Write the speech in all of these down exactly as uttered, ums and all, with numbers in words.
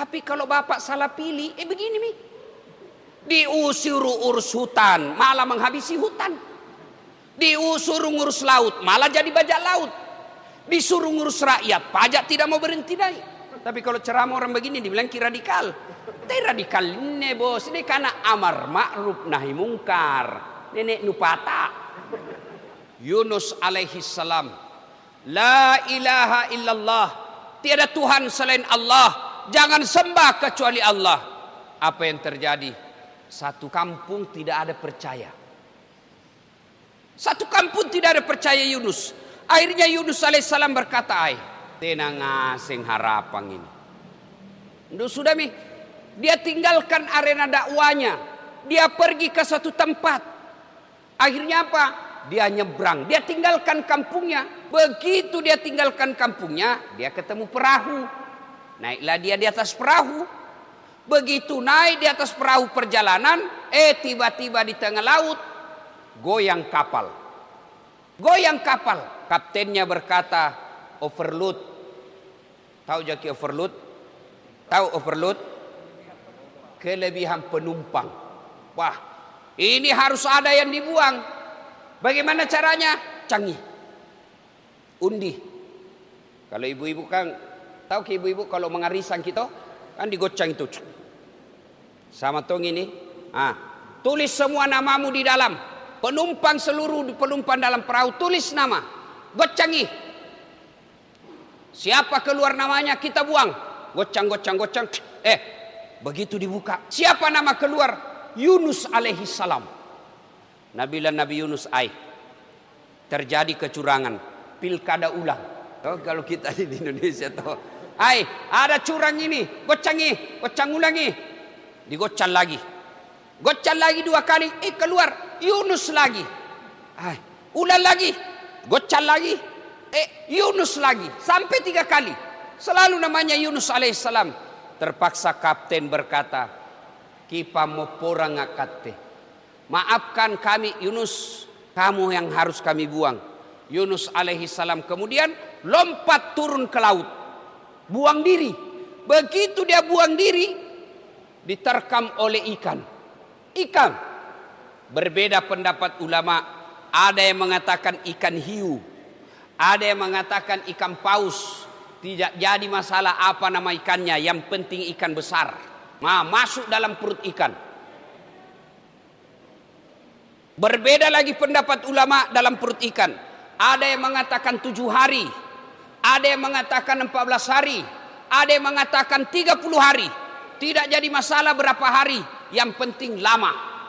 Tapi kalau bapak salah pilih, eh begini mi. Diusir urus hutan, malah menghabisi hutan. Diusur ngurus laut, malah jadi bajak laut. Disuruh ngurus rakyat, pajak tidak mau berhenti naik. Tapi kalau ceramah orang begini dibilang kira radikal. Tapi radikal ini bos, ini karena amar ma'ruf nahi mungkar. Nenek nupata. Yunus alaihi salam, la ilaha illallah, tiada Tuhan selain Allah, jangan sembah kecuali Allah. Apa yang terjadi? Satu kampung tidak ada percaya. Satu kampung tidak ada percaya Yunus. Akhirnya Yunus alaihissalam berkata, "Ai, tenang asing harapan ini." Duh, sudah mi, dia tinggalkan arena dakwanya. Dia pergi ke satu tempat. Akhirnya apa? Dia nyebrang. Dia tinggalkan kampungnya. Begitu dia tinggalkan kampungnya, dia ketemu perahu. Naiklah dia di atas perahu. Begitu naik di atas perahu perjalanan, eh tiba-tiba di tengah laut goyang kapal. Goyang kapal. Kaptennya berkata, overload. Tahu jaki overload? Tahu overload? Kelebihan penumpang. Wah, ini harus ada yang dibuang. Bagaimana caranya? Canggih. Undi. Kalau ibu-ibu kan, tahu ke ibu-ibu kalau mengarisan kita, kan digocang itu. Sama tong ini. Ah, tulis semua namamu di dalam. Penumpang seluruh penumpang dalam perahu tulis nama. Gocangi. Siapa keluar namanya kita buang. Gocang, gocang, gocang. Eh, begitu dibuka. Siapa nama keluar? Yunus alaihi salam. Nabilah Nabi Yunus, ai, terjadi kecurangan. Pilkada ulang. Oh, kalau kita di Indonesia tuh, ai, ada curang ini. Gocangi, gocang ulangi. Digocang lagi. Gocang lagi dua kali. Eh, keluar. Yunus lagi. Ai, ulang lagi. Gocang lagi. Eh, Yunus lagi. Sampai tiga kali. Selalu namanya Yunus alaihissalam. Terpaksa kapten berkata, "Kipa mau porang akate. Maafkan kami Yunus. Kamu yang harus kami buang." Yunus alaihissalam kemudian lompat turun ke laut. Buang diri. Begitu dia buang diri, diterkam oleh ikan. Ikan. Berbeda pendapat ulama. Ada yang mengatakan ikan hiu. Ada yang mengatakan ikan paus. Tidak jadi masalah apa nama ikannya. Yang penting ikan besar. Nah, masuk dalam perut ikan. Berbeda lagi pendapat ulama dalam perut ikan. Ada yang mengatakan tujuh hari. Ada yang mengatakan empat belas hari. Ada yang mengatakan tiga puluh hari. Tidak jadi masalah berapa hari. Yang penting lama.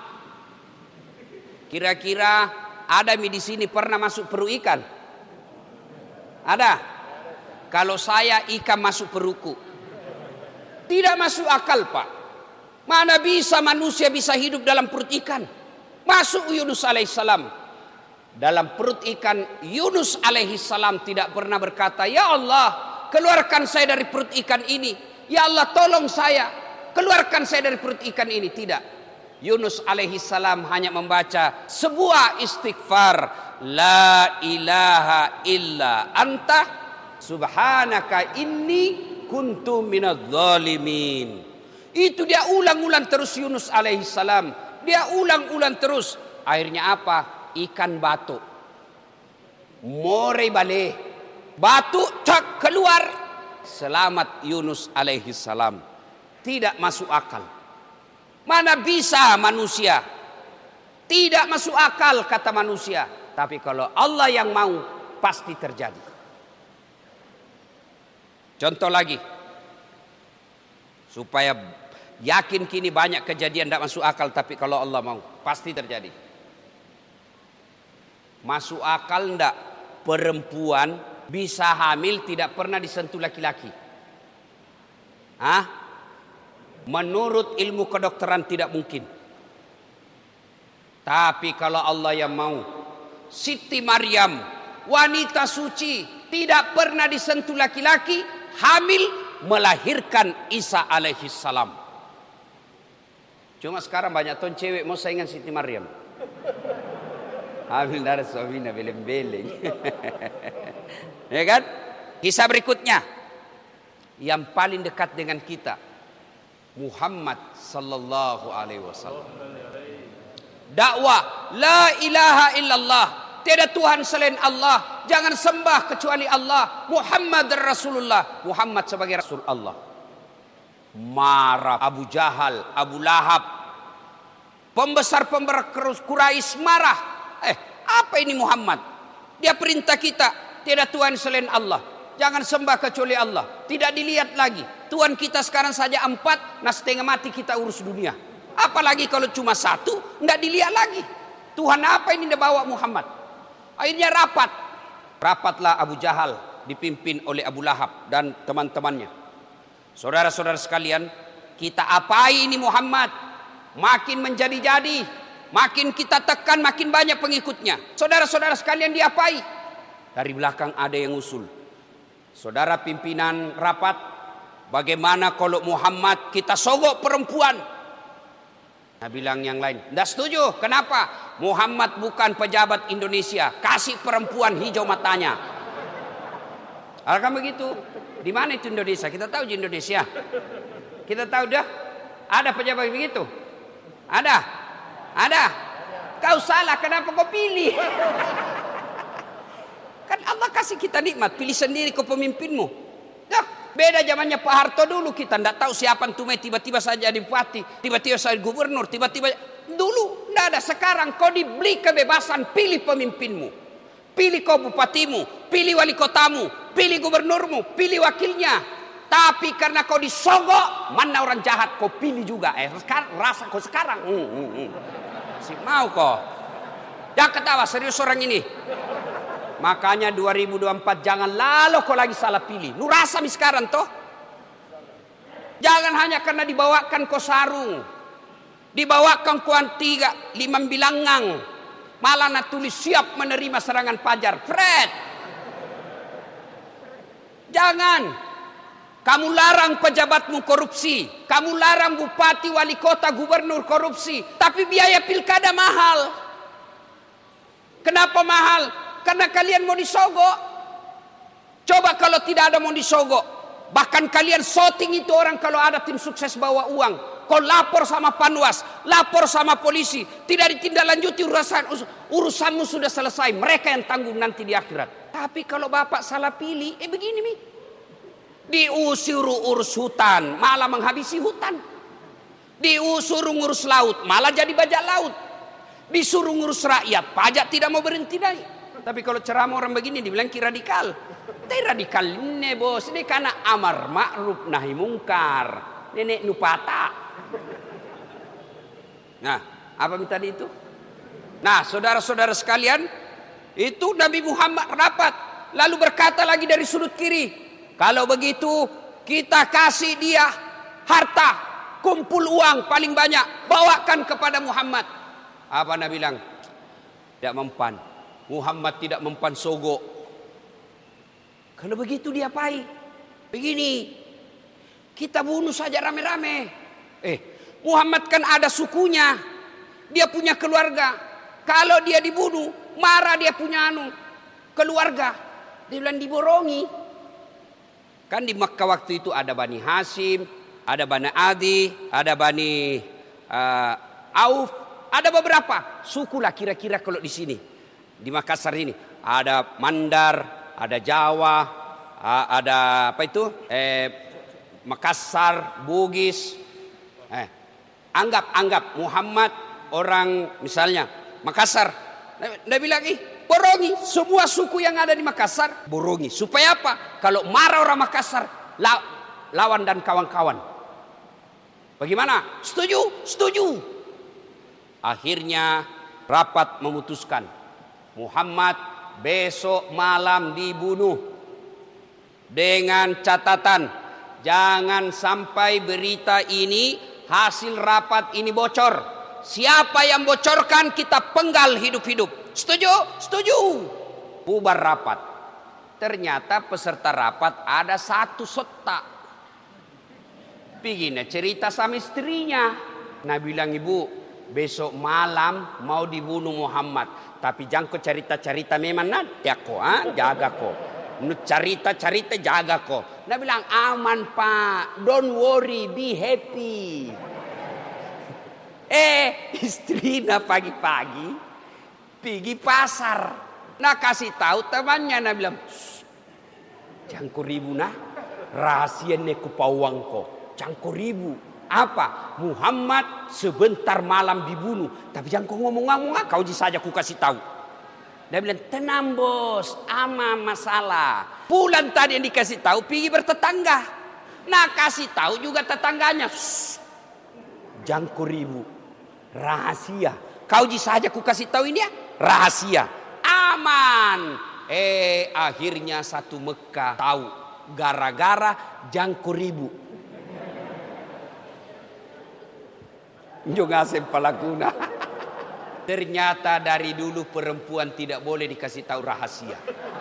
Kira-kira ada mi di sini pernah masuk perut ikan? Ada? Kalau saya ikan masuk perutku. Tidak masuk akal, Pak. Mana bisa manusia bisa hidup dalam perut ikan? Masuk Yunus alaihissalam. Dalam perut ikan, Yunus alaihissalam tidak pernah berkata, "Ya Allah, keluarkan saya dari perut ikan ini. Ya Allah, tolong saya. Keluarkan saya dari perut ikan ini." Tidak. Yunus alaihissalam hanya membaca sebuah istighfar. La ilaha illa anta subhanaka inni kuntu minadz zalimin. Itu dia ulang-ulang terus Yunus alaihissalam. Dia ulang-ulang terus. Akhirnya apa? Ikan batuk. More bale. Batuk cak keluar. Selamat Yunus alaihissalam. Tidak masuk akal. Mana bisa manusia? Tidak masuk akal kata manusia. Tapi kalau Allah yang mau, pasti terjadi. Contoh lagi. Supaya yakin kini banyak kejadian tidak masuk akal. Tapi kalau Allah mau, pasti terjadi. Masuk akal tidak perempuan bisa hamil tidak pernah disentuh laki-laki? Hah? Menurut ilmu kedokteran tidak mungkin. Tapi kalau Allah yang mau, Siti Maryam, wanita suci, tidak pernah disentuh laki-laki, hamil, melahirkan Isa alaihi salam. Cuma sekarang banyak ton cewek mau saingan Siti Maryam. Hamil dari suaminya beleng-beleng. Ya kan? Kisah berikutnya. Yang paling dekat dengan kita. Muhammad sallallahu alaihi wasallam. Dakwah la ilaha illallah, tiada Tuhan selain Allah, jangan sembah kecuali Allah, Muhammad Rasulullah, Muhammad sebagai Rasul Allah. Marah Abu Jahal, Abu Lahab, pembesar-pembesar Quraisy marah. Eh, apa ini Muhammad? Dia perintah kita, tiada Tuhan selain Allah, jangan sembah kecuali Allah, tidak dilihat lagi. Tuhan kita sekarang saja empat, nah setengah mati kita urus dunia. Apalagi kalau cuma satu, tidak dilihat lagi. Tuhan apa ini dia bawa Muhammad? Akhirnya rapat. Rapatlah Abu Jahal dipimpin oleh Abu Lahab dan teman-temannya. Saudara-saudara sekalian, kita apai ini Muhammad? Makin menjadi-jadi, makin kita tekan, makin banyak pengikutnya. Saudara-saudara sekalian, diapai? Dari belakang ada yang usul. Saudara pimpinan rapat, bagaimana kalau Muhammad kita sogok perempuan? Nah, bilang yang lain, tidak setuju. Kenapa? Muhammad bukan pejabat Indonesia, kasih perempuan hijau matanya. Alhamdulillah begitu. Di mana itu Indonesia? Kita tahu di Indonesia. Kita tahu dah. Ada pejabat begitu? Ada? Ada? Kau salah, kenapa kau pilih? Kan Allah kasih kita nikmat, pilih sendiri kau pemimpinmu. Dah. Beda zamannya Pak Harto dulu, kita tidak tahu siapa tume, tiba-tiba saja jadi bupati, tiba-tiba saja gubernur, tiba-tiba dulu tidak ada. Sekarang kau diberi kebebasan, pilih pemimpinmu, pilih kau bupatimu, pilih wali kotamu, pilih gubernurmu, pilih wakilnya. Tapi karena kau disogok, mana orang jahat kau pilih juga. Eh sekarang rasa kau sekarang, hmm, hmm, hmm. Si mau kau, jangan ketawa, serius orang ini. Makanya dua ribu dua puluh empat jangan lalu kau lagi salah pilih. Lu rasa mi sekarang toh. Jangan hanya karena dibawakan kau sarung, dibawakan kau tiga lima bilangang, malah nak tulis siap menerima serangan fajar. Fred, jangan. Kamu larang pejabatmu korupsi, kamu larang bupati, wali kota, gubernur korupsi, tapi biaya pilkada mahal. Kenapa mahal? Karena kalian mau disogok. Coba kalau tidak ada mau disogok, bahkan kalian shooting itu orang kalau ada tim sukses bawa uang, kau lapor sama Panwas, lapor sama polisi, tidak ditindaklanjuti urusan, urusanmu sudah selesai, mereka yang tanggung nanti di akhirat. Tapi kalau bapak salah pilih, eh begini mi, diusir urus hutan, malah menghabisi hutan, diusir ngurus laut, malah jadi bajak laut, disuruh ngurus rakyat, pajak tidak mau berhenti naik. Tapi kalau ceramah orang begini dibilang ki radikal. Tapi radikal ini bos, ini karena amar ma'ruf nahi mungkar. Nenek nupata. Nah, apa tadi itu? Nah, saudara-saudara sekalian, itu Nabi Muhammad rapat, lalu berkata lagi dari sudut kiri, kalau begitu kita kasih dia harta, kumpul uang paling banyak, bawakan kepada Muhammad. Apa Nabi bilang? Tidak mempan. Muhammad tidak mempan sogok. Kalau begitu diapai? Begini, kita bunuh saja rame-rame. Eh, Muhammad kan ada sukunya, dia punya keluarga. Kalau dia dibunuh, marah dia punya anu keluarga. Dia bilang diborongi. Kan di Makkah waktu itu ada Bani Hashim, ada Bani Adi, ada Bani uh, Auf, ada beberapa suku lah kira-kira kalau di sini. Di Makassar ini ada Mandar, ada Jawa, ada apa itu? Eh, Makassar, Bugis. Eh, anggap anggap Muhammad orang misalnya Makassar. Dia bilang ih, borongi semua suku yang ada di Makassar, borongi. Supaya apa? Kalau marah orang Makassar, la, lawan dan kawan-kawan. Bagaimana? Setuju? Setuju. Akhirnya rapat memutuskan Muhammad besok malam dibunuh, dengan catatan jangan sampai berita ini, hasil rapat ini bocor. Siapa yang bocorkan kita penggal hidup-hidup. Setuju? Setuju. Bubar rapat. Ternyata peserta rapat ada satu sotak. Begini cerita sama istrinya. Nah bilang, ibu besok malam mau dibunuh Muhammad. Tapi jangan kau cerita-cerita memang nanti aku, ah, jaga kau. Menurut cerita-cerita jaga kok. Nabi bilang aman pak, don't worry, be happy. Eh istrinya pagi-pagi pergi pasar. Nah kasih tahu temannya, Nabi bilang, jangan kau ribu nah, rahasia neku pawang kok, jangan kau ribu. Apa? Muhammad sebentar malam dibunuh. Tapi jangan kau ngomong-ngomong, kau saja ku kasih tahu. Dia bilang, tenang bos, ama masalah. Pulang tadi yang dikasih tahu, pergi bertetangga. Nah kasih tahu juga tetangganya, jangan kau ribu, rahasia. Kau saja ku kasih tahu ini ya, rahasia. Aman. Eh akhirnya satu Mekah tahu gara-gara jangku ribu. Juga sempalakuna. Ternyata dari dulu perempuan tidak boleh dikasih tahu rahasia.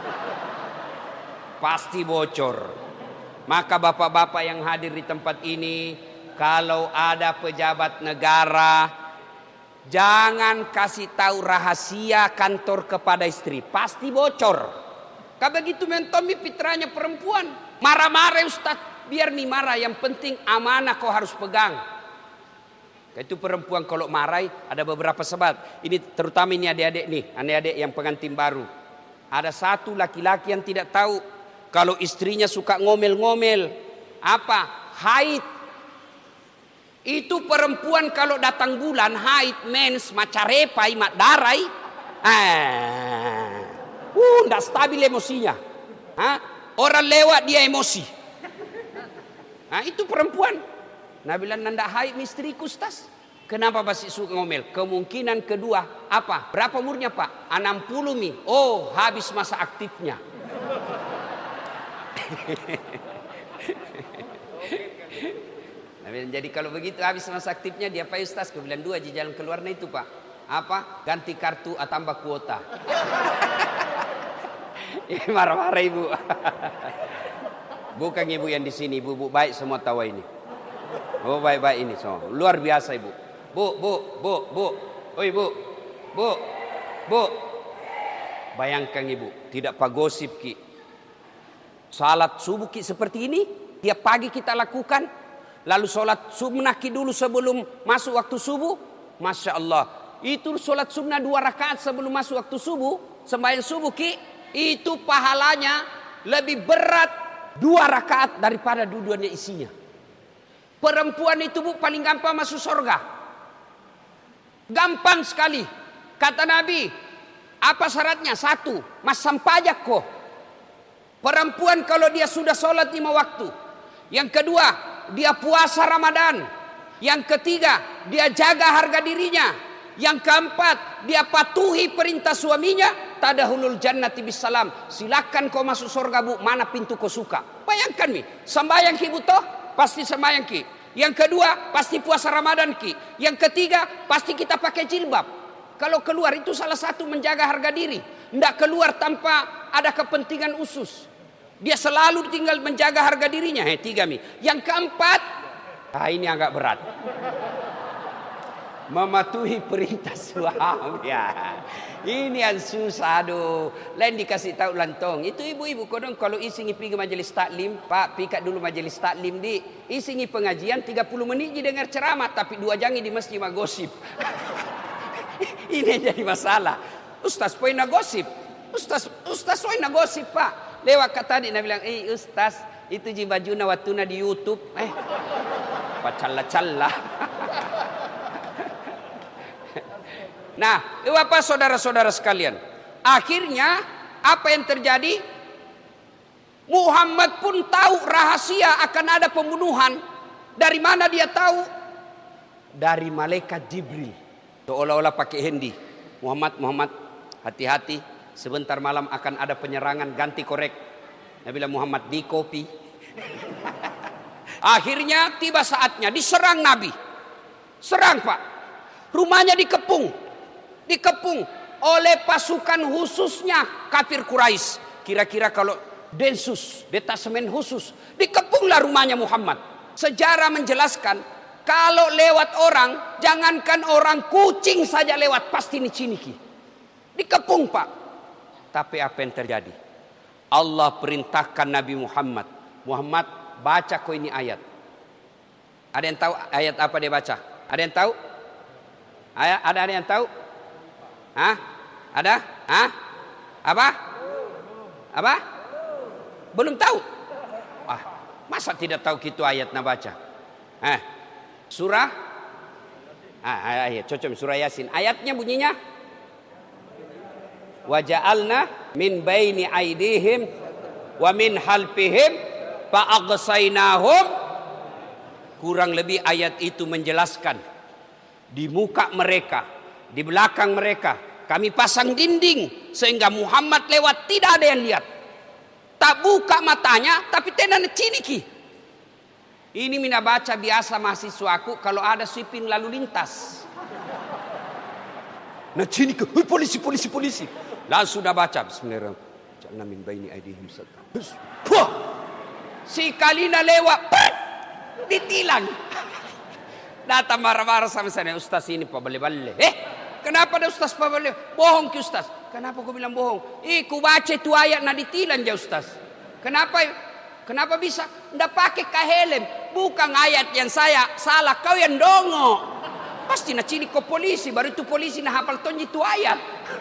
Pasti bocor. Maka bapak-bapak yang hadir di tempat ini, kalau ada pejabat negara, jangan kasih tahu rahasia kantor kepada istri, pasti bocor. Kalau begitu mentomi fitrahnya perempuan. Marah-marah Ustaz, biar nih marah, yang penting amanah kau harus pegang. Itu perempuan kalau marah ada beberapa sebab. Ini terutama ini adik-adik nih, adik-adik yang pengantin baru. Ada satu laki-laki yang tidak tahu kalau istrinya suka ngomel-ngomel. Apa? Haid. Itu perempuan kalau datang bulan haid, mens, macarepai, mak darai, ah, uh, ndak stabil emosinya. Hah? Orang lewat dia emosi. Nah itu perempuan. Nabi bilang nanda haid istriku Ustaz. Kenapa masih suka ngomel? Kemungkinan kedua apa? Berapa umurnya pak? enam puluh mi. Oh habis masa aktifnya. Jadi kalau begitu habis masa aktifnya dia Pak Ustaz, ke bulan dua di jalan keluarnya itu Pak. Apa? Ganti kartu atau tambah kuota. Marah-marah ibu. Bukan ibu yang di sini, ibu-ibu baik semua tahu ini. Oh baik-baik ini semua. Luar biasa ibu. Bu, bu, bu, bu. Oh ibu. Bu. Bu. Bayangkan ibu, tidak pak gosip ki. Salat subuh ki seperti ini, tiap pagi kita lakukan. Lalu sholat sunnah ki dulu sebelum masuk waktu subuh. Masya Allah. Itu sholat sunnah dua rakaat sebelum masuk waktu subuh. Sembahyang subuh ki. Itu pahalanya lebih berat dua rakaat daripada dua-duanya isinya. Perempuan itu bu paling gampang masuk surga. Gampang sekali. Kata Nabi. Apa syaratnya? Satu. Masam pajak kok. Perempuan kalau dia sudah sholat lima waktu. Yang kedua, dia puasa Ramadan. Yang ketiga, dia jaga harga dirinya. Yang keempat, dia patuhi perintah suaminya. Tadahulul jannati bisalam. Silakan kau masuk surga bu, mana pintu kau suka. Bayangkan mi, sembahyang ki butoh, pasti sembahyang ki. Yang kedua, pasti puasa Ramadan ki. Yang ketiga, pasti kita pakai jilbab. Kalau keluar itu salah satu menjaga harga diri. Tidak keluar tanpa ada kepentingan usus. Dia selalu tinggal menjaga harga dirinya. Hei, tiga mi. Yang keempat, ah ini agak berat. Mematuhi perintah suami. Ya. Ini yang susah aduh. Lain dikasih tahu lantong. Itu ibu-ibu kodong kalau isingi pergi majelis taklim, Pak, pikat dulu majelis taklim di. Isingi pengajian tiga puluh menit dengar ceramah, tapi dua jangi di masjid mah gosip. Ini jadi masalah. Ustaz poin na gosip. Ustaz Ustaz poin na gosip, Pak. Lewat kata tadi Nabi bilang, "Eh Ustaz, itu ji bajuna watuna di YouTube." Eh. Pacalla-calla. Nah, apa saudara-saudara sekalian? Akhirnya apa yang terjadi? Muhammad pun tahu rahasia akan ada pembunuhan. Dari mana dia tahu? Dari malaikat Jibril. Seolah-olah pakai hendi. Muhammad, Muhammad, hati-hati. Sebentar malam akan ada penyerangan, ganti korek. Nabi bilang Muhammad di kopi. Akhirnya tiba saatnya diserang Nabi. Serang Pak. Rumahnya dikepung. Dikepung oleh pasukan khususnya kafir Quraisy. Kira-kira kalau densus, detasemen khusus. Dikepunglah rumahnya Muhammad. Sejarah menjelaskan kalau lewat orang, jangankan orang, kucing saja lewat pasti diciniki. Dikepung Pak. Tapi apa yang terjadi? Allah perintahkan Nabi Muhammad, Muhammad baca kau ini ayat. Ada yang tahu ayat apa dia baca? Ada yang tahu? Ada ada yang tahu? Hah? Ada? Hah? Apa? Apa? Belum tahu? Ah, masa tidak tahu gitu ayat nak baca? Eh, surah? Ah, ayat cocok surah Yasin. Ayatnya bunyinya wa ja'alna min baini aidihim wa min halfihim fa aghsaynahum. Kurang lebih ayat itu menjelaskan di muka mereka, di belakang mereka kami pasang dinding sehingga Muhammad lewat tidak ada yang lihat. Tak buka matanya tapi tenan ciniki. Ini mina baca biasa mahasiswaku kalau ada sweeping lalu lintas. Nah ciniki, polisi polisi polisi. Langsung sudah baca bismillahirrahmanirrahim. Jangan min baini aidihim sadqa. Si Kalina lewat, pet, ditilang. Datang marah-marah sama saya, Ustaz ini pak bale-bale. Eh, kenapa ada Ustaz pak bale? Bohong ke Ustaz? Kenapa kau bilang bohong? Eh, ku baca itu ayat nak ditilang ya Ustaz. Kenapa? Kenapa bisa? Ndak pakai kahelem. Bukan ayat yang saya salah, kau yang dongo. Pasti nak cili kau polisi, baru itu polisi nak hafal tonji itu ayat.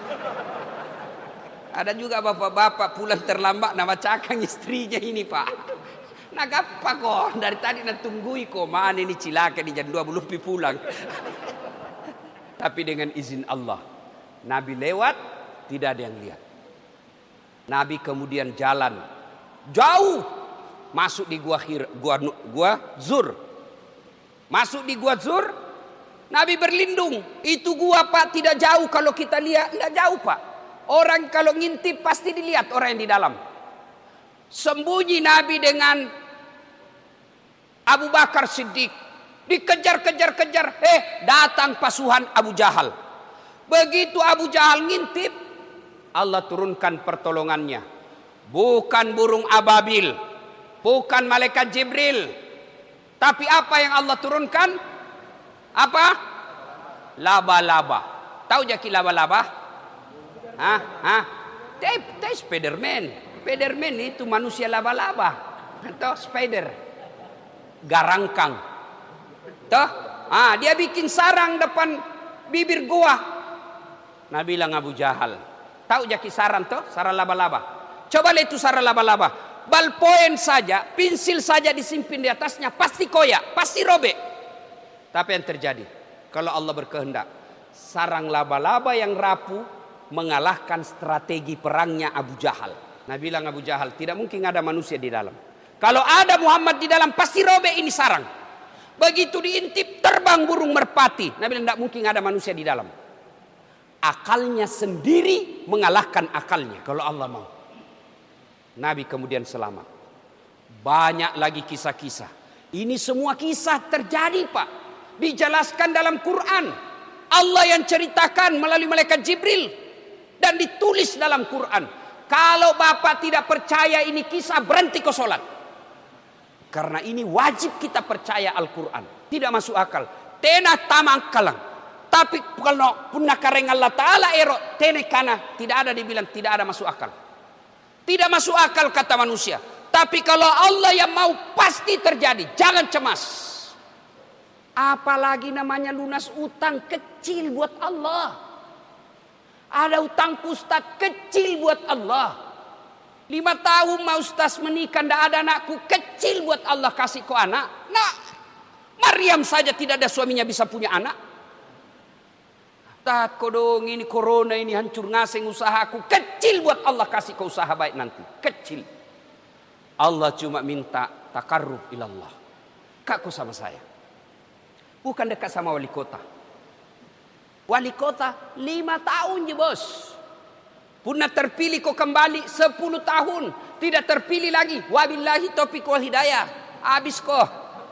Ada juga bapak-bapak pulang terlambat nak bacakan istrinya ini pak. Nak apa kok? Dari tadi nak tunggui kok. Mana ini cilaka di jam dua belum pi pulang. Tapi dengan izin Allah, Nabi lewat tidak ada yang lihat. Nabi kemudian jalan jauh masuk di gua Hir, gua gua Zur. Masuk di gua Zur, Nabi berlindung. Itu gua pak tidak jauh kalau kita lihat, tidak jauh pak. Orang kalau ngintip pasti dilihat orang yang di dalam. Sembunyi Nabi dengan Abu Bakar Siddiq. Dikejar-kejar-kejar. Eh, datang pasukan Abu Jahal. Begitu Abu Jahal ngintip, Allah turunkan pertolongannya. Bukan burung ababil, bukan malaikat Jibril. Tapi apa yang Allah turunkan? Apa? Laba-laba. Tahu jaki laba-laba? Hah? Hah? Itu Spiderman. Spiderman itu manusia laba-laba. Atau spider. Garangkang. Toh? Ah, dia bikin sarang depan bibir gua. Nabi bilang Abu Jahal. Tahu jaki sarang toh? Sarang laba-laba. Coba lihat itu sarang laba-laba. Ballpoint saja, pensil saja disimpan di atasnya pasti koyak, pasti robek. Tapi yang terjadi kalau Allah berkehendak, sarang laba-laba yang rapuh mengalahkan strategi perangnya Abu Jahal. Nabi bilang Abu Jahal, tidak mungkin ada manusia di dalam. Kalau ada Muhammad di dalam pasti robek ini sarang. Begitu diintip terbang burung merpati. Nabi bilang tidak mungkin ada manusia di dalam. Akalnya sendiri mengalahkan akalnya kalau Allah mau. Nabi kemudian selamat. Banyak lagi kisah-kisah. Ini semua kisah terjadi pak. Dijelaskan dalam Quran. Allah yang ceritakan melalui malaikat Jibril. Dan ditulis dalam Quran. Kalau bapak tidak percaya ini kisah, berhenti kau sholat. Karena ini wajib kita percaya Al-Quran. Tidak masuk akal. Tena tamang kalang. Tapi kalau punna kareng Allah Ta'ala ero. Tena kana. Tidak ada dibilang tidak ada masuk akal. Tidak masuk akal kata manusia. Tapi kalau Allah yang mau pasti terjadi. Jangan cemas. Apalagi namanya lunas utang kecil buat Allah. Ada utang ustaz kecil buat Allah. Lima tahun mau ustaz menikah ndak ada anakku, kecil buat Allah kasih kau anak. Nah, Maryam saja tidak ada suaminya bisa punya anak. Tak kodong ini corona ini hancur ngaseng usahaku, kecil buat Allah kasih kau usaha baik nanti. Kecil. Allah cuma minta takarrub ilallah. Kak kau sama saya. Bukan dekat sama wali kota. Wali kota lima tahun je bos. Pernah terpilih kau kembali sepuluh tahun. Tidak terpilih lagi. Wabillahi taufiq wal hidayah. Habis kau.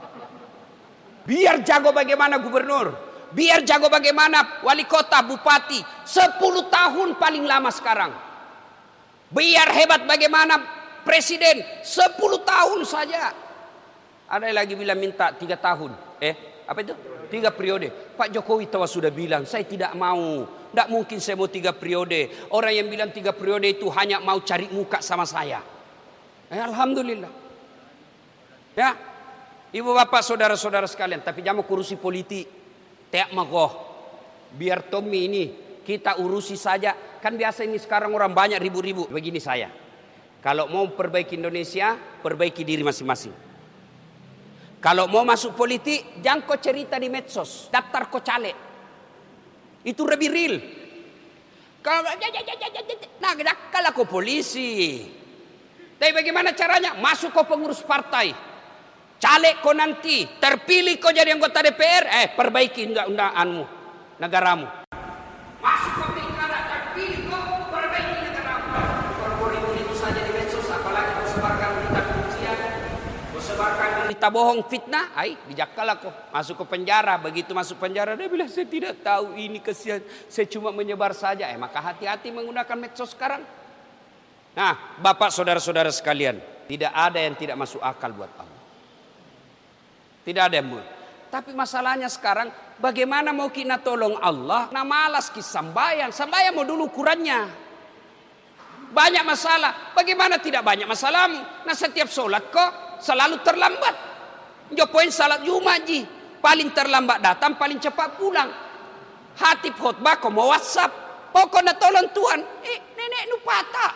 Biar jago bagaimana gubernur. Biar jago bagaimana wali kota, bupati. Sepuluh tahun paling lama sekarang. Biar hebat bagaimana presiden. Sepuluh tahun saja. Ada yang lagi bilang minta tiga tahun. Eh apa itu? Tiga periode. Pak Jokowi tahu sudah bilang, saya tidak mau Tidak mungkin saya mau tiga periode. Orang yang bilang tiga periode itu hanya mau cari muka sama saya. Eh, Alhamdulillah. Ya, ibu bapak saudara-saudara sekalian. Tapi jangan kurusi politik. Tiap magoh. Biar Tommy ini kita urusi saja. Kan biasa ini sekarang orang banyak ribu-ribu. Begini saya. Kalau mau perbaiki Indonesia, perbaiki diri masing-masing. Kalau mau masuk politik, jangan kau cerita di medsos. Daftar kau caleg. Itu lebih real. Kalau nah, kalau kau polisi. Tapi bagaimana caranya? Masuk kau pengurus partai. Caleg kau nanti. Terpilih kau jadi anggota D P R. Eh, perbaiki undang-undangmu. Negaramu. Masuk kau pilkada. Terpilih kau. Perbaiki negaramu. Kalau itu saja di medsos. Apalagi kau sebarkan berita kebencian. Kau sebarkan berita bohong, fitnah. Ay, bijaklah kau. Masuk ke penjara. Begitu masuk penjara. Dia bilang, saya tidak tahu ini kesian. Saya cuma menyebar saja. Eh, maka hati-hati menggunakan medsos sekarang. Nah, bapak saudara-saudara sekalian, tidak ada yang tidak masuk akal buat Allah. Tidak ada yang mau. Tapi masalahnya sekarang, bagaimana mau kita tolong Allah? Nah, malas kita sambayang. Sambayang mau dulu ukurannya. Banyak masalah. Bagaimana tidak banyak masalahmu? Nah, setiap sholat kok selalu terlambat. Jopoin salat Jumat ji. Paling terlambat datang, paling cepat pulang. Hatib khutbah kok mau WhatsApp. Pokoknya tolong Tuhan. Eh, nenek nu patah.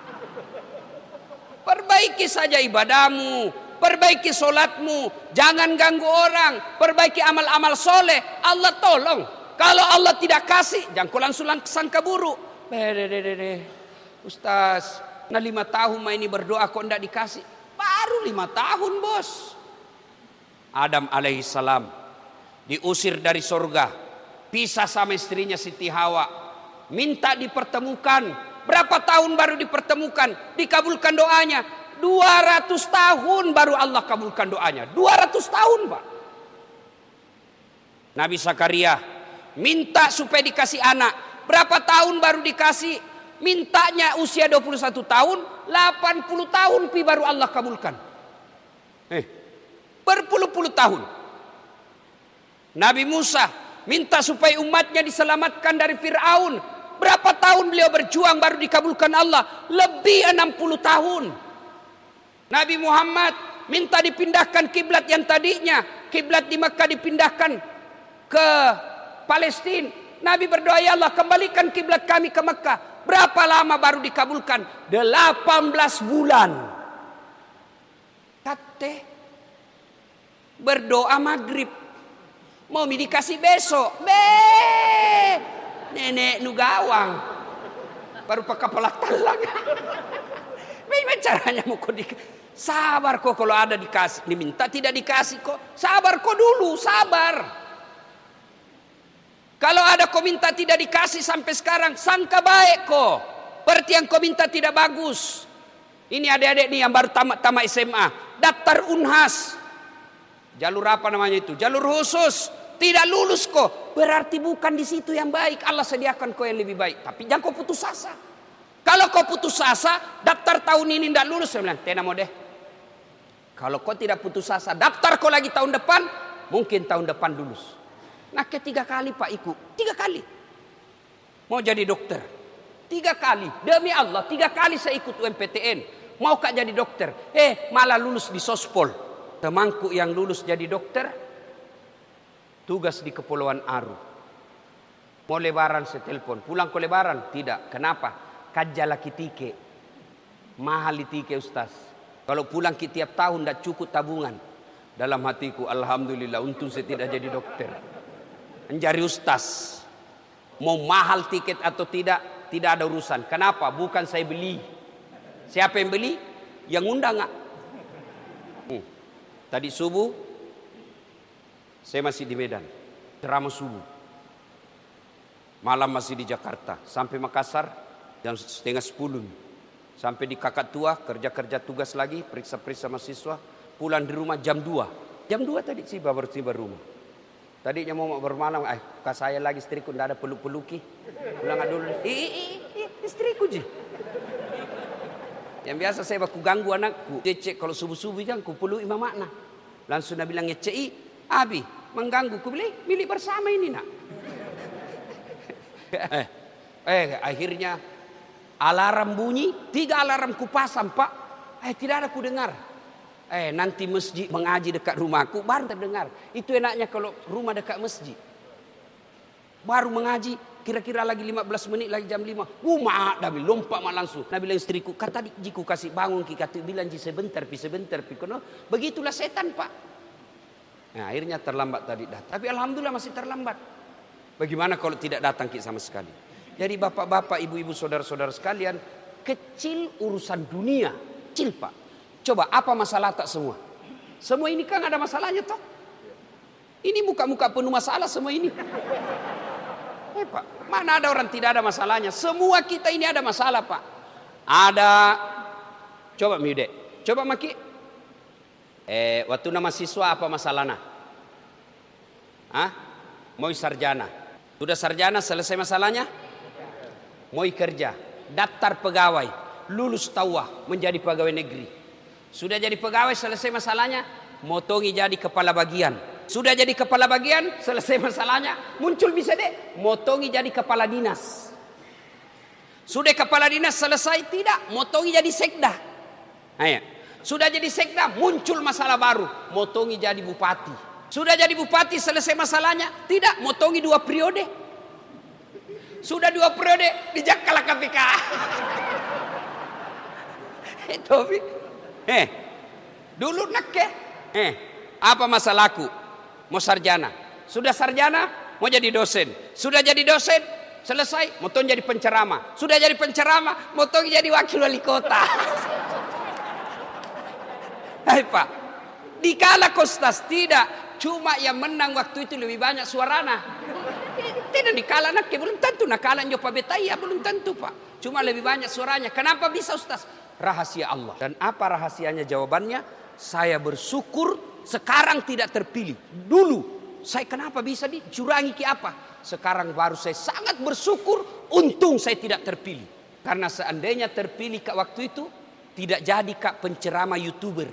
Perbaiki saja ibadahmu, perbaiki solatmu, jangan ganggu orang, perbaiki amal-amal soleh. Allah tolong. Kalau Allah tidak kasih, jangan kau langsung sangka buruk. Deh, Ustaz, nah lima tahun ini berdoa kok tidak dikasih. Baru lima tahun bos. Adam alaihissalam diusir dari surga, pisah sama istrinya Siti Hawa, minta dipertemukan. Berapa tahun baru dipertemukan, dikabulkan doanya? dua ratus tahun baru Allah kabulkan doanya. dua ratus tahun, Pak. Nabi Zakaria minta supaya dikasih anak. Berapa tahun baru dikasih? Mintanya usia dua puluh satu tahun, delapan puluh tahun pi baru Allah kabulkan. Eh, berpuluh-puluh tahun. Nabi Musa minta supaya umatnya diselamatkan dari Fir'aun. Berapa tahun beliau berjuang baru dikabulkan Allah? Lebih enam puluh tahun. Nabi Muhammad minta dipindahkan kiblat yang tadinya kiblat di Mekah dipindahkan ke Palestina. Nabi berdoa, ya Allah kembalikan kiblat kami ke Mekah. Berapa lama baru dikabulkan? delapan belas bulan. Kate berdoa maghrib. Mau dikasih besok. Be nenek nu gawang baru pakai pelak talang. Bagaimana caranya mau kok di sabar kok kalau ada dikasih diminta tidak dikasih kok sabar kok dulu sabar. Kalau ada kau minta tidak dikasih sampai sekarang sangka baik kok. Berarti yang kau minta tidak bagus. Ini adik-adik nih yang baru tamat tamat S M A daftar Unhas jalur apa namanya itu jalur khusus. Tidak lulus kok. Berarti bukan di situ yang baik. Allah sediakan kau yang lebih baik. Tapi jangan kau putus asa. Kalau kau putus asa, daftar tahun ini tidak lulus. Saya bilang, tena mau deh. Kalau kau tidak putus asa, daftar kau lagi tahun depan. Mungkin tahun depan lulus. Nah ketiga kali Pak ikut. Tiga kali. Mau jadi dokter. Tiga kali. Demi Allah, tiga kali saya ikut U M P T N. Mau kak jadi dokter. Eh malah lulus di Sospol. Temanku yang lulus jadi dokter. Tugas di Kepulauan Aru. Mau lebaran saya telepon. Pulang ke lebaran? Tidak. Kenapa? Kajala kitike. Mahal tike Ustaz. Kalau pulang ki tiap tahun tidak cukup tabungan. Dalam hatiku alhamdulillah untung saya tidak jadi dokter. Menjadi Ustaz. Mau mahal tiket atau tidak, tidak ada urusan. Kenapa? Bukan saya beli. Siapa yang beli? Yang undang. Hmm. Tadi subuh saya masih di Medan, ceramah subuh. Malam masih di Jakarta. Sampai Makassar jam setengah sepuluh. Sampai di Kakatua, kerja-kerja tugas lagi, periksa-periksa mahasiswa. Pulang di rumah jam dua. Jam dua tadi sih baru tiba rumah. Tadinya mau bermalam, eh kak saya lagi istriku tidak ada peluk-peluki. Pulang dulu. Ih, istriku ji. Yang biasa saya baku ganggu anakku. Cek kalau subuh-subuh jangan ku peluk imam makna. Langsung dia bilang ngecei. Abi mengganggu, ku bilang milik bersama ini nak. eh, eh akhirnya alarm bunyi, tiga alarm kupasang Pak. Eh tidak ada ku dengar. Eh nanti masjid mengaji dekat rumahku baru terdengar. Itu enaknya kalau rumah dekat masjid. Baru mengaji, kira-kira lagi lima belas menit lagi jam lima. Uh mak dah lompat mak langsung. Nabi bilang istriku, kata jiku kasih bangun ki kata bilang ji sebentar pi sebentar pi kono. Begitulah setan Pak. Nah, akhirnya terlambat tadi datang. Tapi alhamdulillah masih terlambat. Bagaimana kalau tidak datang ki sama sekali? Jadi bapak-bapak, ibu-ibu, saudara-saudara sekalian, kecil urusan dunia, kecil Pak. Coba apa masalah tak semua? Semua ini kan ada masalahnya toh. Ini muka-muka penuh masalah semua ini. Eh Pak, mana ada orang tidak ada masalahnya? Semua kita ini ada masalah Pak. Ada. Coba Miude, coba Maki. Eh, waktu nama siswa apa masalahnya? Hah? Mau sarjana. Sudah sarjana selesai masalahnya? Mau kerja, daftar pegawai, lulus tawah menjadi pegawai negeri. Sudah jadi pegawai selesai masalahnya? Motongi jadi kepala bagian. Sudah jadi kepala bagian, selesai masalahnya, muncul bisa deh, motongi jadi kepala dinas. Sudah kepala dinas selesai, tidak, motongi jadi sekda. Ayo. Sudah jadi sekda, muncul masalah baru, motongi jadi bupati. Sudah jadi bupati, selesai masalahnya, tidak, motongi dua periode. Sudah dua periode, dijakala K P K. Itu, eh, dulu nak ke, eh, apa masalahku? Mau sarjana. Sudah sarjana, mau jadi dosen. Sudah jadi dosen, selesai, mau jadi penceramah. Sudah jadi penceramah, mau jadi wakil wali kota. Hai Pak, dikala kostas tidak, cuma yang menang waktu itu lebih banyak suarana. Tidak dikala nak, belum tentu nak kalah nyoba betaya, belum tentu Pak. Cuma lebih banyak suaranya. Kenapa bisa Ustaz? Rahasia Allah. Dan apa rahasianya? Jawabannya, saya bersyukur sekarang tidak terpilih. Dulu saya kenapa bisa dicurangi ke apa? Sekarang baru saya sangat bersyukur untung saya tidak terpilih. Karena seandainya terpilih kak waktu itu tidak jadi kak penceramah YouTuber.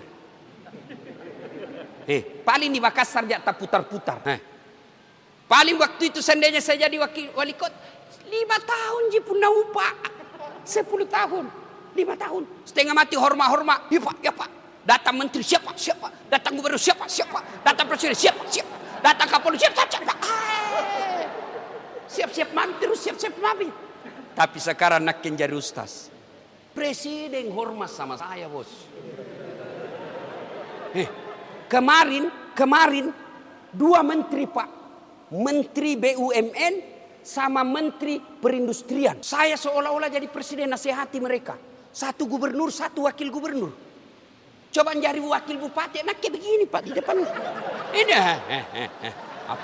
Eh, paling di Makassar jak tak putar-putar. Eh. Paling waktu itu seandainya saya jadi wakil wali kota lima tahun je pun upah. Sepuluh tahun, lima tahun. Setengah mati hormat-hormat. Ya Pak, ya Pak. Datang menteri siapa? Siapa? Datang gubernur siapa? Siapa? Datang presiden siapa? Siapa? Datang kapolri siapa? Siapa? Siap-siap menteri, siap-siap nabi. Tapi sekarang nak jadi ustaz. Presiden hormat sama saya bos. Eh, kemarin, kemarin dua menteri Pak, menteri B U M N sama menteri perindustrian. Saya seolah-olah jadi presiden nasihati mereka. Satu gubernur, satu wakil gubernur. Coba cari wakil bupati, enak kayak begini Pak di depan. Ini, eh, eh, eh, apa?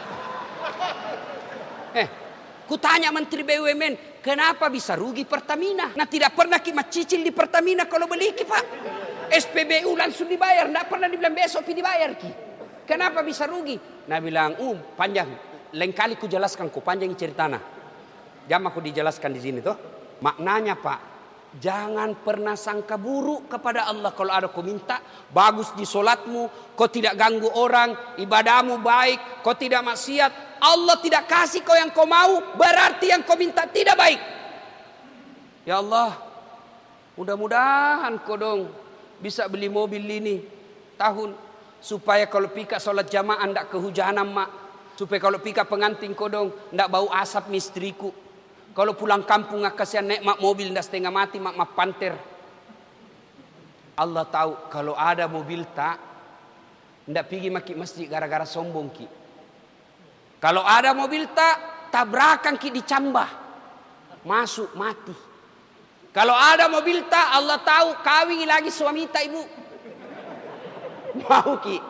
Eh, kutanya Menteri B U M N, kenapa bisa rugi Pertamina? Nah tidak pernah kita cicil di Pertamina kalau beli ki Pak. S P B U langsung dibayar, tidak pernah dibilang besok dibayar ki. Kenapa bisa rugi? Nah bilang, um panjang, lain kali ku jelaskan ku panjang ceritana. Jam aku dijelaskan di sini tuh. Maknanya Pak. Jangan pernah sangka buruk kepada Allah. Kalau ada kau minta bagus di solatmu, kau tidak ganggu orang, ibadahmu baik, kau tidak maksiat, Allah tidak kasih kau yang kau mau, berarti yang kau minta tidak baik. Ya Allah, mudah-mudahan kau dong bisa beli mobil ini tahun, supaya kalau pika solat jamaah ndak kehujanan mak, supaya kalau pika pengantin kau dong ndak bau asap mistriku. Kalau pulang kampung nggak kasihan naik mak mobil ndak setengah mati mak mak panter. Allah tahu kalau ada mobil tak ndak pergi maki masjid gara-gara sombong ki. Kalau ada mobil tak tabrakan ki dicambah masuk mati. Kalau ada mobil tak Allah tahu kawin lagi suami tak ibu mau ki.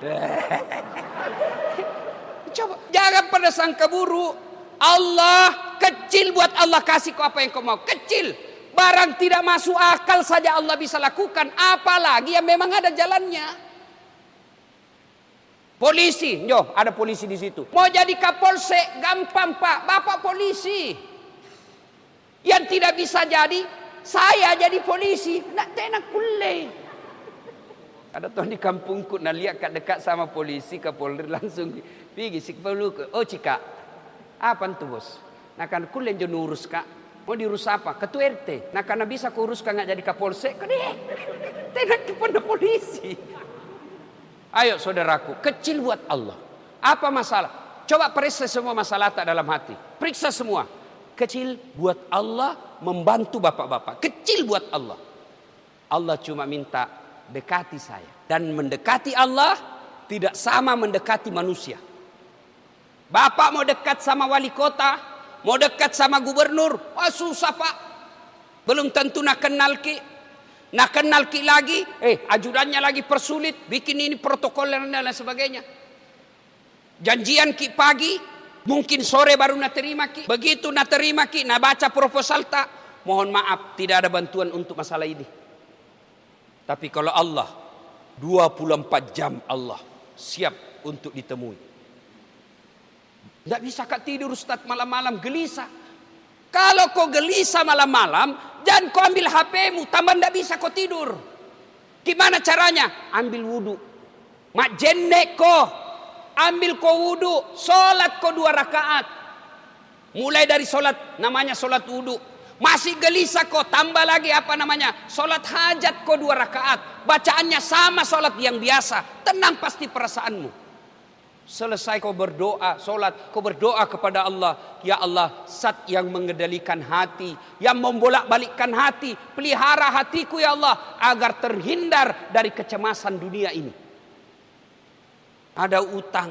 Coba jangan pada sangka buruk. Allah kecil buat Allah kasih kau apa yang kau mau. Kecil. Barang tidak masuk akal saja Allah bisa lakukan. Apalagi yang memang ada jalannya. Polisi. Yo, ada polisi di situ. Mau jadi kapolsek gampang Pak. Bapak polisi. Yang tidak bisa jadi saya jadi polisi. Nak tenak pulih. Ada tuh di kampungku nak lihat kat dekat sama polisi Kapolri langsung pergi si ke oh cika. Apa itu bos? Nah kan kulen jo nurus kak. Mau diurus apa? Ketua R T. Nah karena bisa kurus kan nggak jadi kapolsek. Kan deh. Tidak kepada polisi. Ayo saudaraku, kecil buat Allah. Apa masalah? Coba periksa semua masalah tak dalam hati. Periksa semua. Kecil buat Allah, membantu bapak-bapak. Kecil buat Allah. Allah cuma minta dekati saya. Dan mendekati Allah tidak sama mendekati manusia. Bapak mau dekat sama wali kota, mau dekat sama gubernur, oh susah pak. Belum tentu nak kenal ki. Nak kenal ki lagi, eh ajudannya lagi persulit, bikin ini protokol dan lain sebagainya. Janjian ki pagi, mungkin sore baru nak terima ki. Begitu nak terima ki, nak baca proposal tak, mohon maaf tidak ada bantuan untuk masalah ini. Tapi kalau Allah, dua puluh empat jam Allah siap untuk ditemui. Tidak bisa kak tidur Ustaz malam-malam gelisah. Kalau kau gelisah malam-malam, jangan kau ambil H P-mu, tambah tidak bisa kau tidur. Gimana caranya? Ambil wudhu. Mak jenek kau, ambil kau wudhu, solat kau dua rakaat. Mulai dari solat, namanya solat wudhu. Masih gelisah kau, tambah lagi apa namanya? Solat hajat kau dua rakaat. Bacaannya sama solat yang biasa. Tenang pasti perasaanmu. Selesai kau berdoa, solat, kau berdoa kepada Allah. Ya Allah, zat yang mengendalikan hati, yang membolak-balikkan hati, pelihara hatiku ya Allah, agar terhindar dari kecemasan dunia ini. Ada utang.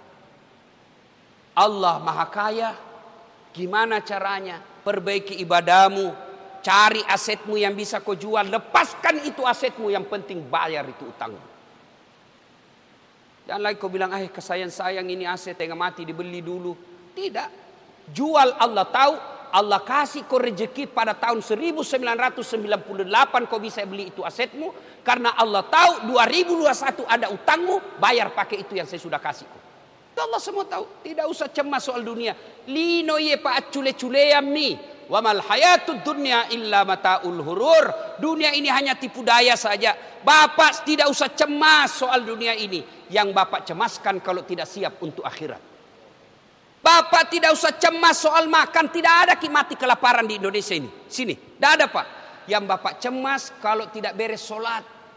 Allah Maha Kaya. Gimana caranya? Perbaiki ibadahmu, cari asetmu yang bisa kau jual, lepaskan itu asetmu, yang penting bayar itu utangmu. Jangan lagi kau bilang, ah kesayang-sayang ini aset yang mati dibeli dulu. Tidak. Jual, Allah tahu. Allah kasih kau rezeki pada tahun seribu sembilan ratus sembilan puluh delapan kau bisa beli itu asetmu. Karena Allah tahu dua ribu dua puluh satu ada utangmu. Bayar pakai itu yang saya sudah kasih kau. Itu Allah semua tahu. Tidak usah cemas soal dunia. Lino ye paat cule-culeam nih. Wa mal hayatud dunya illa mataul hurur. Dunia ini hanya tipu daya saja. Bapak tidak usah cemas soal dunia ini. Yang Bapak cemaskan kalau tidak siap untuk akhirat. Bapak tidak usah cemas soal makan. Tidak ada mati kelaparan di Indonesia ini. Sini, tidak ada Pak. Yang Bapak cemas kalau tidak beres sholat.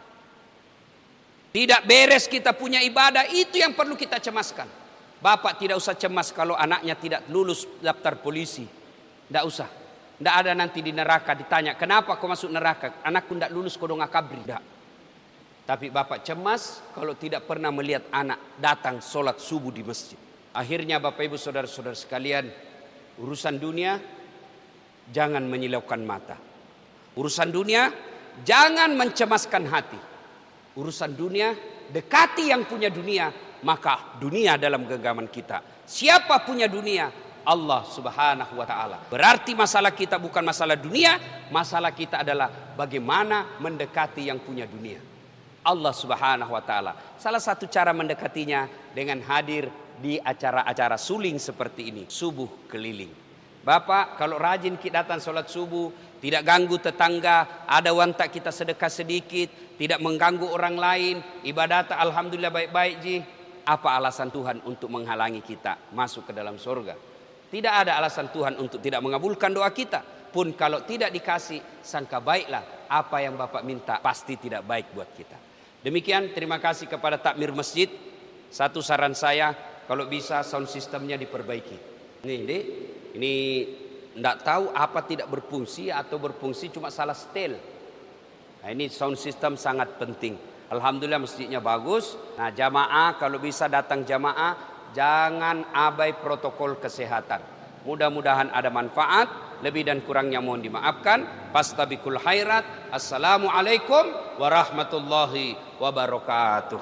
Tidak beres kita punya ibadah. Itu yang perlu kita cemaskan. Bapak tidak usah cemas kalau anaknya tidak lulus daftar polisi. Tidak usah. Tidak ada nanti di neraka ditanya, kenapa kau masuk neraka? Anakku tidak lulus kau dong akabri. Tidak. Tapi Bapak cemas kalau tidak pernah melihat anak datang sholat subuh di masjid. Akhirnya Bapak Ibu Saudara-saudara sekalian, urusan dunia jangan menyilaukan mata. Urusan dunia jangan mencemaskan hati. Urusan dunia dekati yang punya dunia, maka dunia dalam genggaman kita. Siapa punya dunia? Allah Subhanahu wa ta'ala. Berarti masalah kita bukan masalah dunia, masalah kita adalah bagaimana mendekati yang punya dunia. Allah Subhanahu wa ta'ala. Salah satu cara mendekatinya dengan hadir di acara-acara suling seperti ini, subuh keliling. Bapak kalau rajin kita datang sholat subuh, tidak ganggu tetangga, ada wantak kita sedekah sedikit, tidak mengganggu orang lain, ibadat alhamdulillah baik-baik ji. Apa alasan Tuhan untuk menghalangi kita masuk ke dalam surga? Tidak ada alasan Tuhan untuk tidak mengabulkan doa kita. Pun kalau tidak dikasih, sangka baiklah apa yang Bapak minta pasti tidak baik buat kita. Demikian, terima kasih kepada takmir masjid. Satu saran saya, kalau bisa sound systemnya diperbaiki. Nih, deh, ini tidak tahu apa tidak berfungsi atau berfungsi cuma salah setel. Nah, ini sound system sangat penting. Alhamdulillah masjidnya bagus. Nah, jamaah kalau bisa datang jamaah, jangan abai protokol kesehatan. Mudah-mudahan ada manfaat. Lebih dan kurangnya mohon dimaafkan. Fastabikul khairat. Assalamualaikum warahmatullahi wabarakatuh.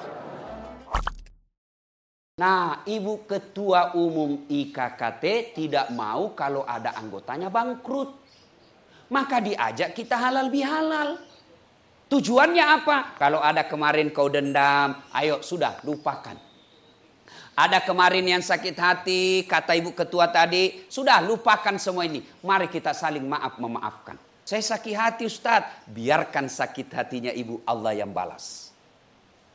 Nah, Ibu Ketua Umum I K K T tidak mau kalau ada anggotanya bangkrut. Maka diajak kita halal bihalal. Tujuannya apa? Kalau ada kemarin kau dendam, ayo sudah lupakan. Ada kemarin yang sakit hati, kata Ibu Ketua tadi, sudah lupakan semua ini. Mari kita saling maaf memaafkan. Saya sakit hati Ustadz, biarkan sakit hatinya Ibu, Allah yang balas.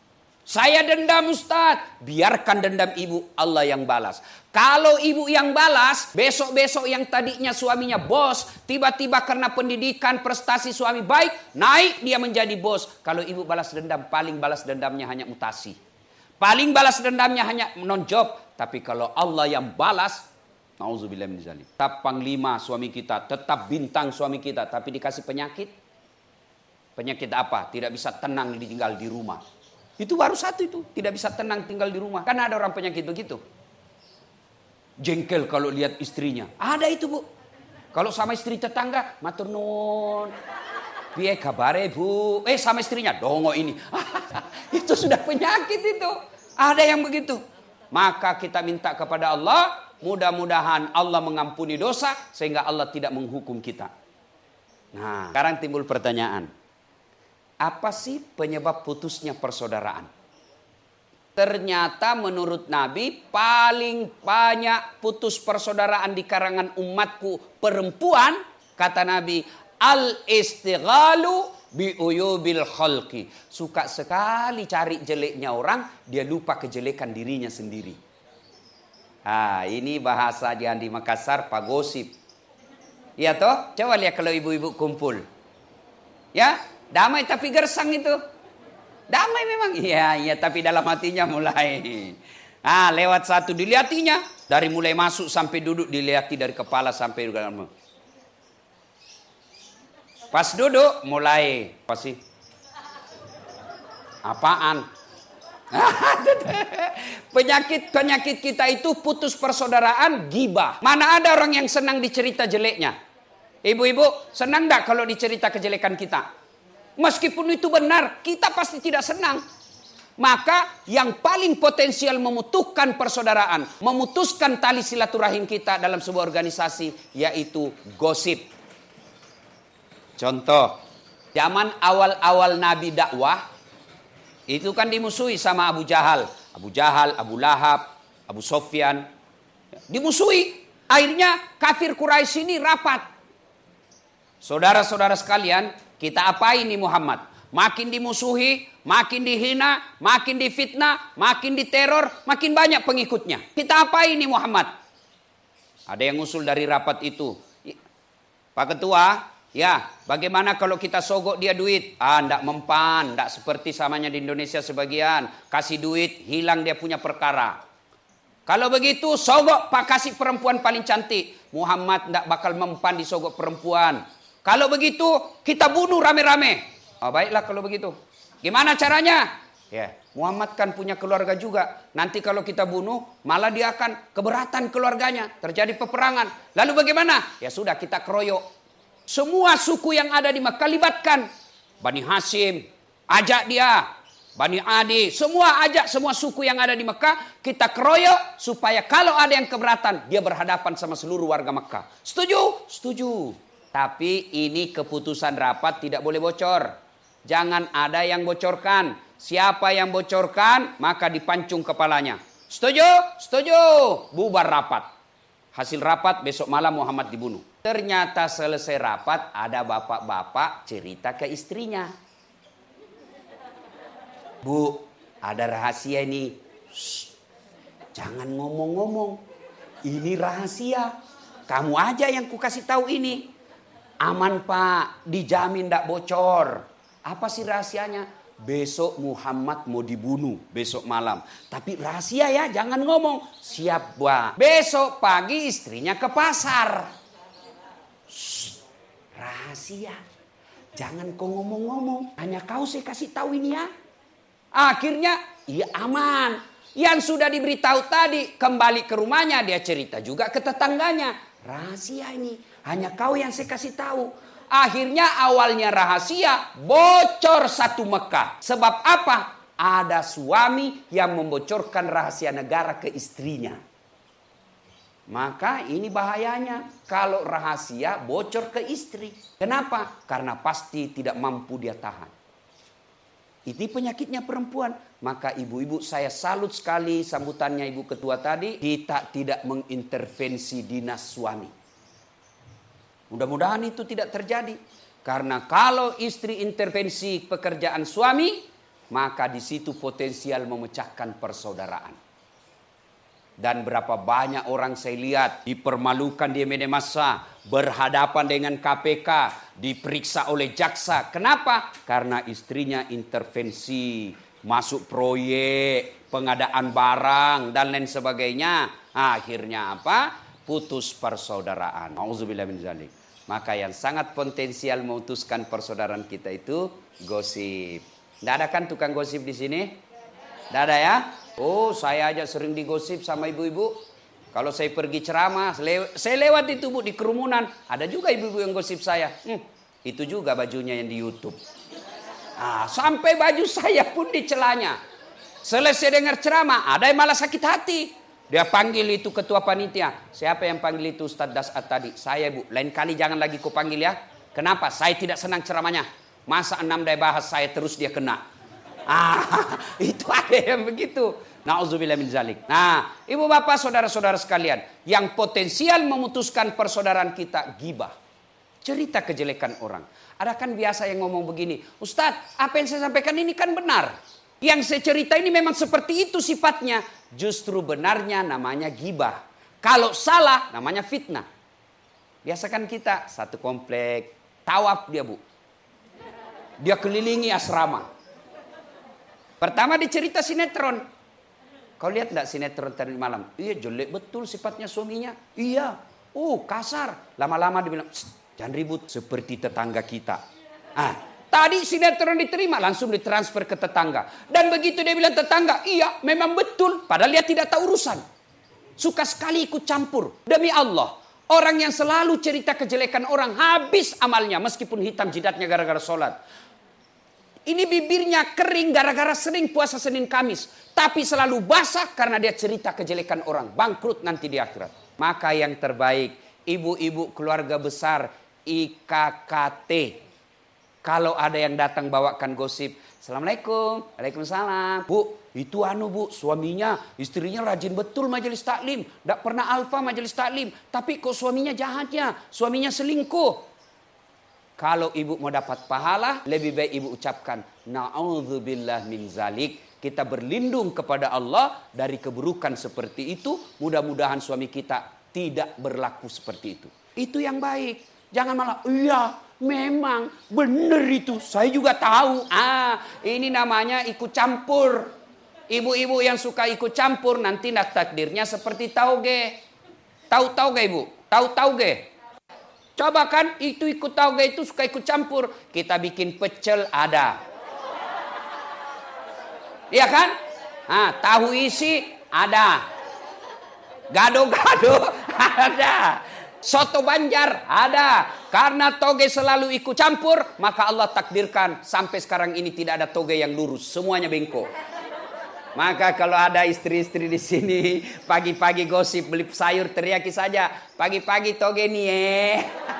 Saya dendam Ustadz. Biarkan dendam ibu, Allah yang balas. Kalau ibu yang balas, besok-besok yang tadinya suaminya bos, tiba-tiba karena pendidikan, prestasi suami baik, naik dia menjadi bos. Kalau ibu balas dendam, paling balas dendamnya hanya mutasi. Paling balas dendamnya hanya non-job. Tapi kalau Allah yang balas, nauzubillah min dzalik. Tetap panglima suami kita, tetap bintang suami kita, tapi dikasih penyakit. Penyakit apa? Tidak bisa tenang ditinggal di rumah. Itu baru satu itu, tidak bisa tenang tinggal di rumah. Karena ada orang penyakit begitu. Jengkel kalau lihat istrinya. Ada itu bu. Kalau sama istri tetangga, matur nuwun. Piye kabare bu? Eh sama istrinya, dongo ini. Itu sudah penyakit itu. Ada yang begitu. Maka kita minta kepada Allah, mudah-mudahan Allah mengampuni dosa sehingga Allah tidak menghukum kita. Nah, sekarang timbul pertanyaan. Apa sih penyebab putusnya persaudaraan? Ternyata menurut Nabi paling banyak putus persaudaraan di karangan umatku perempuan, kata Nabi, al-istighalu bi'uyubil khalqi. Suka sekali cari jeleknya orang, dia lupa kejelekan dirinya sendiri. Ah, ini bahasa dia di Makassar, Pak Gosip. Iya toh? Coba lihat kalau ibu-ibu kumpul. Ya, damai tapi gersang itu. Damai memang. Iya, iya, tapi dalam hatinya mulai. Ah, lewat satu dilihatinya. Dari mulai masuk sampai duduk dilihati dari kepala sampai dalam. Pas duduk mulai. Apa sih? Apaan? Penyakit-penyakit kita itu putus persaudaraan, gibah. Mana ada orang yang senang dicerita jeleknya? Ibu-ibu, senang enggak kalau dicerita kejelekan kita? Meskipun itu benar, kita pasti tidak senang. Maka yang paling potensial memutuskan persaudaraan, memutuskan tali silaturahim kita dalam sebuah organisasi, yaitu gosip. Contoh, zaman awal-awal Nabi dakwah, itu kan dimusuhi sama Abu Jahal. Abu Jahal, Abu Lahab, Abu Sofyan. Dimusuhi. Akhirnya kafir Quraisy ini rapat. Saudara-saudara sekalian, kita apain nih Muhammad? Makin dimusuhi, makin dihina, makin difitnah, makin diteror, makin banyak pengikutnya. Kita apain nih Muhammad? Ada yang usul dari rapat itu. Pak Ketua, ya bagaimana kalau kita sogok dia duit? Ah, ndak mempan, ndak seperti samanya di Indonesia sebagian. Kasih duit, hilang dia punya perkara. Kalau begitu, sogok Pak kasih perempuan paling cantik. Muhammad ndak bakal mempan disogok perempuan. Kalau begitu, kita bunuh rame-rame. Oh, baiklah kalau begitu. Gimana caranya? Ya, Muhammad kan punya keluarga juga. Nanti kalau kita bunuh, malah dia akan keberatan keluarganya. Terjadi peperangan. Lalu bagaimana? Ya sudah, kita keroyok. Semua suku yang ada di Mekah libatkan. Bani Hashim, ajak dia. Bani Adi, semua ajak semua suku yang ada di Mekah. Kita keroyok supaya kalau ada yang keberatan, dia berhadapan sama seluruh warga Mekah. Setuju? Setuju. Tapi ini keputusan rapat tidak boleh bocor. Jangan ada yang bocorkan. Siapa yang bocorkan, maka dipancung kepalanya. Setuju? Setuju. Bubar rapat. Hasil rapat besok malam Muhammad dibunuh. Ternyata selesai rapat ada bapak-bapak cerita ke istrinya. Bu, ada rahasia ini. Shh, jangan ngomong-ngomong. Ini rahasia. Kamu aja yang ku kasih tahu ini. Aman Pak, dijamin tidak bocor. Apa sih rahasianya? Besok Muhammad mau dibunuh, besok malam. Tapi rahasia ya, jangan ngomong. Siap Pak. Besok pagi istrinya ke pasar. Shh, rahasia. Jangan kau ngomong-ngomong. Hanya kau saya kasih tahu ini ya. Akhirnya, iya aman. Yang sudah diberitahu tadi, kembali ke rumahnya, dia cerita juga ke tetangganya. Rahasia ini. Hanya kau yang saya kasih tahu. Akhirnya awalnya rahasia, bocor satu Mekah. Sebab apa? Ada suami yang membocorkan rahasia negara ke istrinya. Maka ini bahayanya. Kalau rahasia bocor ke istri. Kenapa? Karena pasti tidak mampu dia tahan. Itu penyakitnya perempuan. Maka ibu-ibu saya salut sekali sambutannya Ibu Ketua tadi. Kita tidak mengintervensi dinas suami. Mudah-mudahan itu tidak terjadi. Karena kalau istri intervensi pekerjaan suami, maka di situ potensial memecahkan persaudaraan. Dan berapa banyak orang saya lihat dipermalukan di media massa, berhadapan dengan K P K, diperiksa oleh jaksa. Kenapa? Karena istrinya intervensi, masuk proyek, pengadaan barang, dan lain sebagainya. Akhirnya apa? Putus persaudaraan. Auzubillah min dzalik. Maka yang sangat potensial memutuskan persaudaraan kita itu gosip. Tidak ada kan tukang gosip di sini? Tidak ada ya? Oh, saya aja sering digosip sama ibu-ibu. Kalau saya pergi ceramah, saya lewat itu Bu di kerumunan, ada juga ibu-ibu yang gosip saya. Hmm, itu juga bajunya yang di YouTube. Ah, sampai baju saya pun dicelanya. Selesai dengar ceramah, ada yang malah sakit hati. Dia panggil itu ketua panitia. Siapa yang panggil itu Ustadz Dasat tadi? Saya Bu. Lain kali jangan lagi kau panggil ya. Kenapa? Saya tidak senang ceramahnya. Masa enam day bahas saya terus dia kena. Ah, itu ada yang begitu. Nauzubillah min zalik. Nah, ibu bapak saudara-saudara sekalian, yang potensial memutuskan persaudaraan kita gibah. Cerita kejelekan orang. Ada kan biasa yang ngomong begini, Ustadz, apa yang saya sampaikan ini kan benar. Yang saya cerita ini memang seperti itu sifatnya. Justru benarnya namanya gibah. Kalau salah namanya fitnah. Biasa kan kita satu komplek, tawaf dia Bu. Dia kelilingi asrama. Pertama dicerita sinetron. Kau lihat enggak sinetron tadi malam? Iya, jelek betul sifatnya suaminya. Iya. Oh, kasar. Lama-lama dia bilang, jangan ribut seperti tetangga kita. Ah, tadi sinetron diterima, langsung ditransfer ke tetangga. Dan begitu dia bilang tetangga, iya, memang betul. Padahal dia tidak tahu urusan. Suka sekali ikut campur. Demi Allah, orang yang selalu cerita kejelekan orang habis amalnya meskipun hitam jidatnya gara-gara sholat. Ini bibirnya kering gara-gara sering puasa Senin Kamis. Tapi selalu basah karena dia cerita kejelekan orang. Bangkrut nanti di akhirat. Maka yang terbaik, ibu-ibu keluarga besar I K K T. Kalau ada yang datang bawakan gosip. Assalamualaikum. Waalaikumsalam. Bu, itu anu Bu, suaminya, istrinya rajin betul majelis taklim. Tidak pernah alfa majelis taklim. Tapi kok suaminya jahatnya? Suaminya selingkuh. Kalau ibu mau dapat pahala, lebih baik ibu ucapkan, na'udzubillah min zalik. Kita berlindung kepada Allah dari keburukan seperti itu. Mudah-mudahan suami kita tidak berlaku seperti itu. Itu yang baik. Jangan malah, iya memang benar itu. Saya juga tahu. Ah, ini namanya ikut campur. Ibu-ibu yang suka ikut campur nanti nak takdirnya seperti tauge. Tahu tauge ibu? Tahu tauge? Coba kan itu ikut tauge itu suka ikut campur. Kita bikin pecel ada. Iya kan? Nah, tahu isi ada. Gado-gado ada. Soto Banjar ada. Karena toge selalu ikut campur, maka Allah takdirkan sampai sekarang ini tidak ada toge yang lurus, semuanya bengkok. Maka kalau ada istri-istri di sini pagi-pagi gosip beli sayur teriaki saja, pagi-pagi toge nih eh.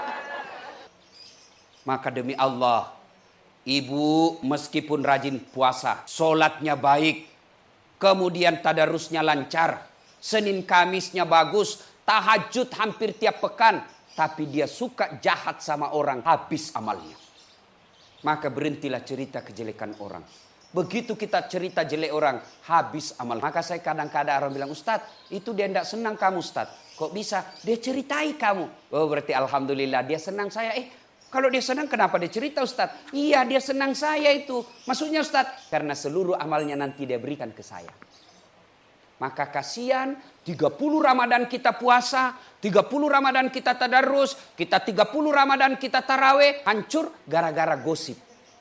Maka demi Allah, ibu meskipun rajin puasa, sholatnya baik, kemudian tadarusnya lancar, Senin Kamisnya bagus, tahajud hampir tiap pekan, tapi dia suka jahat sama orang, habis amalnya. Maka berhentilah cerita kejelekan orang. Begitu kita cerita jelek orang, habis amal. Maka saya kadang-kadang orang bilang, Ustadz, itu dia tidak senang kamu Ustadz. Kok bisa? Dia ceritai kamu. Oh berarti Alhamdulillah dia senang saya. Eh kalau dia senang kenapa dia cerita Ustadz? Iya dia senang saya itu. Maksudnya Ustadz, karena seluruh amalnya nanti dia berikan ke saya. Maka kasihan tiga puluh Ramadan kita puasa, tiga puluh Ramadan kita tadarus, kita tiga puluh Ramadan kita taraweh, hancur gara-gara gosip.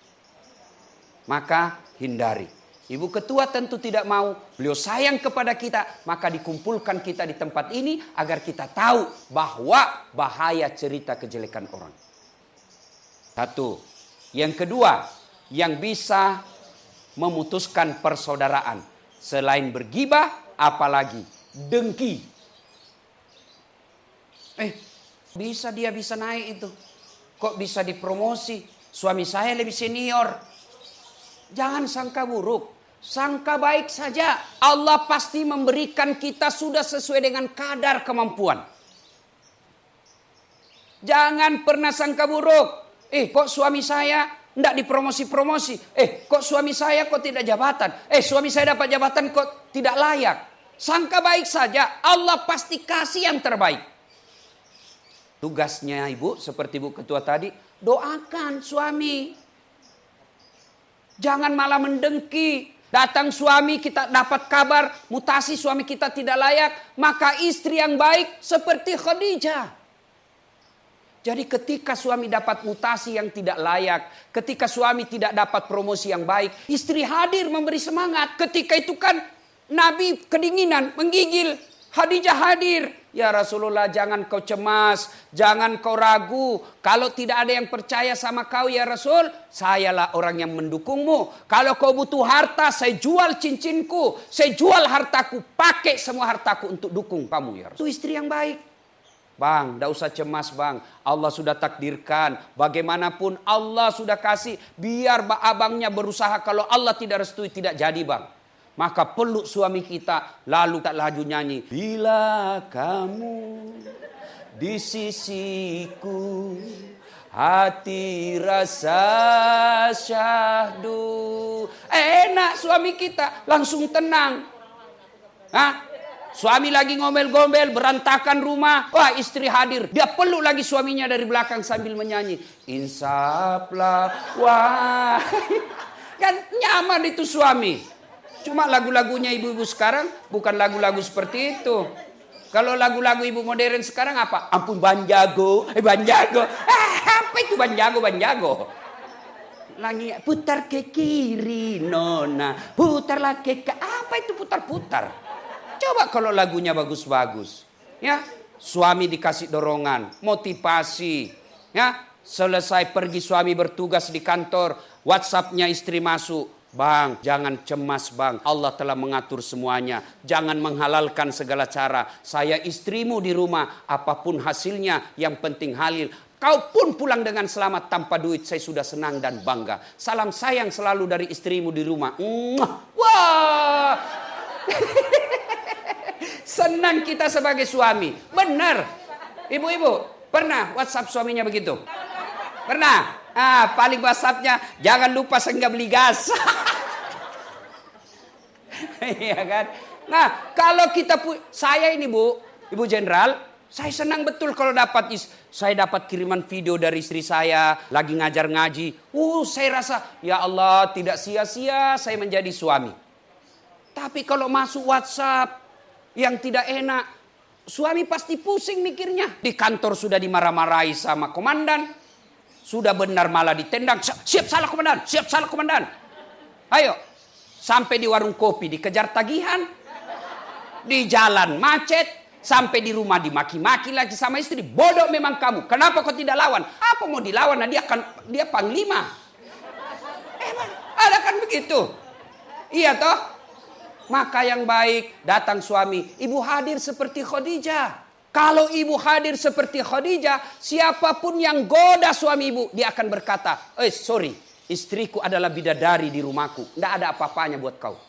Maka hindari. Ibu ketua tentu tidak mau, beliau sayang kepada kita, maka dikumpulkan kita di tempat ini agar kita tahu bahwa bahaya cerita kejelekan orang. Satu. Yang kedua, yang bisa memutuskan persaudaraan selain bergibah, apalagi dengki. Eh, bisa dia bisa naik itu. Kok bisa dipromosi? Suami saya lebih senior. Jangan sangka buruk. Sangka baik saja. Allah pasti memberikan kita sudah sesuai dengan kadar kemampuan. Jangan pernah sangka buruk. Eh, kok suami saya Tidak dipromosi-promosi. Eh, kok suami saya kok tidak jabatan? Eh, suami saya dapat jabatan kok tidak layak? Sangka baik saja, Allah pasti kasih yang terbaik. Tugasnya ibu, seperti ibu ketua tadi, doakan suami. Jangan malah mendengki. Datang suami, kita dapat kabar mutasi suami kita tidak layak. Maka istri yang baik seperti Khadijah. Jadi ketika suami dapat mutasi yang tidak layak. Ketika suami tidak dapat promosi yang baik. Istri hadir memberi semangat. Ketika itu kan Nabi kedinginan, menggigil. Khadijah hadir. Ya Rasulullah, jangan kau cemas, jangan kau ragu. Kalau tidak ada yang percaya sama kau ya Rasul, sayalah orang yang mendukungmu. Kalau kau butuh harta, saya jual cincinku, saya jual hartaku, pakai semua hartaku untuk dukung kamu ya Rasul. Itu istri yang baik. Bang, tidak usah cemas bang, Allah sudah takdirkan. Bagaimanapun Allah sudah kasih, biar abangnya berusaha. Kalau Allah tidak restui, tidak jadi bang. Maka peluk suami kita, lalu tak laju nyanyi. Bila kamu di sisiku, hati rasa syahdu. Enak suami kita, langsung tenang. Hah? Suami lagi ngomel-ngomel, berantakan rumah. Wah, istri hadir. Dia peluk lagi suaminya dari belakang sambil menyanyi. Insaflah, wah. Kan nyaman itu suami. Cuma lagu-lagunya ibu-ibu sekarang bukan lagu-lagu seperti itu. Kalau lagu-lagu ibu modern sekarang apa? Ampun Banjago, eh Banjago. Ah, apa itu Banjago, Banjago? Lagi putar ke kiri nona, putarlah ke ke apa itu putar-putar? Coba kalau lagunya bagus-bagus. Ya, suami dikasih dorongan, motivasi. Ya, selesai pergi suami bertugas di kantor, WhatsApp-nya istri masuk. Bang, jangan cemas bang. Allah telah mengatur semuanya. Jangan menghalalkan segala cara. Saya istrimu di rumah. Apapun hasilnya, yang penting halal. Kau pun pulang dengan selamat tanpa duit. Saya sudah senang dan bangga. Salam sayang selalu dari istrimu di rumah. Wah. Senang kita sebagai suami. Benar. Ibu-ibu, pernah WhatsApp suaminya begitu? Pernah? Ah, paling WhatsAppnya, jangan lupa saya nggak beli gas. Iya kan? Nah, kalau kita pu- saya ini bu, Ibu Jenderal, saya senang betul kalau dapat is- saya dapat kiriman video dari istri saya lagi ngajar ngaji. Uh, saya rasa ya Allah tidak sia-sia saya menjadi suami. Tapi kalau masuk WhatsApp yang tidak enak, suami pasti pusing mikirnya. Di kantor sudah dimarah-marahi sama komandan. Sudah benar malah ditendang. Siap salah komandan, siap salah komandan. Ayo. Sampai di warung kopi dikejar tagihan. Di jalan macet. Sampai di rumah dimaki-maki lagi sama istri. Bodoh memang kamu. Kenapa kau tidak lawan? Apa mau dilawan? Nah, dia akan dia panglima. Emang ada kan begitu? Iya toh? Maka yang baik datang suami. Ibu hadir seperti Khadijah. Kalau ibu hadir seperti Khadijah, siapapun yang goda suami ibu, dia akan berkata, eh sorry, istriku adalah bidadari di rumahku. Tidak ada apa-apanya buat kau.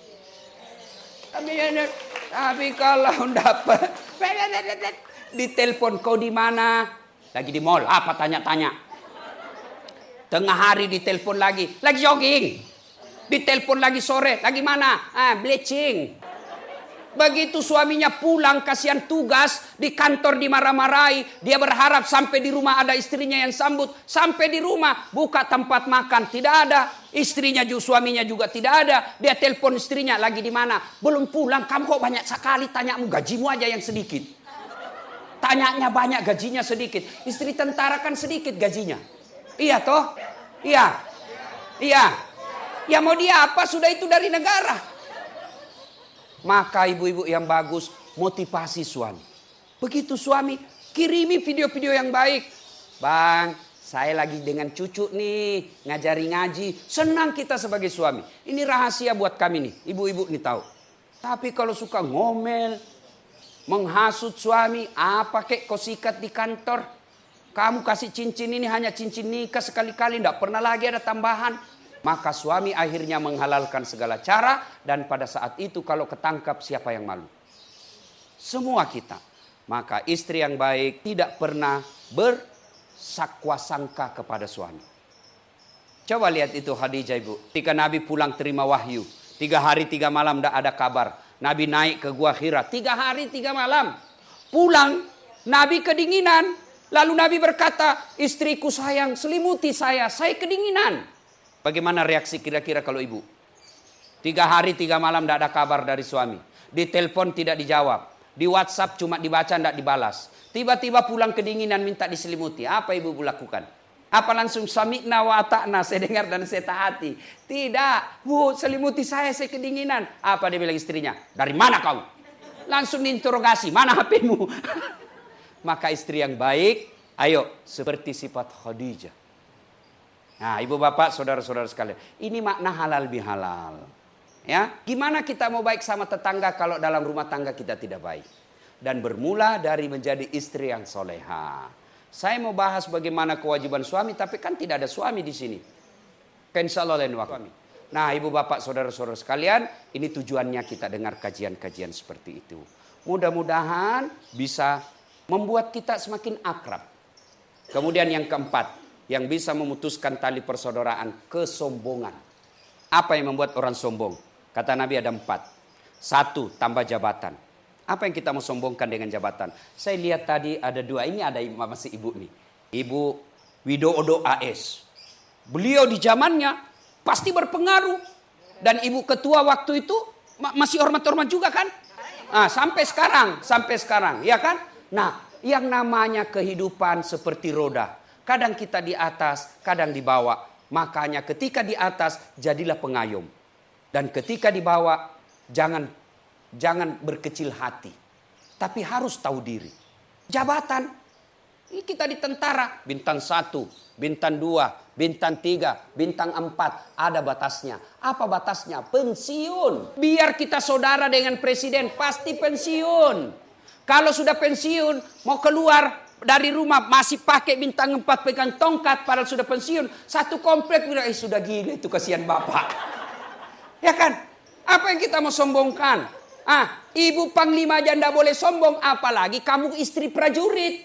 Tapi, tapi kalau dapat, ditelepon kau di mana? Lagi di mall, apa tanya-tanya. Tengah hari ditelepon lagi, lagi jogging. Ditelepon lagi sore, lagi mana? Ah, bleaching. Begitu suaminya pulang, kasihan tugas, di kantor dimarah-marahi. Dia berharap sampai di rumah ada istrinya yang sambut. Sampai di rumah, buka tempat makan, tidak ada. Istrinya juga, suaminya juga tidak ada. Dia telepon istrinya, lagi di mana? Belum pulang, kamu kok banyak sekali tanyamu, gajimu aja yang sedikit. Tanyanya banyak, gajinya sedikit. Istri tentara kan sedikit gajinya. Iya toh? Iya. Iya. Ya mau dia apa, sudah itu dari negara. Maka ibu-ibu yang bagus, motivasi suami. Begitu suami, kirimi video-video yang baik. Bang, saya lagi dengan cucu nih, ngajari ngaji. Senang kita sebagai suami. Ini rahasia buat kami nih, ibu-ibu nih tahu. Tapi kalau suka ngomel, menghasut suami, apa kek kau sikat di kantor. Kamu kasih cincin ini hanya cincin nikah sekali-kali, tidak pernah lagi ada tambahan. Maka suami akhirnya menghalalkan segala cara. Dan pada saat itu kalau ketangkap siapa yang malu? Semua kita. Maka istri yang baik tidak pernah bersakwa sangka kepada suami. Coba lihat itu Khadijah ibu. Ketika Nabi pulang terima wahyu. Tiga hari tiga malam tidak ada kabar. Nabi naik ke Gua Hira. Tiga hari tiga malam. Pulang. Nabi kedinginan. Lalu Nabi berkata, istriku sayang, selimuti saya. Saya kedinginan. Bagaimana reaksi kira-kira kalau ibu? Tiga hari tiga malam tidak ada kabar dari suami. Di telepon tidak dijawab. Di WhatsApp cuma dibaca tidak dibalas. Tiba-tiba pulang kedinginan minta diselimuti. Apa ibu lakukan? Apa langsung sami'na wa ata'na, saya dengar dan saya taati? Tidak. Bu, selimuti saya, saya kedinginan. Apa dia bilang istrinya? Dari mana kau? Langsung diinterogasi. Mana H P-mu? Maka istri yang baik, ayo seperti sifat Khadijah. Nah, ibu bapak, saudara-saudara sekalian, ini makna halal bihalal. Ya, gimana kita mau baik sama tetangga kalau dalam rumah tangga kita tidak baik? Dan bermula dari menjadi istri yang soleha. Saya mau bahas bagaimana kewajiban suami, tapi kan tidak ada suami di sini. Insya Allah lain waktu. Nah, ibu bapak, saudara-saudara sekalian, ini tujuannya kita dengar kajian-kajian seperti itu. Mudah-mudahan bisa membuat kita semakin akrab. Kemudian yang keempat, yang bisa memutuskan tali persaudaraan, kesombongan. Apa yang membuat orang sombong? Kata Nabi ada empat. Satu, tambah jabatan. Apa yang kita mau sombongkan dengan jabatan? Saya lihat tadi ada dua. Ini ada masih ibu nih. Ibu Widodo A S. Beliau di zamannya pasti berpengaruh. Dan ibu ketua waktu itu masih hormat-hormat juga kan? Nah, sampai sekarang. Sampai sekarang. Ya kan? Nah, yang namanya kehidupan seperti roda. Kadang kita di atas, kadang di bawah. Makanya ketika di atas, jadilah pengayom. Dan ketika di bawah, jangan Jangan berkecil hati. Tapi harus tahu diri. Jabatan. Ini kita di tentara. Bintang satu, bintang dua, bintang tiga, bintang empat. Ada batasnya. Apa batasnya? Pensiun. Biar kita saudara dengan presiden, pasti pensiun. Kalau sudah pensiun, mau keluar dari rumah, masih pakai bintang empat, pegang tongkat, padahal sudah pensiun. Satu komplek, bilang, eh sudah gila itu, kasihan bapak. Ya kan? Apa yang kita mau sombongkan? Ah, ibu panglima aja ndak boleh sombong, apalagi kamu istri prajurit.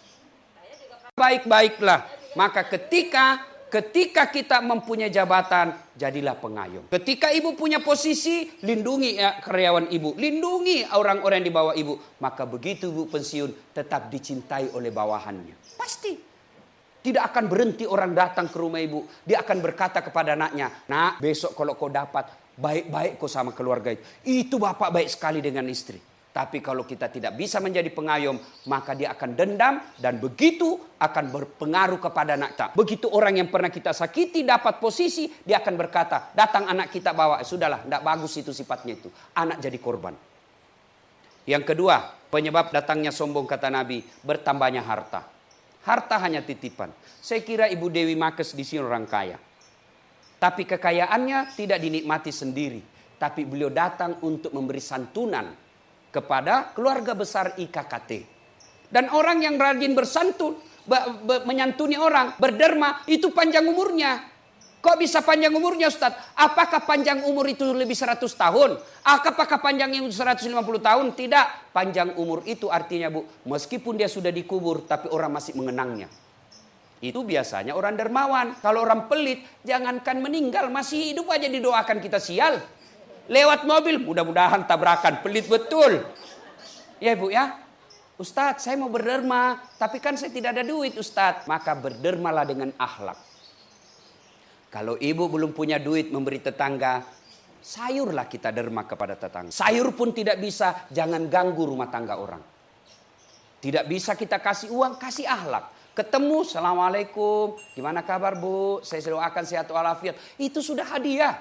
Baik-baiklah. Maka ketika ketika kita mempunyai jabatan, jadilah pengayom. Ketika ibu punya posisi, lindungi ya, karyawan ibu, lindungi orang-orang di bawah ibu. Maka begitu ibu pensiun, tetap dicintai oleh bawahannya. Pasti. Tidak akan berhenti orang datang ke rumah ibu. Dia akan berkata kepada anaknya, "Nak, besok kalau kau dapat, baik-baik kau sama keluarga itu. Itu bapak baik sekali dengan istri." Tapi kalau kita tidak bisa menjadi pengayom, maka dia akan dendam dan begitu akan berpengaruh kepada anak kita. Begitu orang yang pernah kita sakiti dapat posisi, dia akan berkata, datang anak kita bawa, sudahlah, tidak bagus itu sifatnya itu. Anak jadi korban. Yang kedua, penyebab datangnya sombong kata Nabi, bertambahnya harta. Harta hanya titipan. Saya kira Ibu Dewi Makes di sini orang kaya. Tapi kekayaannya tidak dinikmati sendiri. Tapi beliau datang untuk memberi santunan kepada keluarga besar I K K T. Dan orang yang rajin bersantun, be, be, menyantuni orang, berderma, itu panjang umurnya. Kok bisa panjang umurnya Ustaz? Apakah panjang umur itu lebih seratus tahun? Apakah panjang umur seratus lima puluh tahun? Tidak. Panjang umur itu artinya Bu, meskipun dia sudah dikubur, tapi orang masih mengenangnya. Itu biasanya orang dermawan. Kalau orang pelit, jangankan meninggal, masih hidup aja didoakan kita sial. Lewat mobil, mudah-mudahan tabrakan, pelit betul. Ya Bu ya. Ustadz, saya mau berderma, tapi kan saya tidak ada duit Ustadz. Maka berdermalah dengan akhlak. Kalau ibu belum punya duit memberi tetangga, sayurlah kita derma kepada tetangga. Sayur pun tidak bisa, jangan ganggu rumah tangga orang. Tidak bisa kita kasih uang, kasih akhlak. Ketemu, Assalamualaikum, gimana kabar Bu? Saya doakan sehat walafiat. Itu sudah hadiah.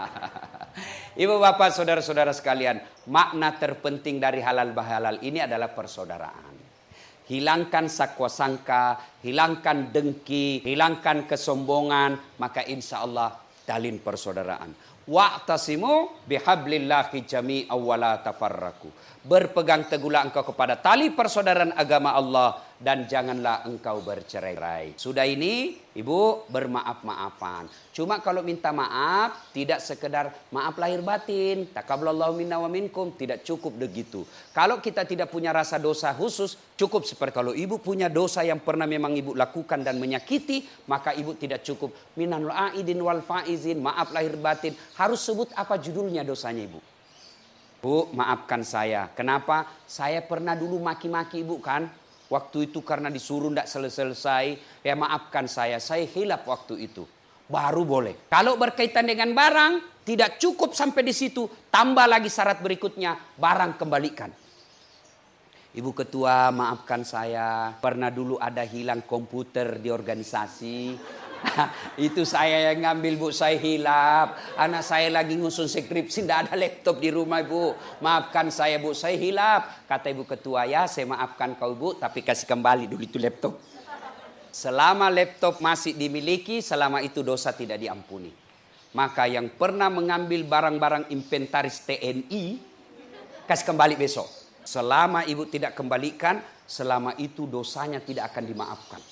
Ibu bapak saudara-saudara sekalian, makna terpenting dari halal bahalal ini adalah persaudaraan. Hilangkan sakwa sangka, hilangkan dengki, hilangkan kesombongan, maka insya Allah dalin persaudaraan. Wa'tasimu bihablillahi jami'an wa la tafarraqu. Berpegang teguhlah engkau kepada tali persaudaraan agama Allah dan janganlah engkau bercerai-berai. Sudah ini, ibu bermaaf-maafan. Cuma kalau minta maaf, tidak sekedar maaf lahir batin. Taqabbalallahu minna wa minkum, tidak cukup begitu. Kalau kita tidak punya rasa dosa khusus, cukup seperti kalau ibu punya dosa yang pernah memang ibu lakukan dan menyakiti, maka ibu tidak cukup. Minal aidin wal faizin, maaf lahir batin. Harus sebut apa judulnya dosanya ibu. Bu, maafkan saya. Kenapa? Saya pernah dulu maki-maki ibu kan? Waktu itu karena disuruh tidak selesai, ya maafkan saya, saya hilaf waktu itu. Baru boleh. Kalau berkaitan dengan barang, tidak cukup sampai di situ. Tambah lagi syarat berikutnya, barang kembalikan. Ibu ketua, maafkan saya. Pernah dulu ada hilang komputer di organisasi. Itu saya yang ngambil bu, saya hilap. Anak saya lagi ngusun skripsi, tidak ada laptop di rumah bu. Maafkan saya bu, saya hilap. Kata ibu ketua, ya saya maafkan kau bu, tapi kasih kembali dulu itu laptop. Selama laptop masih dimiliki, selama itu dosa tidak diampuni. Maka yang pernah mengambil barang-barang inventaris T N I, kasih kembali besok. Selama ibu tidak kembalikan, selama itu dosanya tidak akan dimaafkan.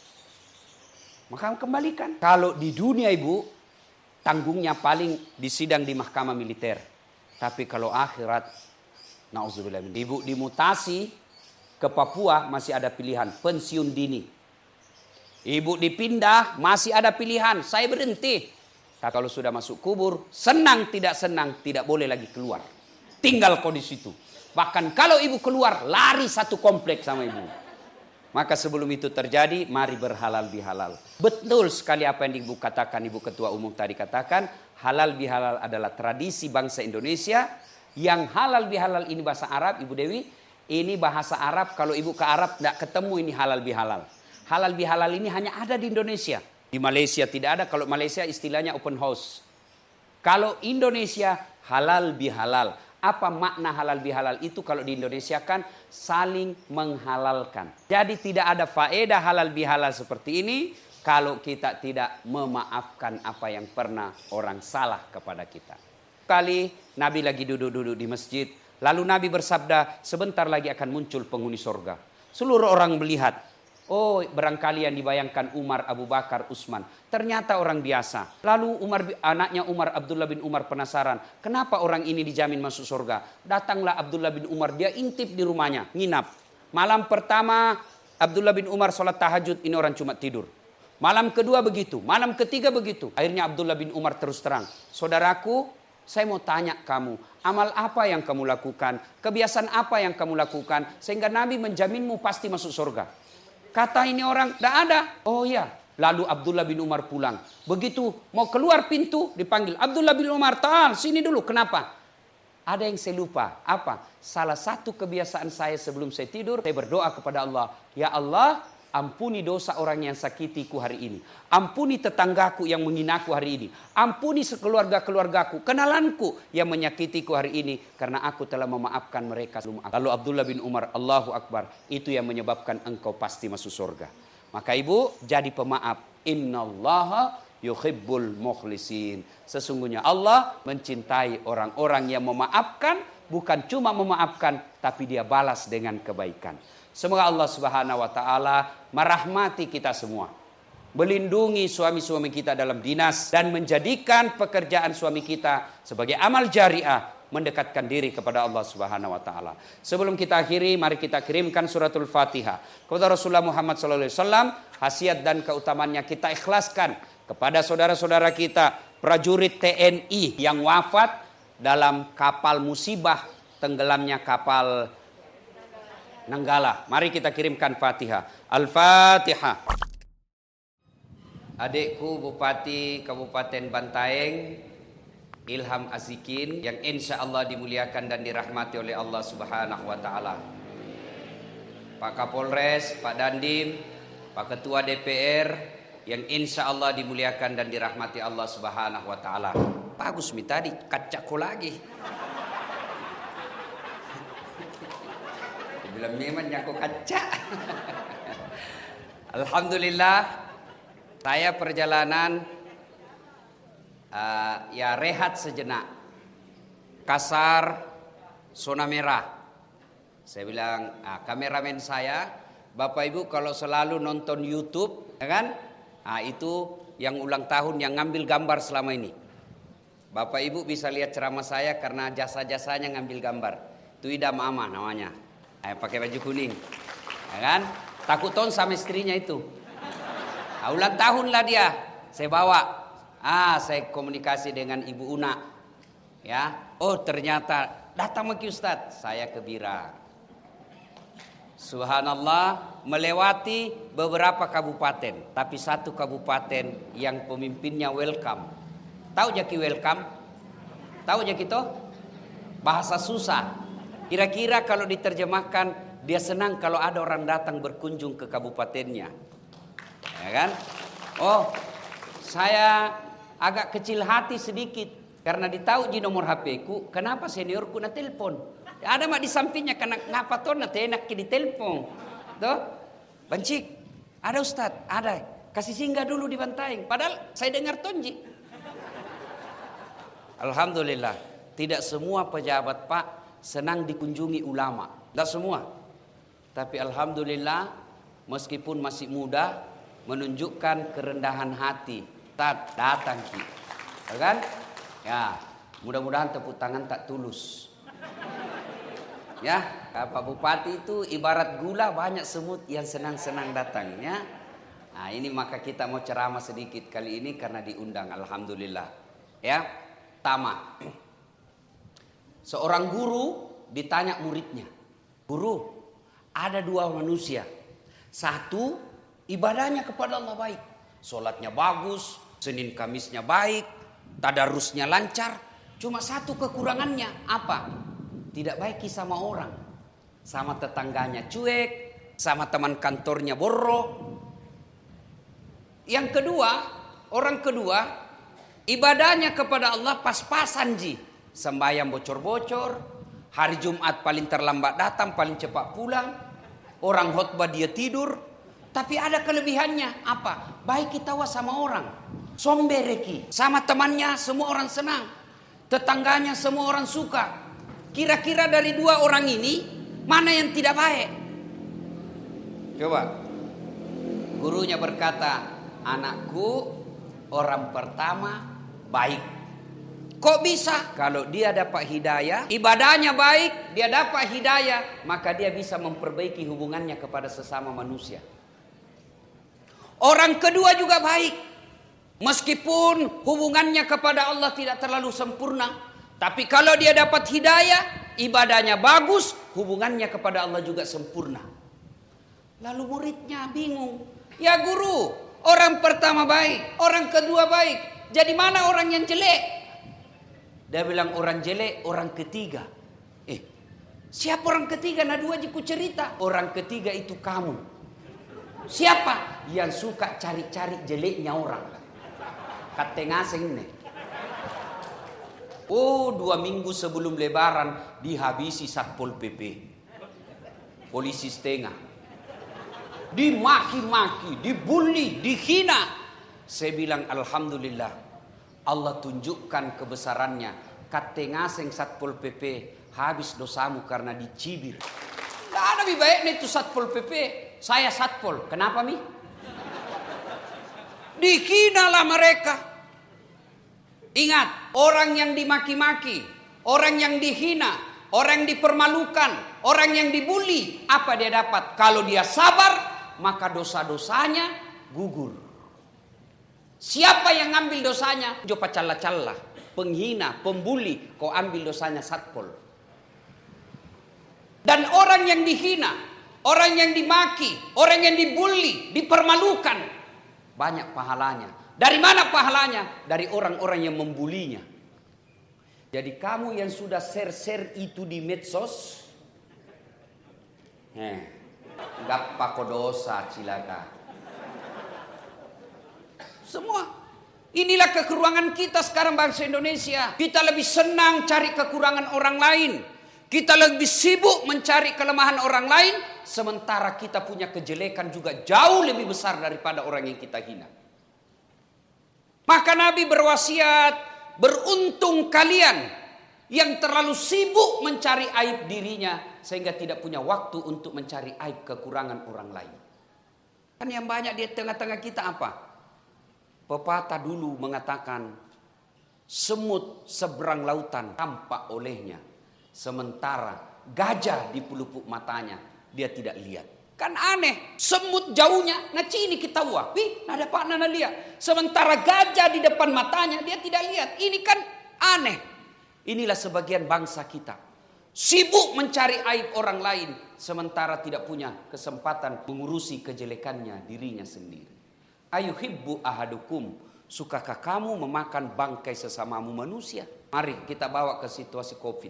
Maka kembalikan. Kalau di dunia ibu, tanggungnya paling disidang di mahkamah militer. Tapi kalau akhirat, na'udzubillah min. Ibu dimutasi ke Papua masih ada pilihan, pensiun dini. Ibu dipindah masih ada pilihan, saya berhenti. Tapi kalau sudah masuk kubur, senang tidak senang, tidak boleh lagi keluar. Tinggal kau di situ. Bahkan kalau ibu keluar, lari satu kompleks sama ibu. Maka sebelum itu terjadi, mari berhalal bihalal. Betul sekali apa yang ibu katakan, ibu ketua umum tadi katakan, halal bihalal adalah tradisi bangsa Indonesia. Yang halal bihalal ini bahasa Arab, Ibu Dewi, ini bahasa Arab. Kalau ibu ke Arab tidak ketemu ini halal bihalal. Halal bihalal ini hanya ada di Indonesia. Di Malaysia tidak ada. Kalau Malaysia istilahnya open house. Kalau Indonesia halal bihalal. Apa makna halal bihalal itu? Kalau di Indonesia kan saling menghalalkan. Jadi tidak ada faedah halal bihalal seperti ini kalau kita tidak memaafkan apa yang pernah orang salah kepada kita. Kali Nabi lagi duduk-duduk di masjid, lalu Nabi bersabda, sebentar lagi akan muncul penghuni sorga. Seluruh orang melihat, oh barangkali yang dibayangkan Umar, Abu Bakar, Utsman. Ternyata orang biasa. Lalu Umar, anaknya Umar, Abdullah bin Umar penasaran. Kenapa orang ini dijamin masuk surga? Datanglah Abdullah bin Umar, dia intip di rumahnya, nginap. Malam pertama Abdullah bin Umar sholat tahajud, ini orang cuma tidur. Malam kedua begitu, malam ketiga begitu. Akhirnya Abdullah bin Umar terus terang. Saudaraku, saya mau tanya kamu, amal apa yang kamu lakukan? Kebiasaan apa yang kamu lakukan? Sehingga Nabi menjaminmu pasti masuk surga. Kata ini orang, tidak ada. Oh iya. Lalu Abdullah bin Umar pulang. Begitu mau keluar pintu, dipanggil. Abdullah bin Umar, tahan, sini dulu. Kenapa? Ada yang saya lupa. Apa? Salah satu kebiasaan saya sebelum saya tidur, saya berdoa kepada Allah. Ya Allah, ampuni dosa orang yang sakitiku hari ini. Ampuni tetanggaku yang menghinaku hari ini. Ampuni sekeluarga-keluargaku, kenalanku yang menyakitiku hari ini. Karena aku telah memaafkan mereka sebelum aku. Lalu Abdullah bin Umar, Allahu Akbar. Itu yang menyebabkan engkau pasti masuk surga. Maka ibu jadi pemaaf. Innallaha yuhibbul mukhlisin. Sesungguhnya Allah mencintai orang-orang yang memaafkan. Bukan cuma memaafkan, tapi dia balas dengan kebaikan. Semoga Allah Subhanahu wa taala merahmati kita semua. Melindungi suami-suami kita dalam dinas dan menjadikan pekerjaan suami kita sebagai amal jariah, mendekatkan diri kepada Allah Subhanahu wa taala. Sebelum kita akhiri, mari kita kirimkan suratul Fatihah kepada Rasulullah Muhammad sallallahu alaihi wasallam. Khasiat dan keutamaannya kita ikhlaskan kepada saudara-saudara kita prajurit T N I yang wafat dalam kapal musibah tenggelamnya kapal Nanggala. Mari kita kirimkan Fatihah. Al-Fatihah. Adikku Bupati Kabupaten Bantaeng, Ilham Azikin, yang insya Allah dimuliakan dan dirahmati oleh Allah Subhanahu wa taala. Pak Kapolres, Pak Dandim, Pak Ketua D P R, yang insya Allah dimuliakan dan dirahmati Allah Subhanahu wa taala. Bagus mi tadi, kacaku lagi. Bilang memang aku kaca. Alhamdulillah, saya perjalanan uh, ya rehat sejenak. Kasar, zona merah. Saya bilang, ah, kameramen saya Bapak Ibu kalau selalu nonton YouTube, ya kan? Nah, itu yang ulang tahun yang ngambil gambar selama ini. Bapak Ibu bisa lihat ceramah saya karena jasa-jasanya ngambil gambar. Itu Idam Ama namanya. Eh, pakai baju kuning. Ya kan? Takut ton sama istrinya itu. Nah, ulang tahun lah dia. Saya bawa. Ah, saya komunikasi dengan Ibu Una. Ya. Oh, ternyata datang lagi Ustaz. Saya ke Bira. Subhanallah, melewati beberapa kabupaten, tapi satu kabupaten yang pemimpinnya welcome. Tahu jaki welcome? Tahu jaki itu? Bahasa susah. Kira-kira kalau diterjemahkan, dia senang kalau ada orang datang berkunjung ke kabupatennya. Ya kan? Oh, saya agak kecil hati sedikit karena ditahu di nomor H P ku, kenapa seniorku na telepon? Ada mak di sampingnya, kenapa tuh nanti enak di telepon. Tuh, Bancik, ada Ustaz, ada. Kasih singgah dulu di Bantaeng. Padahal saya dengar tonji. Alhamdulillah, tidak semua pejabat Pak senang dikunjungi ulama. Tidak semua. Tapi alhamdulillah, meskipun masih muda, menunjukkan kerendahan hati. Ustaz, datang Ki. Ya kan? Ya, mudah-mudahan tepuk tangan tak tulus. Ya, Pak Bupati itu ibarat gula, banyak semut yang senang-senang datangnya. Nah, ini maka kita mau ceramah sedikit kali ini karena diundang, alhamdulillah. Ya, pertama, seorang guru ditanya muridnya, guru, ada dua manusia, satu ibadahnya kepada Allah baik, sholatnya bagus, Senin Kamisnya baik, tadarusnya lancar, cuma satu kekurangannya apa? Tidak baik sama orang, sama tetangganya cuek, sama teman kantornya borok. Yang kedua, orang kedua, ibadahnya kepada Allah pas-pasan ji. Sembahyang bocor-bocor, hari Jumat paling terlambat datang, paling cepat pulang. Orang khotbah dia tidur, tapi ada kelebihannya apa? Baik kita sama orang, sombereki, sama temannya semua orang senang, tetangganya semua orang suka. Kira-kira dari dua orang ini, mana yang tidak baik? Coba. Gurunya berkata, anakku orang pertama baik. Kok bisa? Kalau dia dapat hidayah, ibadahnya baik, dia dapat hidayah, maka dia bisa memperbaiki hubungannya kepada sesama manusia. Orang kedua juga baik. Meskipun hubungannya kepada Allah tidak terlalu sempurna, tapi kalau dia dapat hidayah, ibadahnya bagus, hubungannya kepada Allah juga sempurna. Lalu muridnya bingung. Ya guru, orang pertama baik, orang kedua baik. Jadi mana orang yang jelek? Dia bilang orang jelek, orang ketiga. Eh, siapa orang ketiga? Nah dua jiku cerita. Orang ketiga itu kamu. Siapa? Yang suka cari-cari jeleknya orang. Katengaseng nih. Oh, dua minggu sebelum Lebaran dihabisi Satpol P P, polisi setengah, dimaki-maki, dibully, dihina. Saya bilang alhamdulillah, Allah tunjukkan kebesarannya. Katengaseng Satpol P P habis dosamu karena dicibir. Tidak ada lebih baiknya itu Satpol P P. Saya Satpol, kenapa mi? Dihinalah mereka. Ingat, orang yang dimaki-maki, orang yang dihina, orang yang dipermalukan, orang yang dibully, apa dia dapat? Kalau dia sabar, maka dosa-dosanya gugur. Siapa yang ambil dosanya? Jopa calla-calla, penghina, pembuli, kau ambil dosanya Satpol. Dan orang yang dihina, orang yang dimaki, orang yang dibully, dipermalukan, banyak pahalanya. Dari mana pahalanya? Dari orang-orang yang membulinya. Jadi kamu yang sudah share-share itu di medsos, eh, gappa dosa cilaka. Semua. Inilah kekurangan kita sekarang bangsa Indonesia. Kita lebih senang cari kekurangan orang lain. Kita lebih sibuk mencari kelemahan orang lain, sementara kita punya kejelekan juga jauh lebih besar daripada orang yang kita hina. Maka Nabi berwasiat, beruntung kalian yang terlalu sibuk mencari aib dirinya sehingga tidak punya waktu untuk mencari aib kekurangan orang lain. Kan yang banyak di tengah-tengah kita apa? Pepatah dulu mengatakan, semut seberang lautan tampak olehnya, sementara gajah di pelupuk matanya dia tidak lihat. Kan aneh, semut jauhnya ngacini kita wah, pi nada pak nana lihat, sementara gajah di depan matanya dia tidak lihat. Ini kan aneh. Inilah sebagian bangsa kita, sibuk mencari aib orang lain sementara tidak punya kesempatan mengurusi kejelekannya dirinya sendiri. Ayuhibbu ahadukum, sukakah kamu memakan bangkai sesamamu manusia? Mari kita bawa ke situasi Covid.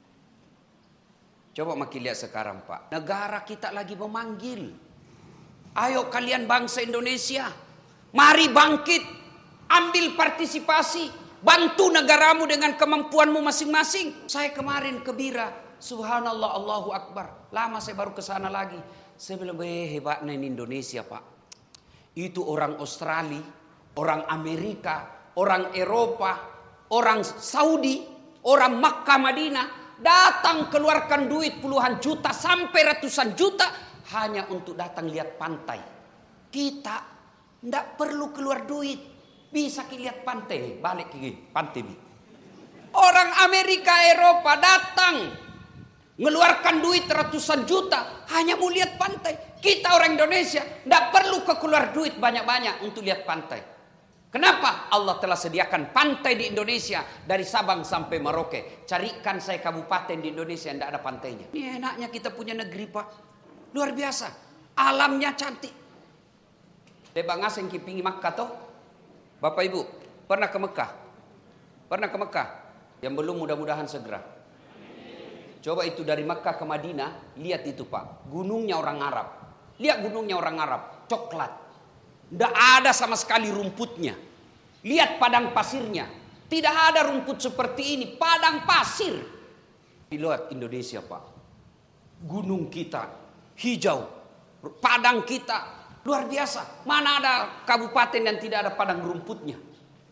Coba makin lihat sekarang Pak, negara kita lagi memanggil, ayo kalian bangsa Indonesia, mari bangkit, ambil partisipasi, bantu negaramu dengan kemampuanmu masing-masing. Saya kemarin ke Bira, subhanallah, Allahu Akbar. Lama saya baru ke sana lagi. Saya bilang, "Eh, hebatnya ini Indonesia, Pak. Itu orang Australia, orang Amerika, orang Eropa, orang Saudi, orang Makkah, Madinah datang keluarkan duit puluhan juta sampai ratusan juta hanya untuk datang lihat pantai. Kita tidak perlu keluar duit. Bisa lihat pantai, balik ke pantai. Orang Amerika, Eropa datang ngeluarkan duit ratusan juta hanya mau lihat pantai. Kita orang Indonesia tidak perlu keluar duit banyak-banyak untuk lihat pantai. Kenapa? Allah telah sediakan pantai di Indonesia dari Sabang sampai Merauke. Carikan saya kabupaten di Indonesia yang tidak ada pantainya. Ini enaknya kita punya negeri Pak, luar biasa, alamnya cantik. Debang asing kipingi Makkah toh. Bapak Ibu, pernah ke Mekah? Pernah ke Mekah? Yang belum mudah-mudahan segera. Coba itu dari Mekah ke Madinah, lihat itu Pak, gunungnya orang Arab. Lihat gunungnya orang Arab, coklat. Tidak ada sama sekali rumputnya. Lihat padang pasirnya. Tidak ada rumput seperti ini, padang pasir. Lihat Indonesia Pak, gunung kita hijau, padang kita luar biasa. Mana ada kabupaten yang tidak ada padang rumputnya.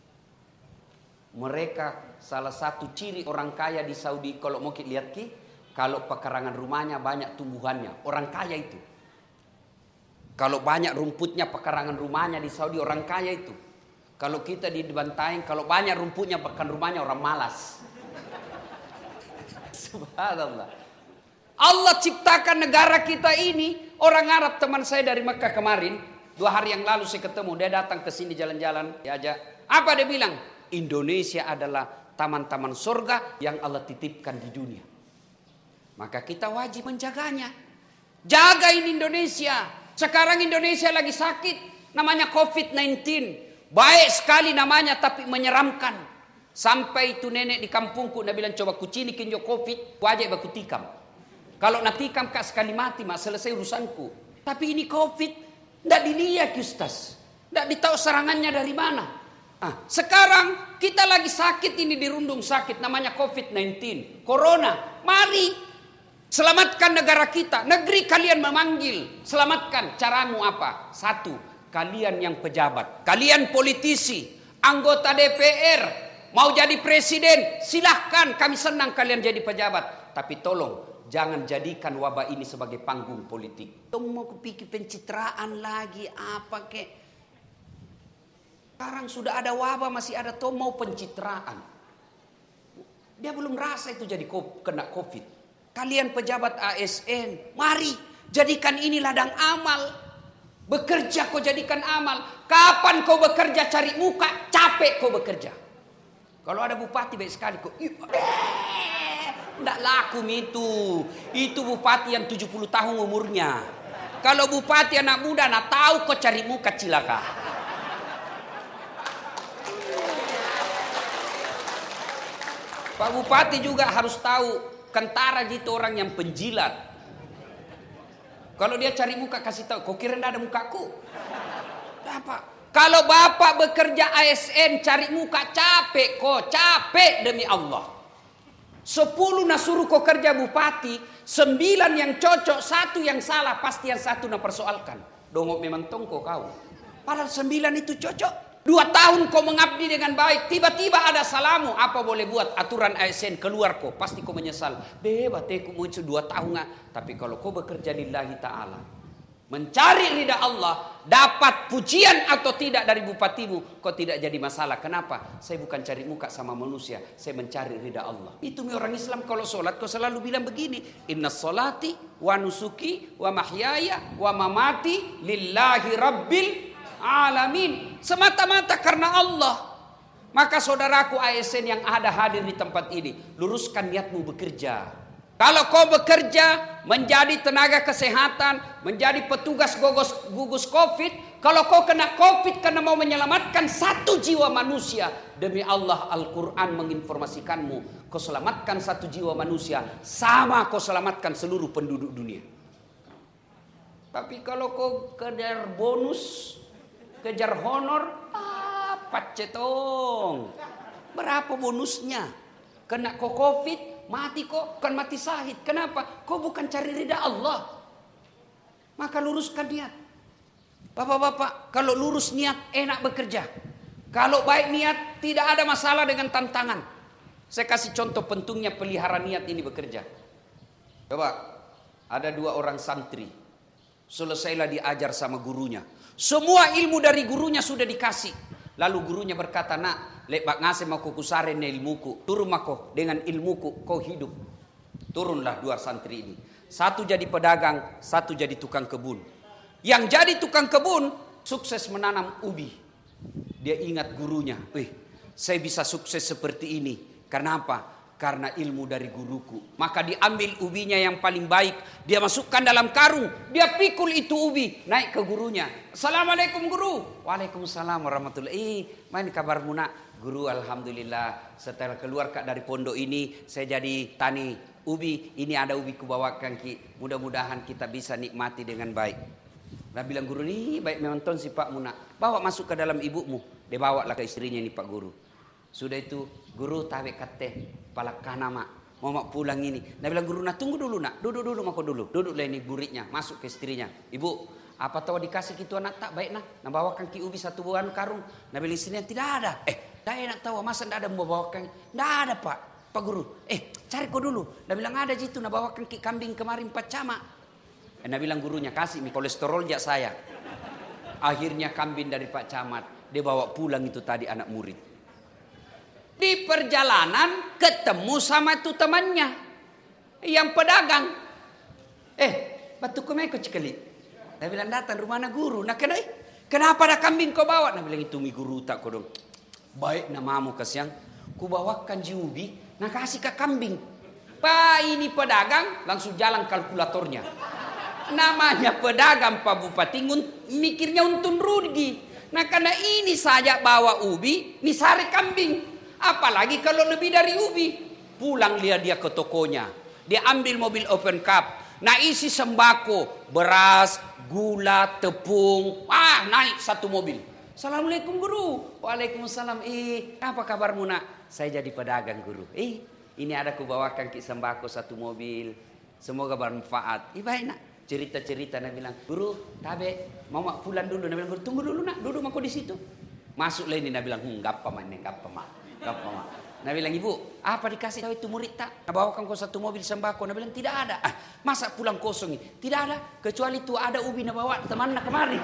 Mereka salah satu ciri orang kaya di Saudi. Kalau mau kita lihat ki, kalau pekarangan rumahnya banyak tumbuhannya. Orang kaya itu. Kalau banyak rumputnya pekarangan rumahnya di Saudi, orang kaya itu. Kalau kita di Bantaeng, kalau banyak rumputnya pekarangan rumahnya, orang malas. Subhanallah. Allah ciptakan negara kita ini. Orang Arab, teman saya dari Mekah kemarin, dua hari yang lalu saya ketemu, dia datang ke sini jalan-jalan, diajak. Apa dia bilang? Indonesia adalah taman-taman surga yang Allah titipkan di dunia. Maka kita wajib menjaganya. Jaga ini Indonesia. Sekarang Indonesia lagi sakit, namanya covid sembilan belas. Baik sekali namanya tapi menyeramkan. Sampai itu nenek di kampungku, dia bilang coba kucini kinjo covid, wajib aku tikam. Kalau natikam kak sekali mati, mak selesai urusanku. Tapi ini Covid, tidak dilihat Ustaz, tidak ditahu serangannya dari mana. Ah, sekarang kita lagi sakit ini, dirundung sakit, namanya covid sembilan belas, Corona. Mari selamatkan negara kita. Negeri kalian memanggil, selamatkan. Caramu apa? Satu, kalian yang pejabat, kalian politisi, anggota D P R, mau jadi presiden, silahkan, kami senang kalian jadi pejabat. Tapi tolong jangan jadikan wabah ini sebagai panggung politik. Kamu mau kepikir pencitraan lagi apa kek? Sekarang sudah ada wabah masih ada toh mau pencitraan. Dia belum rasa itu jadi kena Covid. Kalian pejabat A S N, mari jadikan ini ladang amal. Bekerja kau jadikan amal. Kapan kau bekerja cari muka, capek kau bekerja. Kalau ada bupati baik sekali kau. Tidak laku itu. Itu bupati yang tujuh puluh tahun umurnya. Kalau bupati anak muda, nak tahu kok cari muka cilaka. Pak Bupati juga harus tahu, kentara gitu orang yang penjilat. Kalau dia cari muka kasih tahu, kok kira tidak ada mukaku? Apa? Kalau bapak bekerja A S N cari muka capek kok, capek demi Allah. Sepuluh nasuruh kau kerja bupati, sembilan yang cocok, satu yang salah, pasti yang satu nak persoalkan. Dongok memang tongko kau. Padahal sembilan itu cocok. Dua tahun kau mengabdi dengan baik, tiba-tiba ada salamu, apa boleh buat? Aturan A S N keluar kau, pasti kau menyesal. Debat aku muncul dua tahun, tapi kalau kau bekerja lillahi ta'ala, mencari ridha Allah, dapat pujian atau tidak dari bupatimu, kau tidak jadi masalah. Kenapa? Saya bukan cari muka sama manusia, saya mencari ridha Allah. Itu orang Islam kalau sholat, kau selalu bilang begini, inna sholati wa nusuki wa mahyaya wa mamati lillahi rabbil alamin, semata-mata karena Allah. Maka saudaraku A S N yang ada hadir di tempat ini, luruskan niatmu bekerja. Kalau kau bekerja menjadi tenaga kesehatan, menjadi petugas gugus, gugus COVID, kalau kau kena COVID karena mau menyelamatkan satu jiwa manusia, demi Allah Al-Quran menginformasikanmu, kau selamatkan satu jiwa manusia sama kau selamatkan seluruh penduduk dunia. Tapi kalau kau kejar bonus, kejar honor, apa cetong? Berapa bonusnya? Kena kau COVID, mati kok, kan mati syahid. Kenapa? Kau bukan cari ridha Allah. Maka luruskan niat. Bapak-bapak, kalau lurus niat enak bekerja. Kalau baik niat tidak ada masalah dengan tantangan. Saya kasih contoh pentingnya pelihara niat ini bekerja. Coba, ada dua orang santri. Selesailah diajar sama gurunya. Semua ilmu dari gurunya sudah dikasih. Lalu gurunya berkata, nak, lebak ngasih mako kusaren ilmuku. Turun mako dengan ilmuku kau hidup. Turunlah dua santri ini. Satu jadi pedagang, satu jadi tukang kebun. Yang jadi tukang kebun sukses menanam ubi. Dia ingat gurunya. Wih, saya bisa sukses seperti ini. Karena apa? Karena ilmu dari guruku. Maka diambil ubinya yang paling baik. Dia masukkan dalam karung. Dia pikul itu ubi. Naik ke gurunya. Assalamualaikum guru. Waalaikumsalam warahmatullahi. Eh, mana kabarmu nak? Guru alhamdulillah. Setelah keluar kak dari pondok ini, saya jadi tani ubi. Ini ada ubi kubawakan ki. Mudah-mudahan kita bisa nikmati dengan baik. Lah bilang guru ini baik memang ton si Pak Muna. Bawa masuk ke dalam ibumu. Dia bawa lah ke istrinya ini Pak Guru. Sudah itu guru tawe kate palakana mak mau mak pulang ini. Dia bilang guru nak tunggu dulu nak, duduk dulu mako dulu, duduk lah ini buritnya masuk ke istrinya. Ibu, apa tahu dikasih gitu anak tak baik nah, nak bawakan ki ubi satu buah karung. Nah bilang istrinya tidak ada. Eh, saya nak tahu masa tidak ada mau bawakan? Tidak ada Pak, Pak Guru. Eh, cari kau dulu. Dia bilang ada jitu nak bawakan ki kambing kemarin Pak Camat. Eh, dia bilang gurunya kasih mi kolesterol jak saya. Akhirnya kambing dari Pak Camat dia bawa pulang itu tadi anak murid. Di perjalanan ketemu sama itu temannya yang pedagang. Eh, batu kemeko cikali. Dia bilang datang rumah na guru. Nah kenapa? Kenapa ada kambing kau bawa? Nah bilang itu mi guru tak kau dong. Baik namamu kasihan. Ku bawakan jiubi. Nah kasih ke kambing. Pak ini pedagang langsung jalan kalkulatornya. Namanya pedagang Pak Bupati mikirnya untung rugi. Nah karena ini saja bawa ubi, ini sari kambing. Apalagi kalau lebih dari ubi. Pulang dia dia ke tokonya. Dia ambil mobil open cup. Nah isi sembako. Beras, gula, tepung. Ah naik satu mobil. Assalamualaikum guru. Waalaikumsalam. Eh apa kabarmu nak? Saya jadi pedagang guru. Eh ini ada kubawakan ki sembako satu mobil. Semoga bermanfaat. Eh baik nak. Cerita-cerita nak bilang. Guru tabe mau mak pulang dulu. Nak bilang guru tunggu dulu nak. Duduk mako di situ. Masuk lah ini nak bilang. Hmm gapa mak ini gapa mak. Gapa mak. Nah bilang ibu, apa dikasih tahu itu murid tak? Nah bawakan kau satu mobil sembako. Nah bilang tidak ada. Ah, masa pulang kosong ini? Tidak ada. Kecuali itu ada ubi nak bawa teman nak kemari.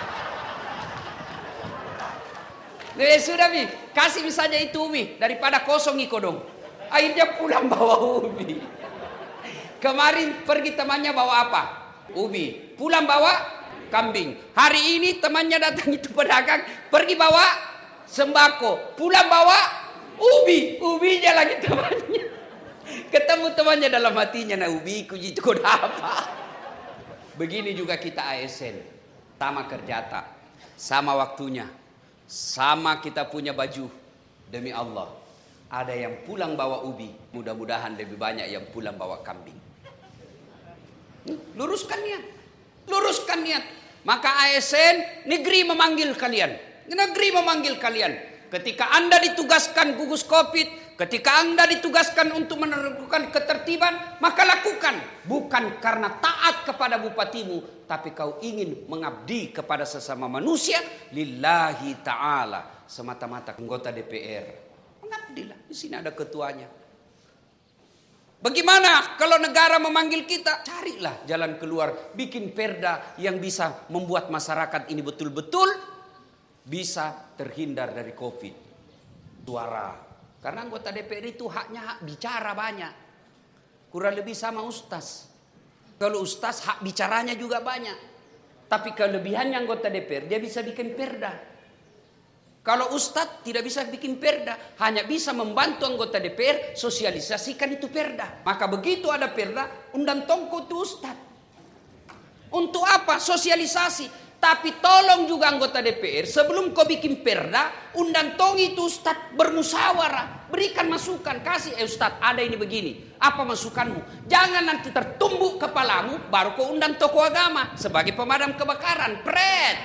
Nah, sudah mi, kasih saja itu ubi daripada kosong iko dong. Akhirnya pulang bawa ubi. Kemarin pergi temannya bawa apa? Ubi. Pulang bawa kambing. Hari ini temannya datang itu pedagang, pergi bawa sembako. Pulang bawa ubi, ubinya lagi temannya. Ketemu temannya dalam hatinya, nah ubiku itu kau apa? Begini juga kita A S N, sama kerja tak, sama waktunya, sama kita punya baju. Demi Allah, ada yang pulang bawa ubi, mudah-mudahan lebih banyak yang pulang bawa kambing. Luruskan niat, luruskan niat. Maka A S N negeri memanggil kalian, negeri memanggil kalian. Ketika Anda ditugaskan gugus COVID, ketika Anda ditugaskan untuk menegakkan ketertiban, maka lakukan. Bukan karena taat kepada bupatimu, tapi kau ingin mengabdi kepada sesama manusia lillahi ta'ala. semata-mata anggota D P R. Mengabdilah, di sini ada ketuanya. Bagaimana kalau negara memanggil kita? Carilah jalan keluar, bikin perda yang bisa membuat masyarakat ini betul-betul bisa terhindar dari Covid. Suara. Karena anggota D P R itu haknya hak bicara banyak. Kurang lebih sama ustaz. Kalau ustaz hak bicaranya juga banyak. Tapi kelebihannya anggota D P R, dia bisa bikin perda. Kalau ustadz tidak bisa bikin perda, hanya bisa membantu anggota D P R sosialisasikan itu perda. Maka begitu ada perda, undang tongko itu ustadz. Untuk apa? Sosialisasi. Tapi tolong juga anggota D P R, sebelum kau bikin perda, undang tong itu ustadz bermusyawarah. Berikan masukan, kasih, eh ustadz ada ini begini. Apa masukanmu? Jangan nanti tertumbuk kepalamu, baru kau undang tokoh agama sebagai pemadam kebakaran. Pret.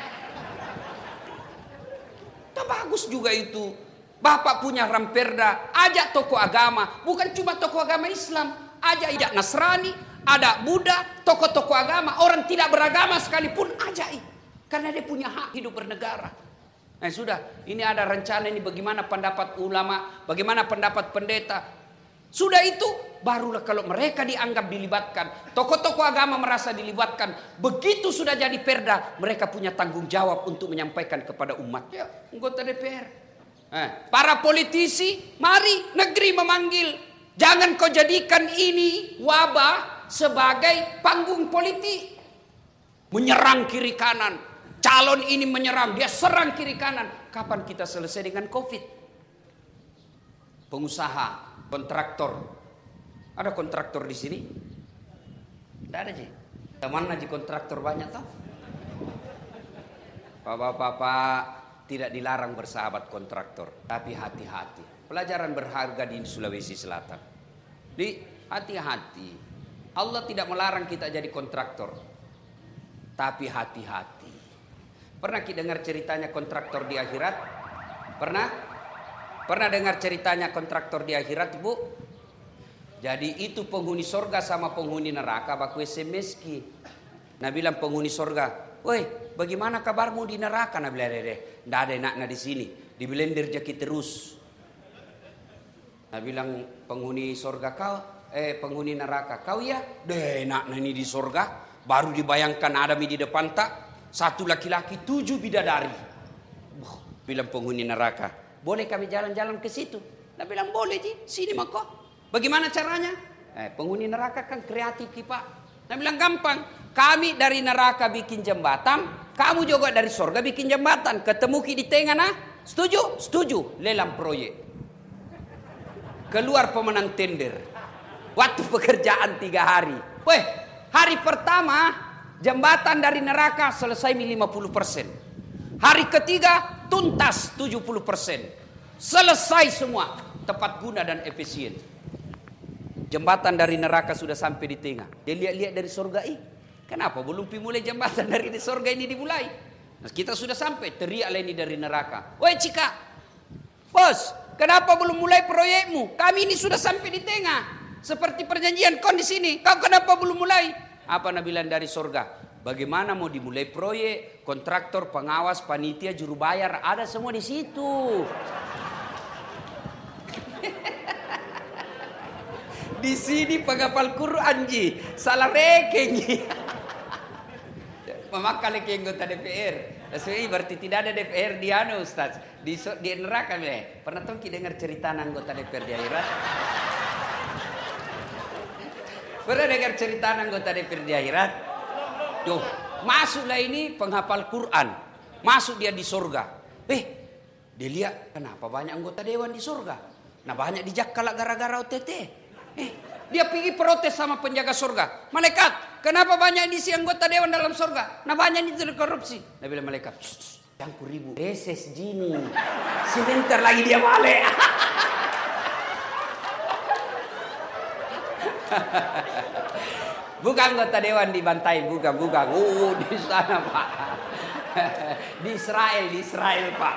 Bagus juga itu. Bapak punya ramperda, ajak tokoh agama, bukan cuma tokoh agama Islam, ajak ajak Nasrani, ada Buddha, tokoh-tokoh agama, orang tidak beragama sekalipun ajak. Karena dia punya hak hidup bernegara. Nah sudah, ini ada rencana ini bagaimana pendapat ulama, bagaimana pendapat pendeta. Sudah itu barulah kalau mereka dianggap dilibatkan, tokoh-tokoh agama merasa dilibatkan, begitu sudah jadi perda, mereka punya tanggung jawab untuk menyampaikan kepada umat. Ya, anggota D P R. Eh, para politisi, mari negeri memanggil. Jangan kau jadikan ini wabah sebagai panggung politik. Menyerang kiri kanan. Calon ini menyerang, dia serang kiri kanan. Kapan kita selesai dengan Covid? Pengusaha, kontraktor. Ada kontraktor di sini? Tidak ada, Ji. Mana Ji kontraktor banyak tau? Bapak-bapak tidak dilarang bersahabat kontraktor, tapi hati-hati. Pelajaran berharga di Sulawesi Selatan. Di hati-hati. Allah tidak melarang kita jadi kontraktor, tapi hati-hati. Pernah kita dengar ceritanya kontraktor di akhirat? Pernah? Pernah dengar ceritanya kontraktor di akhirat, Bu? Jadi itu penghuni sorga sama penghuni neraka baku S M S ki. Nah bilang penghuni sorga, woi bagaimana kabarmu di neraka? Nah bilang deh, ndak ada enaknya di sini, di blender jaki terus. Nah bilang penghuni sorga kau, eh penghuni neraka kau ya, deh enaknya ini di sorga. Baru dibayangkan ada di depan tak, satu laki-laki tujuh bidadari. Buh, bilang penghuni neraka, boleh kami jalan-jalan ke situ? Nah bilang boleh Ji, sini mako. Bagaimana caranya? Eh, penghuni neraka kan kreatif Pak. Nah bilang gampang. Kami dari neraka bikin jembatan, kamu juga dari sorga bikin jembatan. Ketemu ki di tengah nah. Setuju? Setuju. Lelang proyek. Keluar pemenang tender. Waktu pekerjaan tiga hari. Weh, hari pertama jembatan dari neraka selesai lima puluh persen. Hari ketiga tuntas tujuh puluh persen. Selesai semua. Tepat guna dan efisien. Jembatan dari neraka sudah sampai di tengah. Dia lihat-lihat dari surga ini. Kenapa belum dimulai jembatan dari surga ini dimulai? Nah, kita sudah sampai. Teriaklah ini dari neraka. Woi Cika. Bos, kenapa belum mulai proyekmu? Kami ini sudah sampai di tengah. Seperti perjanjian kon di sini. Kau kenapa belum mulai? Apa nabilan dari surga? Bagaimana mau dimulai proyek? Kontraktor, pengawas, panitia, juru bayar. Ada semua di situ. Di sini penghafal Quran Ji, salah rekeng Ji. Memakai lagi anggota D P R. Jadi berarti tidak ada D P R di anu Ustaz. Di, di neraka me. Pernah tuh kita dengar cerita anggota D P R di akhirat? Pernah dengar cerita anggota D P R di akhirat? Tuh, masuklah ini penghafal Quran. Masuk dia di surga. Eh, dia lihat kenapa banyak anggota dewan di surga. Nah banyak dijakkalak gara-gara O T T. Eh, dia pergi protes sama penjaga surga. Malaikat, kenapa banyak diisi anggota dewan dalam surga? Nah banyak itu korupsi. Nah bilang malaikat, yang kuribu. Reses jini. Sebentar lagi dia balik. Bukan anggota dewan dibantai, bukan, bukan. Oh di sana Pak. Di Israel, di Israel Pak.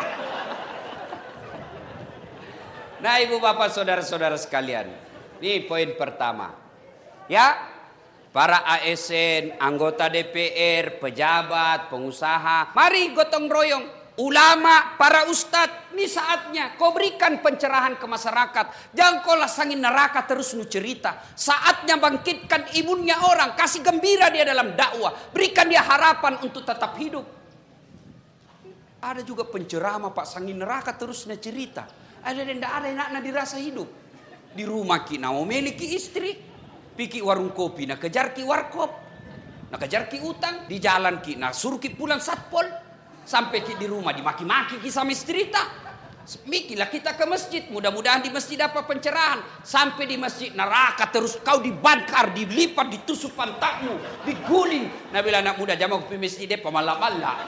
Nah ibu bapak saudara-saudara sekalian. Ini poin pertama. Ya, para A S N, anggota D P R, pejabat, pengusaha. Mari gotong royong. ulama, para ustadz, ini saatnya kau berikan pencerahan ke masyarakat. Jangan kau lasangin neraka terus nu cerita. Saatnya bangkitkan imunnya orang, kasih gembira dia dalam dakwah, berikan dia harapan untuk tetap hidup. Ada juga penceramah Pak sangin neraka terus nu cerita. Ada yang tidak ada enaknya dirasa hidup. Di rumah kita mau memiliki istri, piki warung kopi, nak kejar ki warkop, nak kejar ki utang, di jalan ki, nak suruh ki pulang satpol. Sampai di rumah dimaki-maki sama istri tak. Mikilah kita ke masjid. Mudah-mudahan di masjid dapat pencerahan. Sampai di masjid neraka terus kau dibakar, dilipat, ditusuk pantatmu, diguling. Nabi anak muda jamak ke masjid dia pemalam-malam.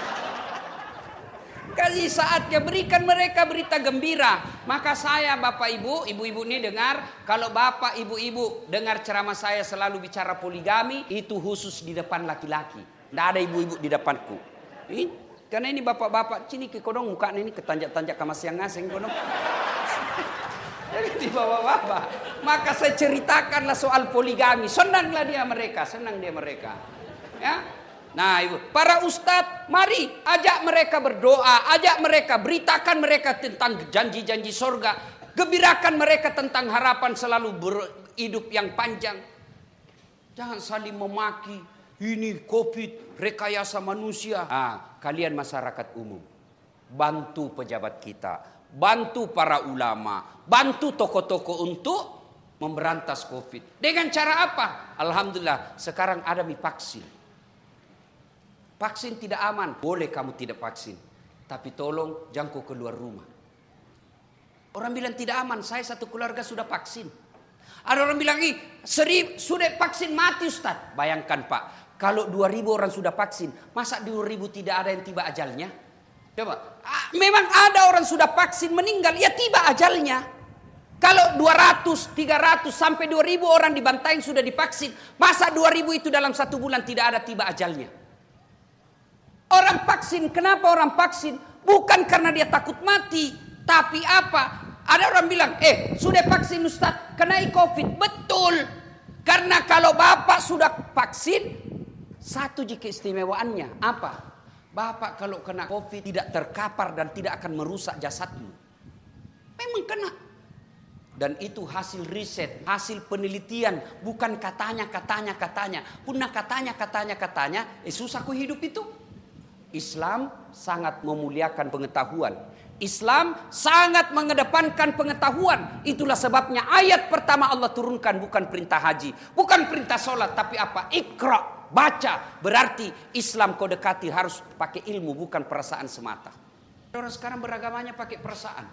Kasih saatnya berikan mereka berita gembira. Maka saya Bapak Ibu, ibu-ibu ini dengar. Kalau Bapak Ibu-ibu dengar ceramah saya selalu bicara poligami. Itu khusus di depan laki-laki. Tidak ada ibu-ibu di depanku. Ini karena ini bapak-bapak sini ke kodong muka ini ketanjak-tanjak ke masing ngaseng kodong. Jadi di bapak-bapak. Maka saya ceritakanlah soal poligami. Senanglah dia mereka, senang dia mereka. Ya. Nah, Ibu, para ustadz, mari ajak mereka berdoa, ajak mereka beritakan mereka tentang janji-janji sorga, gembirakan mereka tentang harapan selalu berhidup yang panjang. Jangan saling memaki. Ini COVID, rekayasa manusia. Ah, kalian masyarakat umum, bantu pejabat kita, bantu para ulama, bantu tokoh-tokoh untuk memberantas COVID. Dengan cara apa? Alhamdulillah, sekarang ada mi vaksin. Vaksin tidak aman, boleh kamu tidak vaksin, tapi tolong jangan kau keluar rumah. Orang bilang tidak aman, saya satu keluarga sudah vaksin. Ada orang bilang, ih, seri, sudah vaksin mati Ustaz. Bayangkan Pak. Kalau dua ribu orang sudah vaksin, masa dua ribu tidak ada yang tiba ajalnya? Coba, memang ada orang sudah vaksin meninggal, ya tiba ajalnya. Kalau dua ratus, tiga ratus, sampai dua ribu orang dibantai sudah divaksin, masa dua ribu itu dalam satu bulan tidak ada tiba ajalnya? Orang vaksin, kenapa orang vaksin? Bukan karena dia takut mati, tapi apa? Ada orang bilang, eh sudah vaksin Ustaz, kena COVID. Betul, karena kalau Bapak sudah vaksin, satu jika istimewaannya apa? Bapak kalau kena COVID tidak terkapar dan tidak akan merusak jasadmu. Memang kena. Dan itu hasil riset, hasil penelitian, bukan katanya, katanya, katanya. Punah katanya, katanya, katanya, eh susah ku hidup itu. Islam sangat memuliakan pengetahuan. Islam sangat mengedepankan pengetahuan. Itulah sebabnya ayat pertama Allah turunkan bukan perintah haji, bukan perintah sholat, tapi apa? Iqra. Baca, berarti Islam kau dekati harus pakai ilmu, bukan perasaan semata. Orang sekarang beragamanya pakai perasaan.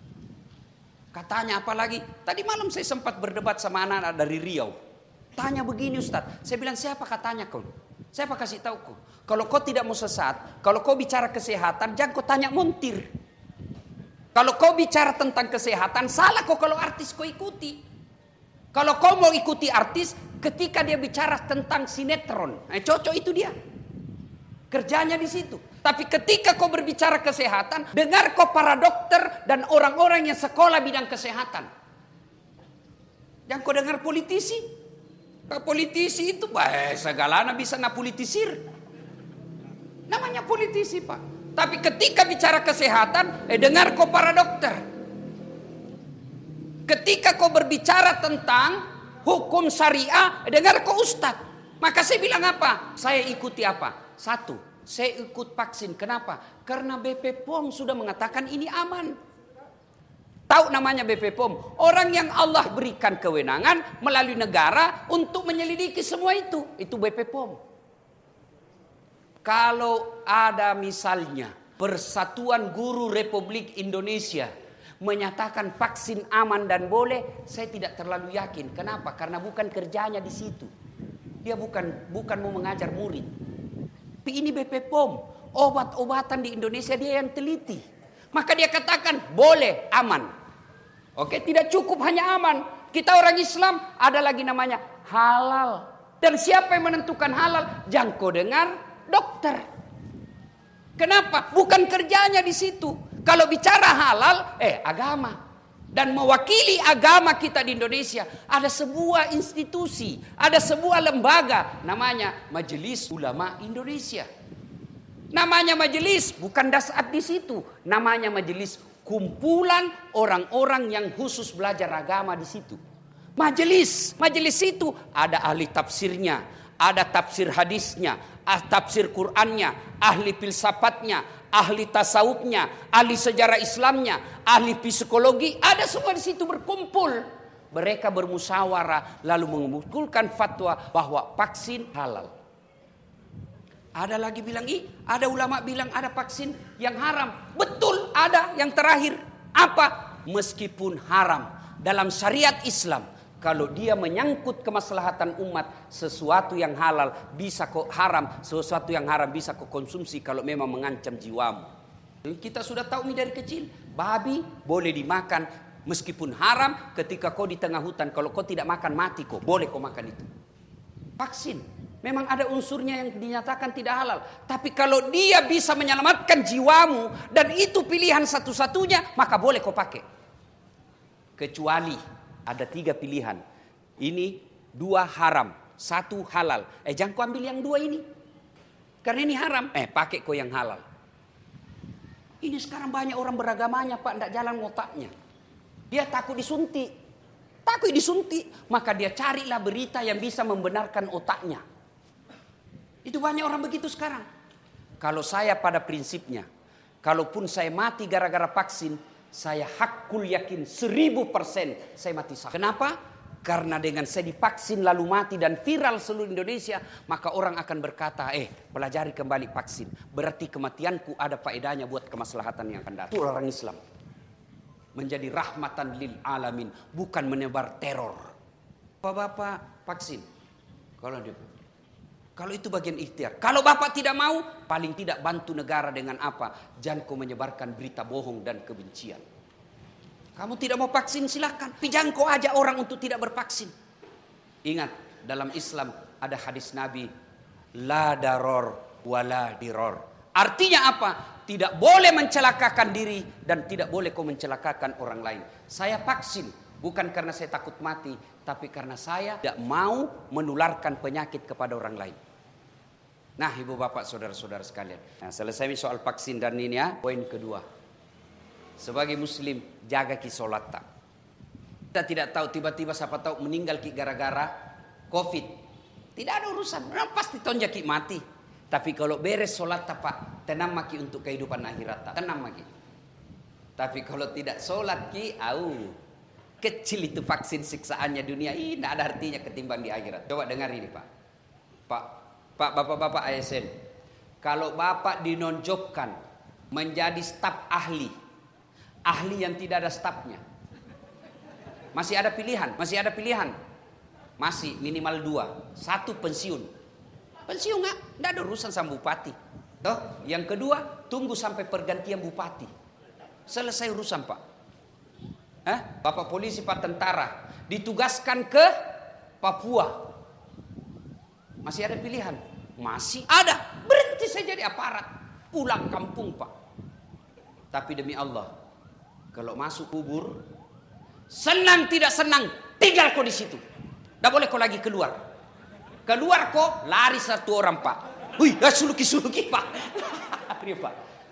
Katanya apalagi, tadi malam saya sempat berdebat sama anak-anak dari Riau. Tanya begini Ustaz, saya bilang siapa katanya kau? Siapa kasih tahu kau? Kalau kau tidak mau sesat, kalau kau bicara kesehatan, jangan kau tanya montir. Kalau kau bicara tentang kesehatan, salah kau kalau artis kau ikuti. Kalau kau mau ikuti artis, ketika dia bicara tentang sinetron, nah, cocok itu dia. Kerjanya di situ. Tapi ketika kau berbicara kesehatan, dengar kau para dokter dan orang-orang yang sekolah bidang kesehatan. Yang kau dengar politisi. Politisi itu, bah, segalanya bisa napolitisir. Namanya politisi Pak. Tapi ketika bicara kesehatan, eh dengar kau para dokter. Ketika kau berbicara tentang hukum syariah, dengar kau ustadz. Maka saya bilang apa? Saya ikuti apa? Satu, saya ikut vaksin. Kenapa? Karena B P P O M sudah mengatakan ini aman. Tahu namanya B P P O M? Orang yang Allah berikan kewenangan melalui negara untuk menyelidiki semua itu. Itu B P P O M. Kalau ada misalnya Persatuan Guru Republik Indonesia menyatakan vaksin aman dan boleh, saya tidak terlalu yakin. Kenapa? Karena bukan kerjanya di situ. Dia bukan bukan mau mengajar murid. Tapi ini B P P O M, obat-obatan di Indonesia dia yang teliti. Maka dia katakan boleh, aman. Oke, tidak cukup hanya aman. Kita orang Islam ada lagi namanya halal. Dan siapa yang menentukan halal? Jangan kau dengar dokter. Kenapa? Bukan kerjanya di situ. Kalau bicara halal, eh agama. Dan mewakili agama kita di Indonesia, ada sebuah institusi, ada sebuah lembaga namanya Majelis Ulama Indonesia. Namanya majelis, bukan dasat di situ. Namanya majelis, kumpulan orang-orang yang khusus belajar agama di situ. Majelis, majelis itu ada ahli tafsirnya, ada tafsir hadisnya, tafsir Qur'annya, ahli filsafatnya, ahli tasawufnya, ahli sejarah Islamnya, ahli psikologi, ada semua di situ berkumpul. Mereka bermusyawarah lalu mengumpulkan fatwa bahwa vaksin halal. Ada lagi bilang, ih, ada ulama bilang ada vaksin yang haram. Betul, ada yang terakhir. Apa? Meskipun haram dalam syariat Islam, kalau dia menyangkut kemaslahatan umat, sesuatu yang halal bisa kok haram, sesuatu yang haram bisa kok konsumsi kalau memang mengancam jiwamu. Kita sudah tahu ini dari kecil. Babi boleh dimakan meskipun haram ketika kau di tengah hutan. Kalau kau tidak makan mati kok, boleh kau makan itu. Vaksin memang ada unsurnya yang dinyatakan tidak halal. Tapi kalau dia bisa menyelamatkan jiwamu dan itu pilihan satu-satunya, maka boleh kau pakai. Kecuali ada tiga pilihan. Ini dua haram, satu halal. Eh jangan kau ambil yang dua ini. Karena ini haram. Eh pakai kau yang halal. Ini sekarang banyak orang beragamanya Pak, tidak jalan otaknya. Dia takut disuntik. Takut disuntik. Maka dia carilah berita yang bisa membenarkan otaknya. Itu banyak orang begitu sekarang. Kalau saya pada prinsipnya, kalaupun saya mati gara-gara vaksin, saya hakul yakin seribu persen saya mati sah. Kenapa? Karena dengan saya divaksin lalu mati dan viral seluruh Indonesia, maka orang akan berkata, eh pelajari kembali vaksin. Berarti kematianku ada faedahnya buat kemaslahatan yang akan datang. Itu orang Islam. Menjadi rahmatan lil alamin, bukan menebar teror. Bapak-bapak vaksin. Kalau dia Kalau itu bagian ikhtiar. Kalau bapak tidak mau, paling tidak bantu negara dengan apa? Jangan kau menyebarkan berita bohong dan kebencian. Kamu tidak mau vaksin silakan. Tapi jangan kau ajak orang untuk tidak bervaksin. Ingat, dalam Islam ada hadis Nabi, la daror wala diror. Artinya apa? Tidak boleh mencelakakan diri dan tidak boleh kau mencelakakan orang lain. Saya vaksin bukan karena saya takut mati, tapi karena saya tidak mau menularkan penyakit kepada orang lain. Nah, ibu bapak, saudara-saudara sekalian. Nah, selesai soal vaksin dan ini ya. Poin kedua. Sebagai muslim, jaga ki solat tak. Kita tidak tahu tiba-tiba siapa tahu meninggal ki gara-gara covid. Tidak ada urusan. Nah, pasti tonjak ki mati. Tapi kalau beres solat tak pak, tenang maki untuk kehidupan akhirat tak. Tenang maki. Tapi kalau tidak solat ki, au. Kecil itu vaksin siksaannya dunia. Ih, tidak ada artinya ketimbang di akhirat. Coba dengar ini Pak. Pak, Pak, Bapak-Bapak A S N. Kalau Bapak dinonjokkan menjadi staf ahli. Ahli yang tidak ada stafnya. Masih ada pilihan. Masih ada pilihan. Masih minimal dua. Satu pensiun. Pensiun nggak? Tidak ada urusan sama bupati. Toh? Yang kedua, tunggu sampai pergantian bupati. Selesai urusan Pak. Eh, Bapak polisi, Pak tentara ditugaskan ke Papua. Masih ada pilihan? Masih ada. Berhenti saya jadi aparat. Pulang kampung Pak. Tapi demi Allah, kalau masuk kubur, senang tidak senang, tinggal kau di situ. Tidak boleh kau lagi keluar. Keluar kau, lari satu orang Pak. Wih, suluki-suluki Pak. Pak.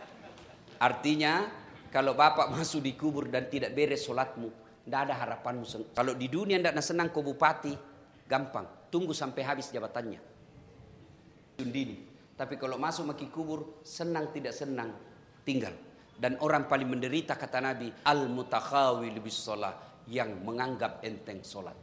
Artinya, kalau bapak masuk di kubur dan tidak beres sholatmu, tidak ada harapanmu. Kalau di dunia tidak senang kau bupati, gampang. Tunggu sampai habis jabatannya. Dini. Tapi kalau masuk maki kubur, senang tidak senang, tinggal. Dan orang paling menderita kata Nabi, al-mutakhawil bis sholat, yang menganggap enteng sholat.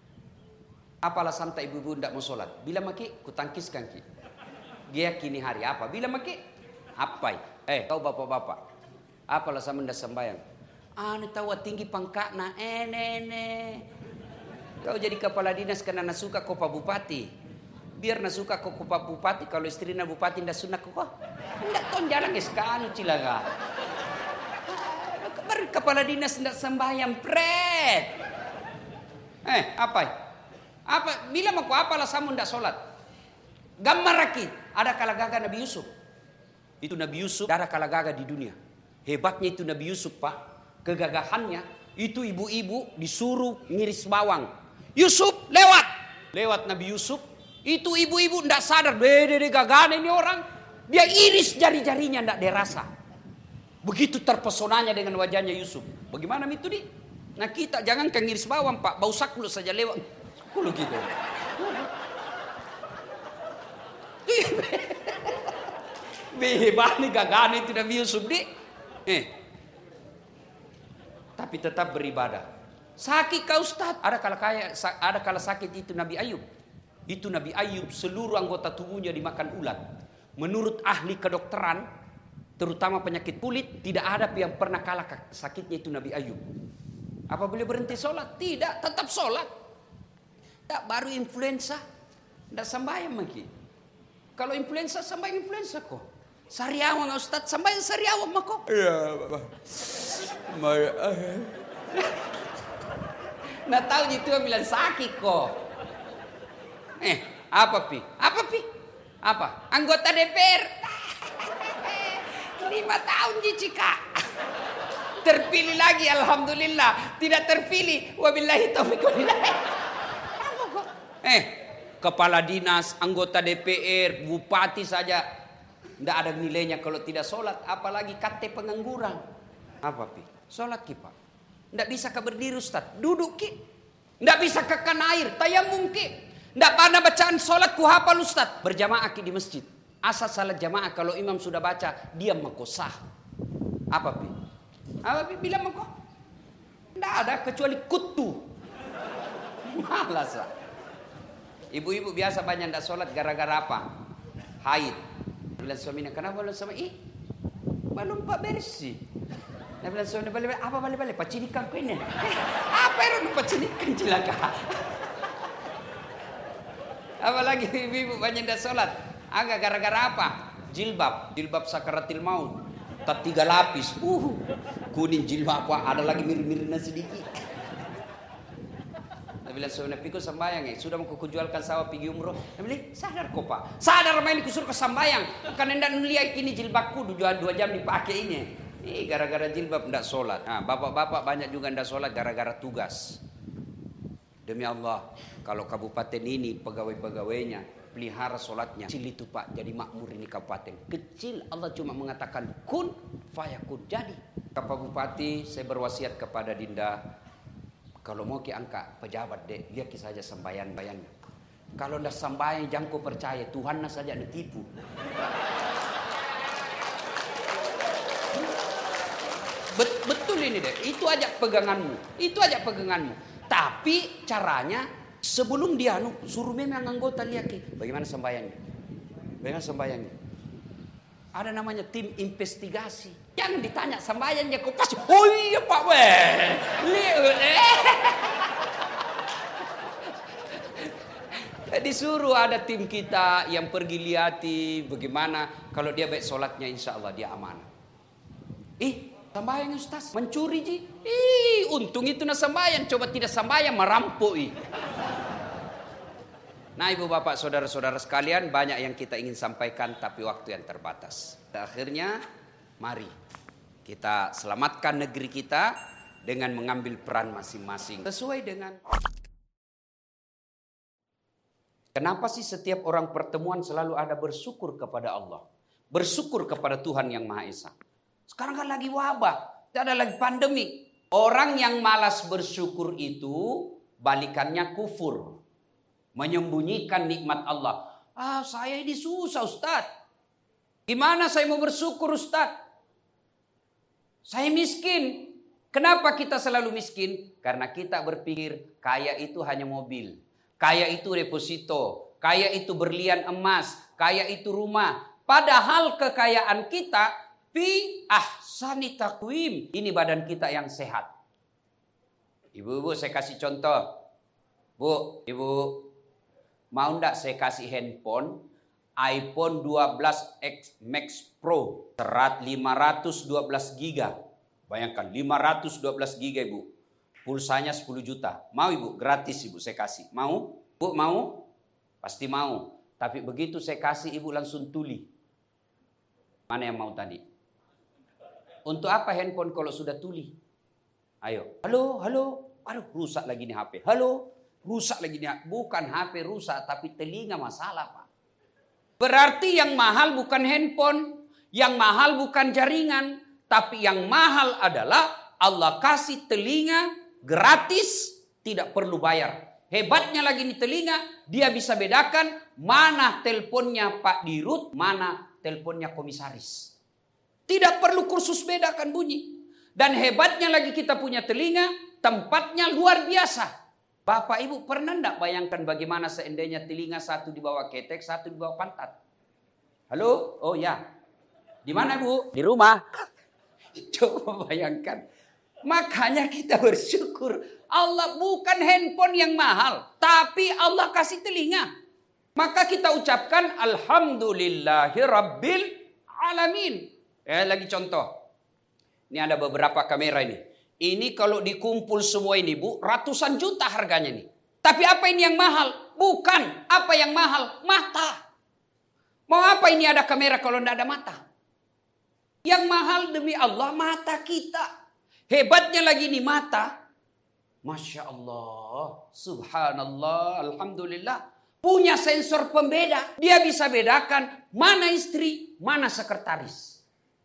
Apa alasan tak ibu-ibu tidak mau sholat? Bila maki, kutangkiskan ki. Dia kini hari apa? Bila maki, apa? Eh, kau bapak-bapak. Apalah sama ndak sembayang. Ah, ni tahu tinggi pangkatna. Eh, nene. Kau jadi kepala dinas karena nasuka kau pak bupati. Biar nasuka kau pak bupati. Kalau istrinya bupati ndak sunak kau. Ndak ton jalan eskan cilaga. Baru kepala dinas ndak sembayang pret. Eh, apa? Apa? Bila mau apalah sama ndak solat. Gambar rakit. Ada kalagaga Nabi Yusuf. Itu Nabi Yusuf ada kalagaga di dunia. Hebatnya itu Nabi Yusuf Pak. Kegagahannya itu ibu-ibu disuruh ngiris bawang. Yusuf lewat. Lewat Nabi Yusuf. Itu ibu-ibu tidak sadar. Bede gagah ini orang. Dia iris jari-jarinya, tidak dia rasa. Begitu terpesonanya dengan wajahnya Yusuf. Bagaimana itu di? Nah kita jangan ngiris bawang Pak, bau saklu saja lewat. Kulo gitu. Bebas nih gagana itu Nabi Yusuf di. Eh. Tapi tetap beribadah. Sakit kau Ustaz? Ada kala kaya, ada kala sakit itu Nabi Ayub. Itu Nabi Ayub seluruh anggota tubuhnya dimakan ulat. Menurut ahli kedokteran, terutama penyakit kulit, tidak ada yang pernah kalah sakitnya itu Nabi Ayub. Apa boleh berhenti sholat? Tidak, tetap sholat. Tak baru influenza, tidak sembahyang lagi. Kalau influenza sembahyang influenza kok. Sariawan Ustaz, sembahyang sariawan mah kok. Iya, Bapak. Nah tahu itu bilang sakit kok. Eh, apa pi? Apa pi? Apa? Anggota D P R. Lima tahun Jicika. Terpilih lagi, alhamdulillah. Tidak terpilih, wabillahi taufiq walhidayah. Eh, kepala dinas, anggota D P R, bupati saja tidak ada nilainya kalau tidak sholat. Apalagi K T pengangguran. Apa pi? Sholat ki Pak. Tidak bisa ke berdiri Ustaz. Duduk ki. Tidak bisa ke kan air. Tayamum ki. Tidak pernah bacaan sholat ku hafal Ustaz. Berjamaah ki di masjid. Asal salat jamaah kalau imam sudah baca, diam makosah. Apa pi? Apa pi? Bilang mako. Tidak ada kecuali kutu. Malas lah. Ibu-ibu biasa banyak tidak sholat gara-gara apa? Haid. Bilang suaminya, kenapa belum sama? Ih, belum pak bersih. Dia bilang suaminya, balik-balik. Apa balik-balik? Pacinikan ku ini. Eh, apa yang pacinikan cilaka? Apalagi ibu-ibu banyak tidak sholat. Agak gara-gara apa? Jilbab. Jilbab sakaratil maut. Tak tiga lapis. Uh, kuning jilbab apa? Ada lagi mirip-miripnya sedikit. Dia bilang suaminya, pikul sembayang ya. Sudah mau kujualkan sawah pergi umroh. Dia bilang, sadar kok Pak. Sadar main kusuruh ke sembayang. Karena tidak melihat ini jilbabku dua, dua jam dipakai ini. Ini gara-gara jilbab tidak sholat. Nah, bapak-bapak banyak juga tidak sholat gara-gara tugas. Demi Allah, kalau kabupaten ini pegawai-pegawainya pelihara sholatnya kecil itu Pak, jadi makmur ini kabupaten kecil. Allah cuma mengatakan kun fayakun, jadi. Pak Bupati, saya berwasiat kepada Dinda, kalau mau ki angkat pejabat dek, lihat ki saja sembayan-bayan. Kalau ndak sembahyang jangan kau percaya, Tuhan saja ditipu. Betul ini deh, itu aja peganganmu, itu aja peganganmu. Tapi caranya sebelum dia anu, suruh memang anggota lihat ki, bagaimana sembahyangnya, bagaimana sembahyangnya. Ada namanya tim investigasi. Jangan ditanya sembahyangnya kok pas, oh iya Pak weh, disuruh ada tim kita yang pergi lihati bagaimana kalau dia baik sholatnya, insya Allah dia aman. Ih, sembahyang Ustaz, mencuri ji. Ih, untung itu na sembahyang, coba tidak sembahyang merampok ih. Nah ibu bapak saudara-saudara sekalian, banyak yang kita ingin sampaikan tapi waktu yang terbatas. Akhirnya mari kita selamatkan negeri kita dengan mengambil peran masing-masing sesuai dengan. Kenapa sih setiap orang pertemuan selalu ada bersyukur kepada Allah, bersyukur kepada Tuhan yang Maha Esa. Sekarang kan lagi wabah, tidak ada lagi pandemi. Orang yang malas bersyukur itu balikannya kufur, menyembunyikan nikmat Allah. Ah, saya ini susah Ustaz. Gimana saya mau bersyukur Ustaz? Saya miskin. Kenapa kita selalu miskin? Karena kita berpikir kaya itu hanya mobil, kaya itu deposito, kaya itu berlian emas, kaya itu rumah. Padahal kekayaan kita fi ahsani taqwim. Ini badan kita yang sehat. Ibu-ibu saya kasih contoh. Bu, ibu, mau ndak saya kasih handphone iPhone dua belas X Max Pro serat lima ratus dua belas giga. Bayangkan lima ratus dua belas giga ibu. Pulsanya sepuluh juta. Mau ibu? Gratis ibu saya kasih. Mau? Bu mau? Pasti mau. Tapi begitu saya kasih ibu langsung tuli. Mana yang mau tadi? Untuk apa handphone kalau sudah tuli? Ayo. Halo, halo. Aduh, rusak lagi nih H P. Halo, rusak lagi nih. Bukan H P rusak, tapi telinga masalah, Pak. Berarti yang mahal bukan handphone, yang mahal bukan jaringan, tapi yang mahal adalah Allah kasih telinga gratis, tidak perlu bayar. Hebatnya lagi nih telinga, dia bisa bedakan mana teleponnya Pak Dirut, mana teleponnya komisaris. Tidak perlu kursus bedakan bunyi. Dan hebatnya lagi kita punya telinga, tempatnya luar biasa. Bapak Ibu pernah enggak bayangkan bagaimana seandainya telinga satu di bawah ketek, satu di bawah pantat? Halo? Oh ya. Di mana Bu? Di rumah. Coba bayangkan. Makanya kita bersyukur. Allah bukan handphone yang mahal, tapi Allah kasih telinga. Maka kita ucapkan Alhamdulillahi Rabbil Alamin. Eh, lagi contoh. Ini ada beberapa kamera ini. Ini kalau dikumpul semua ini Bu, ratusan juta harganya nih. Tapi apa ini yang mahal? Bukan. Apa yang mahal? Mata. Mau apa ini ada kamera kalau tidak ada mata? Yang mahal demi Allah mata kita. Hebatnya lagi nih mata. Masya Allah. Subhanallah. Alhamdulillah. Punya sensor pembeda. Dia bisa bedakan mana istri, mana sekretaris.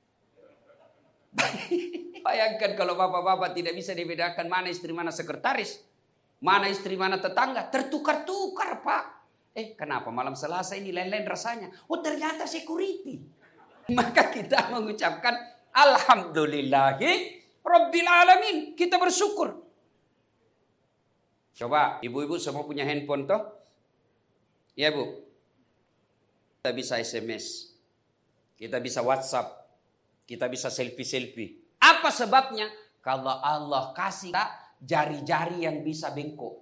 Bayangkan kalau bapak-bapak tidak bisa dibedakan mana istri, mana sekretaris. Mana istri, mana tetangga. Tertukar-tukar Pak. Eh kenapa malam Selasa ini lain-lain rasanya. Oh ternyata security. Maka kita mengucapkan Alhamdulillahi Rabbil Alamin. Kita bersyukur. Coba ibu-ibu semua punya handphone toh? Ya Bu. Kita bisa S M S. Kita bisa WhatsApp. Kita bisa selfie-selfie. Apa sebabnya? Kalau Allah kasih jari-jari yang bisa bengkok.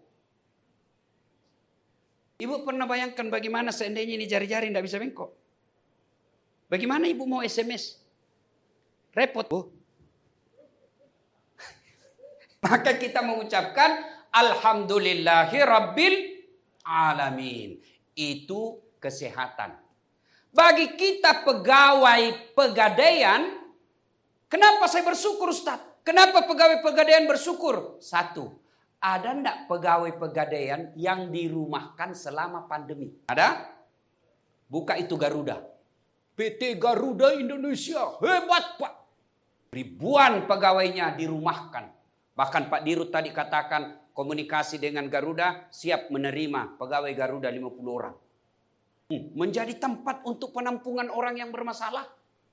Ibu pernah bayangkan bagaimana seandainya ini jari-jari tidak bisa bengkok? Bagaimana ibu mau S M S? Repot Bu. Maka kita mengucapkan Alhamdulillahi Rabbil Alamin. Itu kesehatan. Bagi kita pegawai pegadaian, kenapa saya bersyukur Ustaz? Kenapa pegawai pegadaian bersyukur? Satu, ada enggak pegawai pegadaian yang dirumahkan selama pandemi? Ada? Buka itu Garuda. P T Garuda Indonesia, hebat Pak. Ribuan pegawainya dirumahkan. Bahkan Pak Dirut tadi katakan komunikasi dengan Garuda siap menerima pegawai Garuda lima puluh orang. Menjadi tempat untuk penampungan orang yang bermasalah.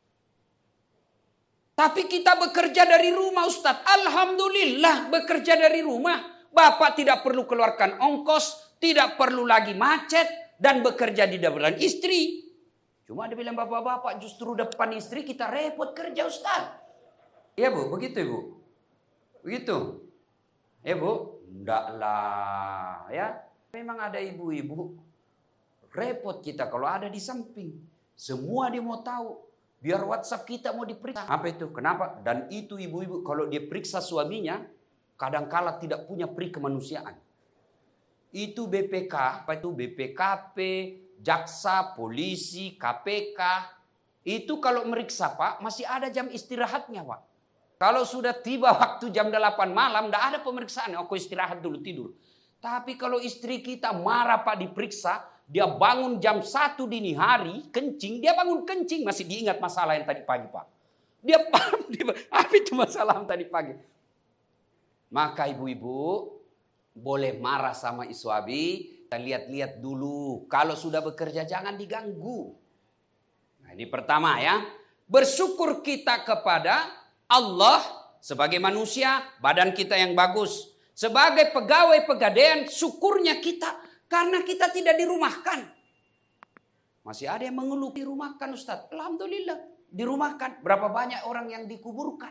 Tapi kita bekerja dari rumah Ustaz. Alhamdulillah bekerja dari rumah. Bapak tidak perlu keluarkan ongkos. Tidak perlu lagi macet. Dan bekerja di depan istri. Cuma dia bilang bapak-bapak justru depan istri kita repot kerja Ustaz. Iya Bu, begitu Ibu. Begitu. Ya Bu, enggak lah. Ya, memang ada ibu-ibu. Repot kita kalau ada di samping. Semua dia mau tahu. Biar WhatsApp kita mau diperiksa. Apa itu? Kenapa? Dan itu ibu-ibu kalau dia periksa suaminya. Kadangkala tidak punya peri kemanusiaan. Itu B P K. Apa itu? B P K P, jaksa, polisi, K P K. Itu kalau meriksa Pak. Masih ada jam istirahatnya Pak. Kalau sudah tiba waktu jam delapan malam. Tidak ada pemeriksaan. Aku istirahat dulu tidur. Tapi kalau istri kita marah Pak diperiksa. Dia bangun jam satu dini hari, kencing. Dia bangun kencing, masih diingat masalah yang tadi pagi Pak. Dia paham, apa itu masalah yang tadi pagi. Maka ibu-ibu, boleh marah sama suami. Kita lihat-lihat dulu. Kalau sudah bekerja, jangan diganggu. Nah ini pertama ya. Bersyukur kita kepada Allah sebagai manusia, badan kita yang bagus. Sebagai pegawai pegadaian, syukurnya kita. Karena kita tidak dirumahkan. Masih ada yang mengeluh dirumahkan Ustaz. Alhamdulillah dirumahkan. Berapa banyak orang yang dikuburkan.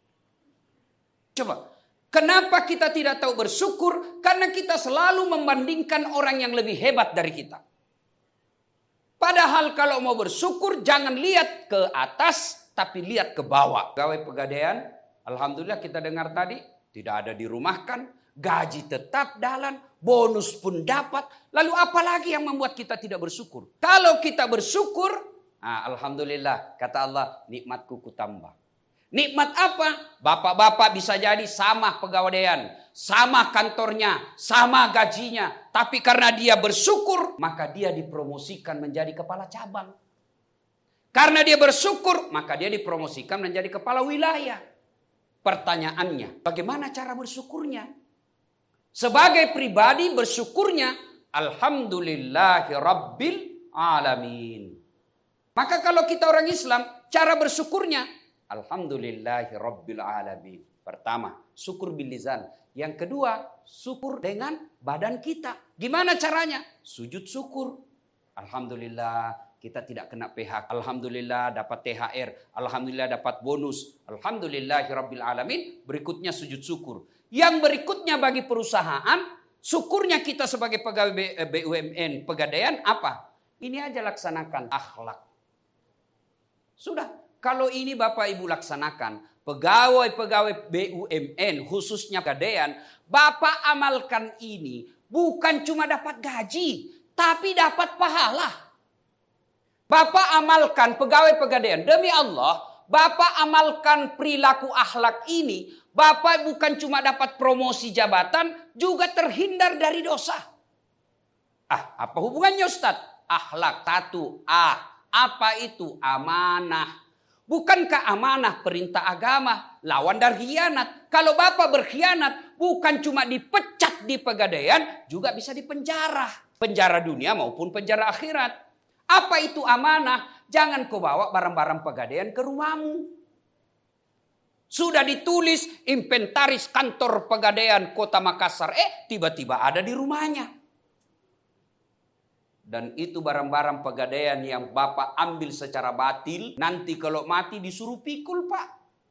Coba. Kenapa kita tidak tahu bersyukur? Karena kita selalu membandingkan orang yang lebih hebat dari kita. Padahal kalau mau bersyukur jangan lihat ke atas. Tapi lihat ke bawah. Pegawai pegadaian. Alhamdulillah kita dengar tadi. Tidak ada dirumahkan. Gaji tetap jalan, bonus pun dapat. Lalu apa lagi yang membuat kita tidak bersyukur? Kalau kita bersyukur, nah, alhamdulillah kata Allah nikmatku ku tambah. Nikmat apa? Bapak-bapak bisa jadi sama pegawaian, sama kantornya, sama gajinya. Tapi karena dia bersyukur, maka dia dipromosikan menjadi kepala cabang. Karena dia bersyukur, maka dia dipromosikan menjadi kepala wilayah. Pertanyaannya, bagaimana cara bersyukurnya? Sebagai pribadi bersyukurnya, alhamdulillahi rabbil alamin. Maka kalau kita orang Islam, cara bersyukurnya, alhamdulillahi rabbil alamin. Pertama, syukur bil lisan. Yang kedua, syukur dengan badan kita. Gimana caranya? Sujud syukur. Alhamdulillah kita tidak kena P H K. Alhamdulillah dapat T H R. Alhamdulillah dapat bonus. Alhamdulillahi rabbil alamin. Berikutnya sujud syukur. Yang berikutnya bagi perusahaan, syukurnya kita sebagai pegawai B U M N, pegadaian apa? Ini aja laksanakan akhlak. Sudah, kalau ini Bapak Ibu laksanakan, pegawai-pegawai B U M N khususnya pegadaian, Bapak amalkan ini bukan cuma dapat gaji, tapi dapat pahala. Bapak amalkan pegawai pegadaian, demi Allah, Bapak amalkan perilaku akhlak ini, Bapak bukan cuma dapat promosi jabatan, juga terhindar dari dosa. Ah, apa hubungannya Ustaz? Akhlak satu A. Apa itu? Amanah. Bukankah amanah perintah agama? Lawan dari khianat. Kalau Bapak berkhianat, bukan cuma dipecat di pegadaian, juga bisa dipenjara. Penjara dunia maupun penjara akhirat. Apa itu amanah? Jangan kau bawa barang-barang pegadaian ke rumahmu. Sudah ditulis inventaris kantor pegadaian Kota Makassar. Eh, tiba-tiba ada di rumahnya. Dan itu barang-barang pegadaian yang Bapak ambil secara batil. Nanti kalau mati disuruh pikul, Pak.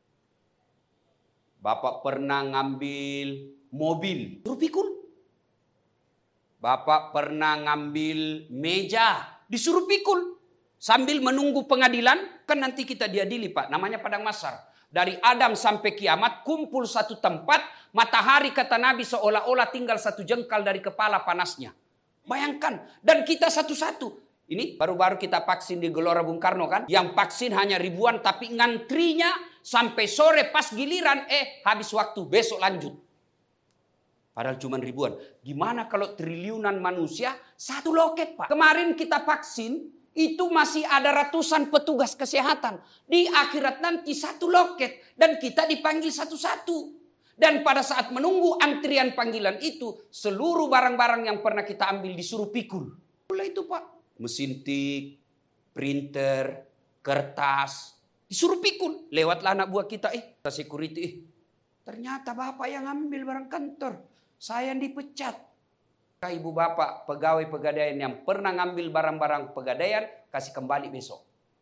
Bapak pernah ngambil mobil, suruh pikul. Bapak pernah ngambil meja, disuruh pikul. Sambil menunggu pengadilan, kan nanti kita diadili, Pak. Namanya Padang Mahsyar. Dari Adam sampai kiamat, kumpul satu tempat. Matahari kata Nabi seolah-olah tinggal satu jengkal dari kepala panasnya. Bayangkan, dan kita satu-satu. Ini baru-baru kita vaksin di Gelora Bung Karno kan. Yang vaksin hanya ribuan, tapi ngantrinya sampai sore pas giliran. Eh, habis waktu, besok lanjut. Padahal cuma ribuan. Gimana kalau triliunan manusia, satu loket, Pak. Kemarin kita vaksin, itu masih ada ratusan petugas kesehatan. Di akhirat nanti satu loket. Dan kita dipanggil satu-satu. Dan pada saat menunggu antrian panggilan itu, seluruh barang-barang yang pernah kita ambil disuruh pikul. Mulai itu, Pak. Mesin tik, printer, kertas. Disuruh pikul. Lewatlah anak buah kita. Eh, security. Eh, ternyata Bapak yang ambil barang kantor. Saya yang dipecat. Ibu bapak pegawai pegadaian yang pernah ngambil barang-barang pegadaian, kasih kembali besok.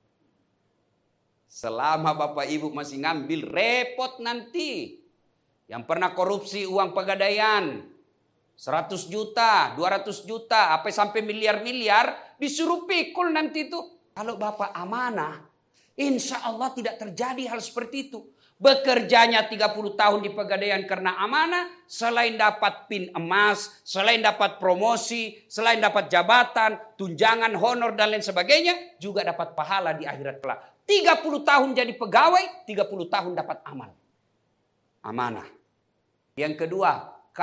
Selama bapak ibu masih ngambil, repot nanti. Yang pernah korupsi uang pegadaian, seratus juta, dua ratus juta, apa sampai miliar-miliar, disuruh pikul nanti itu. Kalau bapak amanah, insya Allah tidak terjadi hal seperti itu. Bekerjanya tiga puluh tahun di pegadaian karena amanah, selain dapat pin emas, selain dapat promosi, selain dapat jabatan, tunjangan, honor dan lain sebagainya, juga dapat pahala di akhirat kelak. tiga puluh tahun jadi pegawai, tiga puluh tahun dapat amal. Amanah. Yang kedua, K.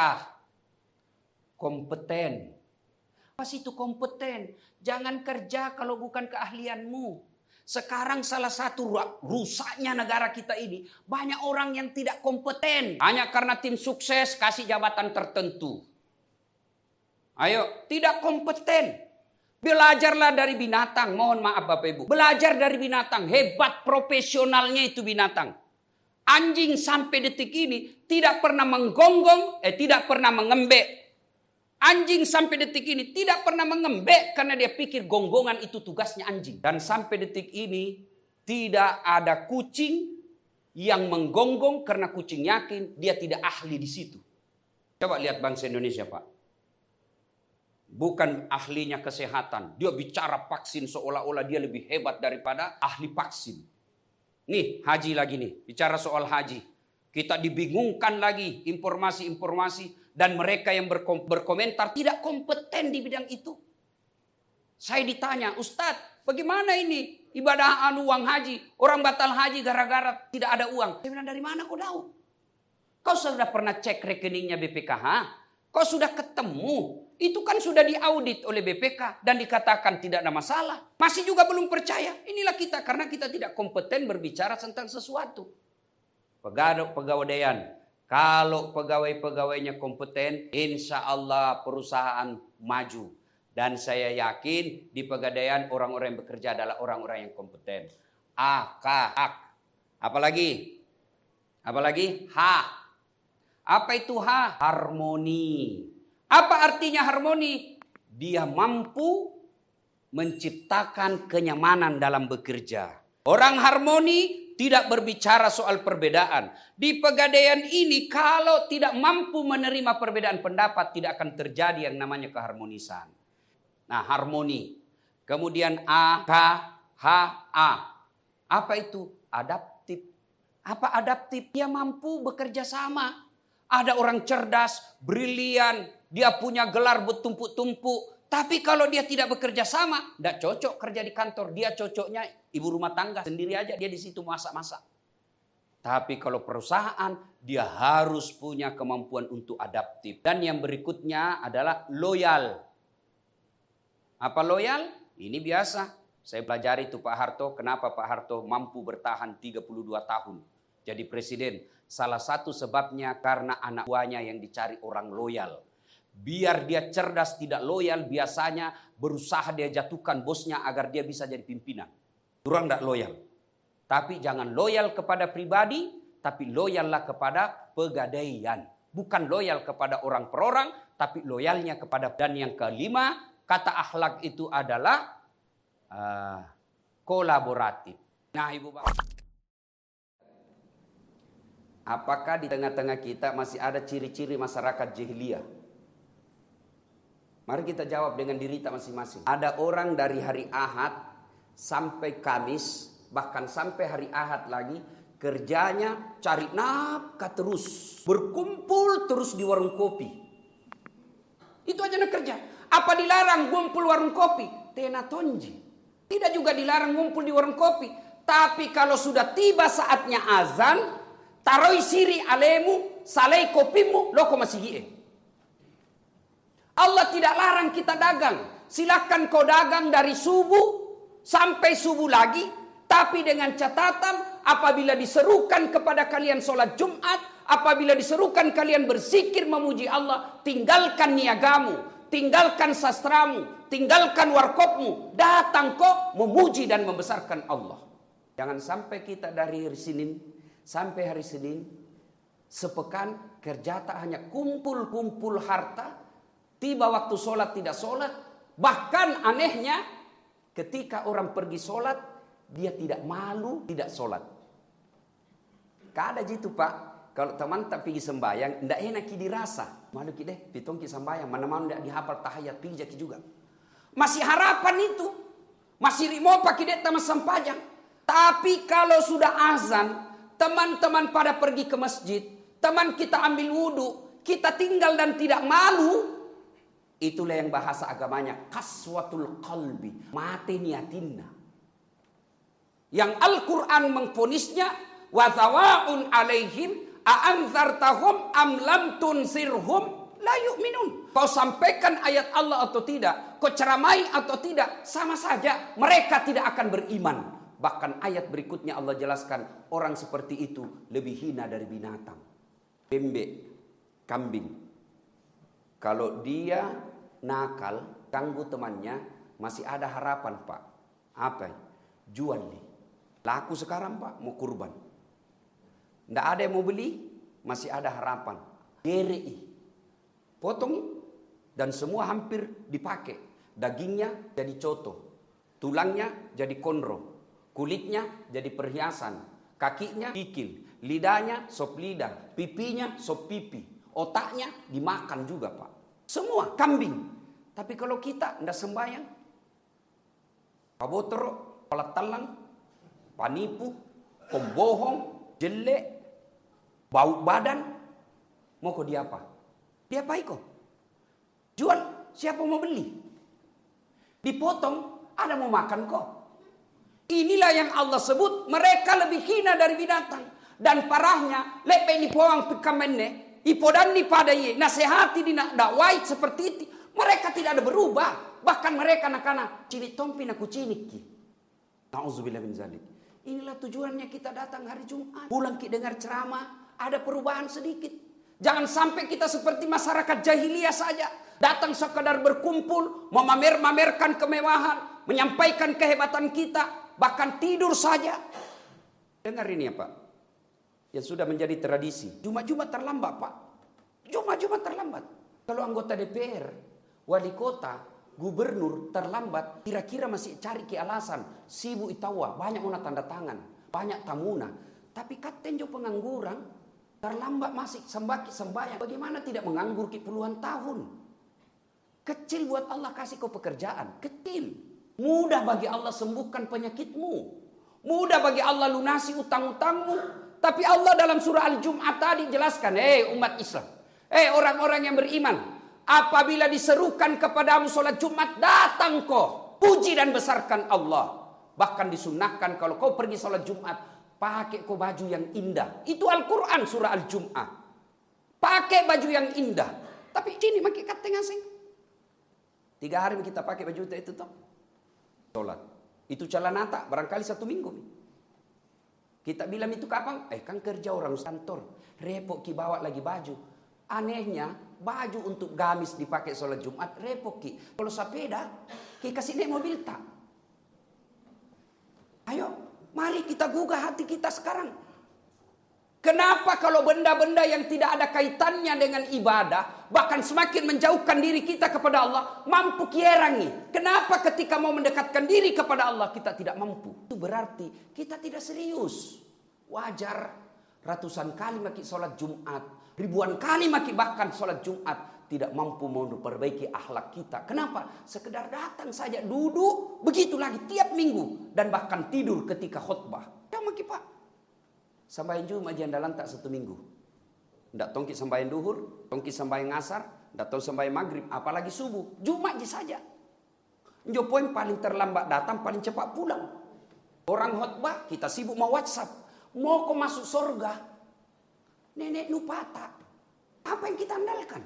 Kompeten. Apa sih itu kompeten? Jangan kerja kalau bukan keahlianmu. Sekarang salah satu rusaknya negara kita ini, banyak orang yang tidak kompeten. Hanya karena tim sukses kasih jabatan tertentu. Ayo, tidak kompeten. Belajarlah dari binatang. Mohon maaf Bapak Ibu. Belajar dari binatang. Hebat profesionalnya itu binatang. Anjing sampai detik ini tidak pernah menggonggong, eh tidak pernah mengembek. Anjing sampai detik ini tidak pernah mengembek karena dia pikir gonggongan itu tugasnya anjing. Dan sampai detik ini tidak ada kucing yang menggonggong karena kucing yakin dia tidak ahli di situ. Coba lihat bangsa Indonesia, Pak. Bukan ahlinya kesehatan. Dia bicara vaksin seolah-olah dia lebih hebat daripada ahli vaksin. Nih, haji lagi nih. Bicara soal haji. Kita dibingungkan lagi informasi-informasi. Dan mereka yang berkom- berkomentar tidak kompeten di bidang itu. Saya ditanya, Ustadz, bagaimana ini? ibadah anu uang haji. Orang batal haji gara-gara tidak ada uang. Saya bilang, dari mana kau tahu? Kau sudah pernah cek rekeningnya B P K H? Kau sudah ketemu? Itu kan sudah diaudit oleh B P K dan dikatakan tidak ada masalah. Masih juga belum percaya. Inilah kita, karena kita tidak kompeten berbicara tentang sesuatu. Pegawai pegawaian. Kalau pegawai-pegawainya kompeten, insya Allah perusahaan maju. Dan saya yakin di Pegadaian orang-orang yang bekerja adalah orang-orang yang kompeten. A, K, ak. Apalagi? Apalagi? H. Apa itu H? Harmoni. Apa artinya harmoni? Dia mampu menciptakan kenyamanan dalam bekerja. Orang harmoni tidak berbicara soal perbedaan. Di Pegadaian ini kalau tidak mampu menerima perbedaan pendapat, tidak akan terjadi yang namanya keharmonisan. Nah, harmoni. Kemudian A, K, H, A. Apa itu? Adaptif. Apa adaptif? Dia mampu bekerja sama. Ada orang cerdas, brilian, dia punya gelar bertumpuk-tumpuk. Tapi kalau dia tidak bekerja sama, tidak cocok kerja di kantor. Dia cocoknya ibu rumah tangga sendiri aja. Dia di situ masak-masak. Tapi kalau perusahaan, dia harus punya kemampuan untuk adaptif. Dan yang berikutnya adalah loyal. Apa loyal? Ini biasa. Saya pelajari itu Pak Harto. Kenapa Pak Harto mampu bertahan tiga puluh dua tahun jadi presiden? Salah satu sebabnya karena anak buahnya yang dicari orang loyal. Biar dia cerdas tidak loyal, biasanya berusaha dia jatuhkan bosnya agar dia bisa jadi pimpinan. Orang tidak loyal. Tapi jangan loyal kepada pribadi, tapi loyallah kepada Pegadaian. Bukan loyal kepada orang per orang, tapi loyalnya kepada. Dan yang kelima, kata akhlak itu adalah uh, kolaboratif. Nah, Ibu Bapak, apakah di tengah-tengah kita masih ada ciri-ciri masyarakat jahiliyah? Mari kita jawab dengan diri kita masing-masing. Ada orang dari hari Ahad sampai Kamis, bahkan sampai hari Ahad lagi, kerjanya cari nafkah terus, berkumpul terus di warung kopi. Itu aja nak kerja. Apa dilarang ngumpul warung kopi? Tena tonji. Tidak juga dilarang ngumpul di warung kopi. Tapi kalau sudah tiba saatnya azan, taroi siri alemu, salai kopimu, loko masih gie. Allah tidak larang kita dagang. Silakan kau dagang dari subuh sampai subuh lagi. Tapi dengan catatan, apabila diserukan kepada kalian sholat Jumat, apabila diserukan kalian berzikir memuji Allah, tinggalkan niagamu. Tinggalkan sastramu, tinggalkan warkopmu, datang kok memuji dan membesarkan Allah. Jangan sampai kita dari hari Senin sampai hari Senin, sepekan kerja tak hanya kumpul-kumpul harta, tiba waktu sholat tidak sholat, bahkan anehnya ketika orang pergi sholat, dia tidak malu, tidak sholat. Kada gitu Pak. Kalau teman tak pergi sembahyang, tidak enak dirasa. Malu kita, pitong ki sembahyang, mana-mana tidak dihafal tahiyat, pergi juga. Masih harapan itu. Masih rimo pak kita sama sempajang. Tapi kalau sudah azan, teman-teman pada pergi ke masjid, teman kita ambil wudhu, kita tinggal dan tidak malu. Itulah yang bahasa agamanya kaswatul qalbi, mati niatinna. Yang Al-Quran mengfonisnya, wa thawaun alaihim a'anzartahum am lam tunsirhum la yu'minun. Kau sampaikan ayat Allah atau tidak, kau ceramai atau tidak, sama saja mereka tidak akan beriman. Bahkan ayat berikutnya Allah jelaskan orang seperti itu lebih hina dari binatang. Bembek, kambing. Kalau dia nakal, ganggu temannya, masih ada harapan Pak. Apa? Jual nih. Laku sekarang Pak, mau kurban. Tidak ada yang mau beli, masih ada harapan. Gerei, potong dan semua hampir dipakai. Dagingnya jadi coto, tulangnya jadi konro, kulitnya jadi perhiasan, kakinya kikil, lidahnya sop lidah, pipinya sop pipi, otaknya dimakan juga Pak. Semua kambing. Tapi kalau kita tidak sembahyang, pabotoro, kepala talang, panipu, pembohong, jelek, bau badan, mau kau diapa? Diapai kau? Jual, siapa mau beli? Dipotong, ada mau makan kok. Inilah yang Allah sebut mereka lebih hina dari binatang. Dan parahnya, lepe ni poang pikamenne, ipodan ni padai, nasihati di nak dakwai seperti itu. Mereka tidak ada berubah. Bahkan mereka nakana cilik tompi naku ciniki. Nauzubillah min zalik. Inilah tujuannya kita datang hari Jumat. Pulang kita dengar ceramah, ada perubahan sedikit. Jangan sampai kita seperti masyarakat jahiliyah saja. Datang sekadar berkumpul, memamer-mamerkan kemewahan, menyampaikan kehebatan kita, bahkan tidur saja. Dengar ini ya Pak. Yang sudah menjadi tradisi. Jumat-Jumat terlambat Pak. Jumat-Jumat terlambat. Kalau anggota D P R, wali kota, gubernur terlambat, kira-kira masih cari ke alasan. Sibuk itawa, banyak mana tanda tangan, banyak tamuna. Tapi katen jo pengangguran, terlambat masih sembaki sembahyang. Bagaimana tidak menganggur ke puluhan tahun? Kecil buat Allah kasih kau pekerjaan. Kecil. Mudah bagi Allah sembuhkan penyakitmu. Mudah bagi Allah lunasi utang-utangmu. Tapi Allah dalam surah Al-Jum'ah tadi jelaskan. Hei umat Islam. Hei orang-orang yang beriman. Apabila diserukan kepadamu sholat Jumat, datang kau. Puji dan besarkan Allah. Bahkan disunnahkan kalau kau pergi sholat Jumat, pakai kau baju yang indah. Itu Al-Quran surah Al-Jum'ah. Pakai baju yang indah. Tapi sini pakai kata ngasih. Tiga hari kita pakai baju itu toh. Sholat. Itu celanata barangkali satu minggu. Kita bilang itu kapan? Eh kan kerja orang kantor. Repot ki bawa lagi baju. Anehnya baju untuk gamis dipakai sholat Jumat repot ki. Kalau sepeda ki kasih naik mobil tak. Ayo mari kita gugah hati kita sekarang. Kenapa kalau benda-benda yang tidak ada kaitannya dengan ibadah, bahkan semakin menjauhkan diri kita kepada Allah, mampu kierangi? Kenapa ketika mau mendekatkan diri kepada Allah kita tidak mampu? Itu berarti kita tidak serius. Wajar ratusan kali maki sholat Jumat, ribuan kali maki bahkan sholat Jumat, tidak mampu memperbaiki akhlak kita. Kenapa? Sekedar datang saja, duduk, begitu lagi tiap minggu, dan bahkan tidur ketika khutbah. Ya maki Pak. Sampai Jumat jandalan tak satu minggu. Ndak tongki sampai duhur, tongki sampai ngasar, ndak tahu sampai maghrib, apalagi subuh. Jumat je saja. Jo poin paling terlambat datang, paling cepat pulang. Orang khutbah, kita sibuk mau WhatsApp. Mau kau masuk surga, nenek lupa tak. Apa yang kita andalkan?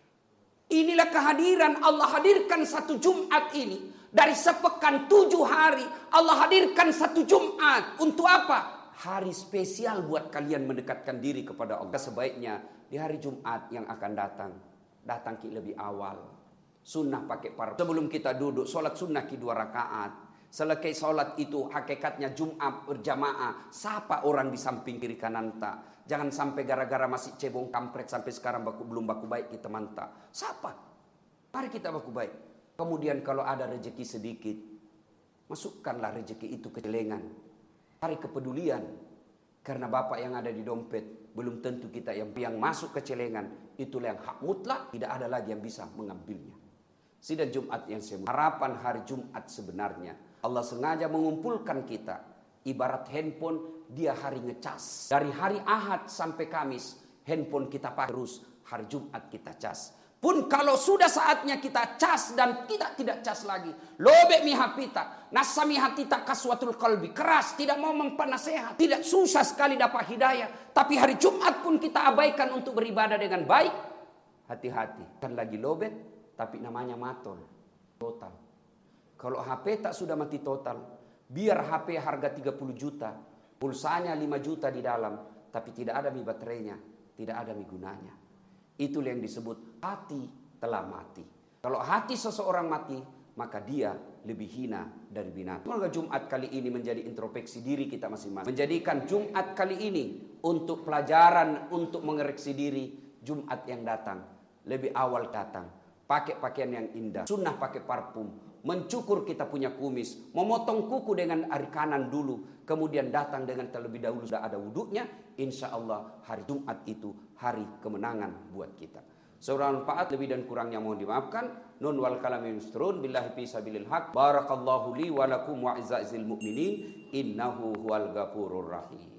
Inilah kehadiran Allah hadirkan satu Jumat ini. Dari sepekan tujuh hari, Allah hadirkan satu Jumat. Untuk apa? Hari spesial buat kalian mendekatkan diri kepada Allah. Sebaiknya di hari Jumat yang akan datang, datang ki lebih awal. Sunnah pakai par. Sebelum kita duduk, sholat sunnah ki dua rakaat. Selesai sholat itu hakikatnya Jumat berjamaah. Sapa orang di samping kiri kanan tak. Jangan sampai gara-gara masih cebong kampret sampai sekarang baku, belum baku baik kita mantap. Sapa? Mari kita baku baik. Kemudian kalau ada rezeki sedikit, masukkanlah rezeki itu ke celengan. Cari kepedulian. Karena bapak yang ada di dompet belum tentu kita yang yang masuk ke celengan. Itulah yang hak mutlak, tidak ada lagi yang bisa mengambilnya. Sidang Jumat yang saya harapan hari Jumat sebenarnya Allah sengaja mengumpulkan kita. Ibarat handphone dia hari ngecas. Dari hari Ahad sampai Kamis handphone kita pakai terus. Hari Jumat kita cas. Pun kalau sudah saatnya kita cas dan kita tidak cas lagi. Lobek mi hapita. Nasami hatita kaswatul qalbi. Keras, tidak mau mempenasehat. Tidak susah sekali dapat hidayah. Tapi hari Jumat pun kita abaikan untuk beribadah dengan baik. Hati-hati. Kan lagi lobet, tapi namanya matol. Total. Kalau H P tak sudah mati total. Biar H P harga tiga puluh juta. Pulsanya lima juta di dalam. Tapi tidak ada mi baterainya. Tidak ada mi gunanya. Itulah yang disebut hati telah mati. Kalau hati seseorang mati, maka dia lebih hina dari binatang. Semoga Jumat kali ini menjadi introspeksi diri kita masing-masing. Menjadikan Jumat kali ini untuk pelajaran, untuk mengoreksi diri. Jumat yang datang, lebih awal datang. Pakai pakaian yang indah. Sunnah pakai parfum. Mencukur kita punya kumis. Memotong kuku dengan ari kanan dulu. Kemudian datang dengan terlebih dahulu sudah ada wuduknya. Insya Allah hari Jumat itu hari kemenangan buat kita. Seorang manfaat lebih dan kurangnya mohon dimaafkan. Nun wal kalamin musturun billahi fi sabilil haq. Barakallahu li wa lakum wa izza'il mu'minin. Innahu huwal ghafurur rahim.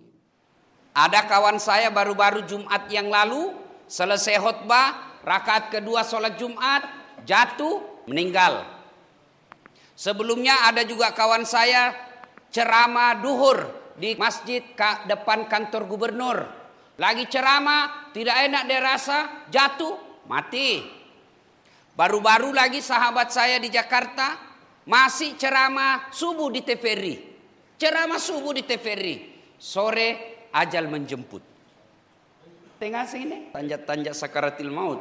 Ada kawan saya baru-baru Jumat yang lalu selesai khutbah, rakaat kedua sholat Jumat, jatuh, meninggal. Sebelumnya ada juga kawan saya ceramah duhur di masjid depan kantor gubernur. Lagi ceramah, tidak enak dia rasa, jatuh, mati. Baru-baru lagi sahabat saya di Jakarta, masih ceramah subuh di T V R I. Ceramah subuh di T V R I. Sore ajal menjemput. Tengah sini, tanjak-tanjak sakaratil maut.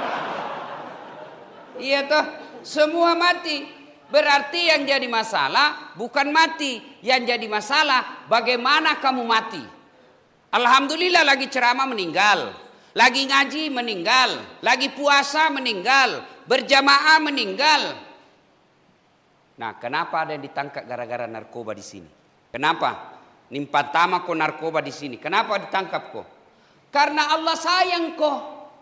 Iya toh, semua mati. Berarti yang jadi masalah bukan mati. Yang jadi masalah bagaimana kamu mati. Alhamdulillah lagi ceramah meninggal. Lagi ngaji meninggal. Lagi puasa meninggal. Berjamaah meninggal. Nah, kenapa ada yang ditangkap gara-gara narkoba di sini? Kenapa? Nimpa tama kok narkoba di sini. Kenapa ditangkap kok? Karena Allah sayang kok.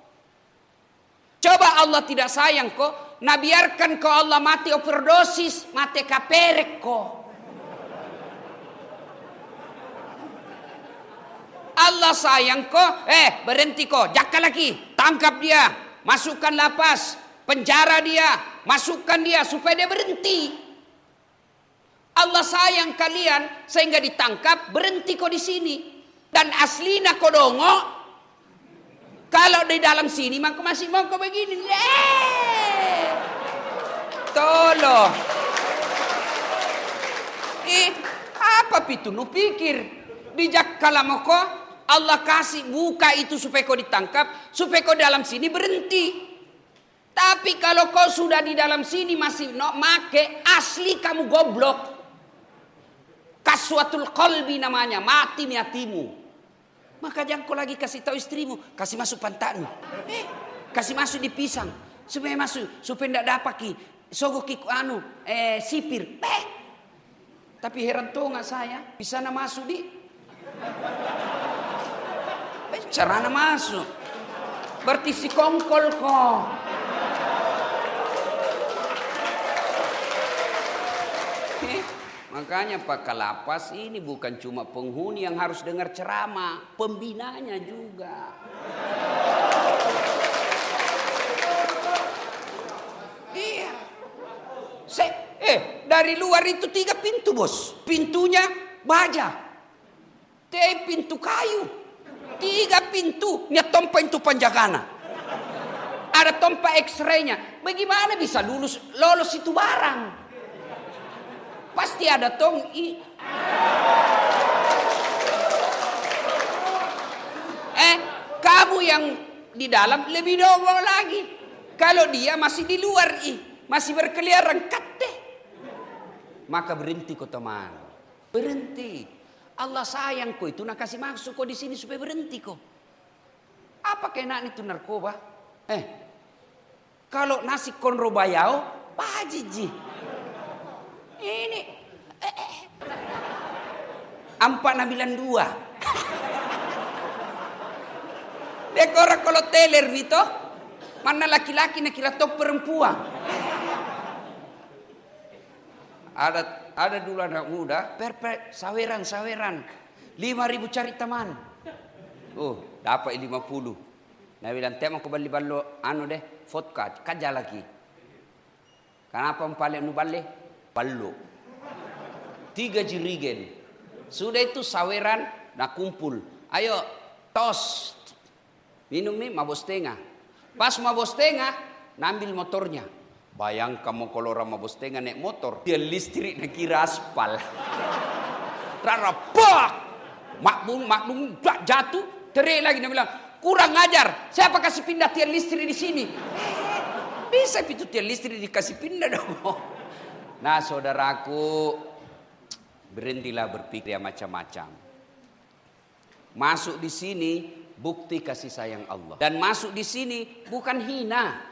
Coba Allah tidak sayang kok, nah biarkan kau Allah mati overdosis, mati kaperek kok. Allah sayang kok, eh berhenti kok, jaka lagi, tangkap dia, masukkan lapas, penjara dia, masukkan dia supaya dia berhenti. Allah sayang kalian sehingga ditangkap, berhenti kok di sini. Dan aslinya kok dongok. Kalau di dalam sini maka masih mau kau begini. Eh, tolong. Eh, apa itu? Nu pikir dijak kalau kau Allah kasih buka itu supaya kau ditangkap, supaya kau dalam sini berhenti. Tapi kalau kau sudah di dalam sini masih no make, asli kamu goblok. Kaswatul qalbi namanya, mati ni hatimu. Maka jangan kau lagi kasih tahu istrimu, kasih masuk pantatmu, eh, kasih masuk di pisang, supaya masuk, supaya tidak dapat ki, sogok ki anu, eh sipir, eh. Tapi heran tuh nggak saya, bisa na masuk di, eh, carana masuk, berarti si kongkol kok. Eh. Makanya Pak Kalapas ini bukan cuma penghuni yang harus dengar ceramah, pembinanya juga. Iya. Se eh dari luar itu tiga pintu bos, pintunya baja, teh pintu kayu, tiga pintu, nya tompa itu panjagana. Ada tompa X-ray-nya, bagaimana bisa lulus lolos itu barang? Pasti ada tong i. Eh, kamu yang di dalam lebih dongol lagi. Kalau dia masih di luar i, masih berkeliaran kate. Maka berhenti kau teman. Berhenti. Allah sayang kau itu nak kasih masuk kau di sini supaya berhenti kau. Apa kenaan itu narkoba? Eh, kalau nasi konro bayau, pajiji. Ini eh, eh. Ampak nabilan dua. Dekora kalau teler gitu, mana laki-laki nak kira tok perempuan. Ada ada dulu anak muda, perpet saweran saweran, lima ribu cari teman. Oh dapat lima puluh. Nabilan tema aku balik balo anu deh, vodka kaja lagi. Kenapa empalek nu balik? Ballo. Tiga jirigen. Sudah itu saweran, nak kumpul. Ayo, tos. Minum nih, mabos tengah. Pas mabos tengah, nambil motornya. Bayang kamu kalau orang mabos tengah naik motor. Dia listrik nak kira aspal. Rarapak. Makbung, makbung jatuh. Teriak lagi, dia bilang, kurang ajar. Siapa kasih pindah tiang listrik di sini? Bisa itu tiang listrik dikasih pindah dong. Nah saudaraku, berhentilah berpikir yang macam-macam. Masuk di sini bukti kasih sayang Allah. Dan masuk di sini bukan hina.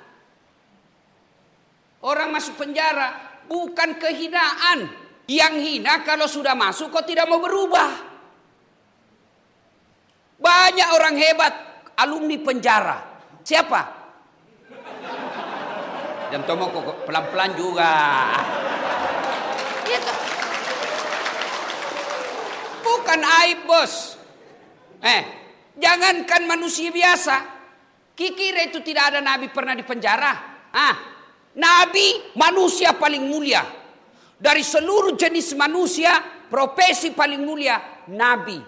Orang masuk penjara bukan kehinaan. Yang hina kalau sudah masuk kok tidak mau berubah. Banyak orang hebat alumni penjara. Siapa? Jangan tomo kok pelan-pelan juga. Gitu. Bukan aib bos. Eh, jangankan manusia biasa. Kikira itu tidak ada nabi pernah di penjara. Ah, nabi manusia paling mulia. Dari seluruh jenis manusia, profesi paling mulia, Nabi.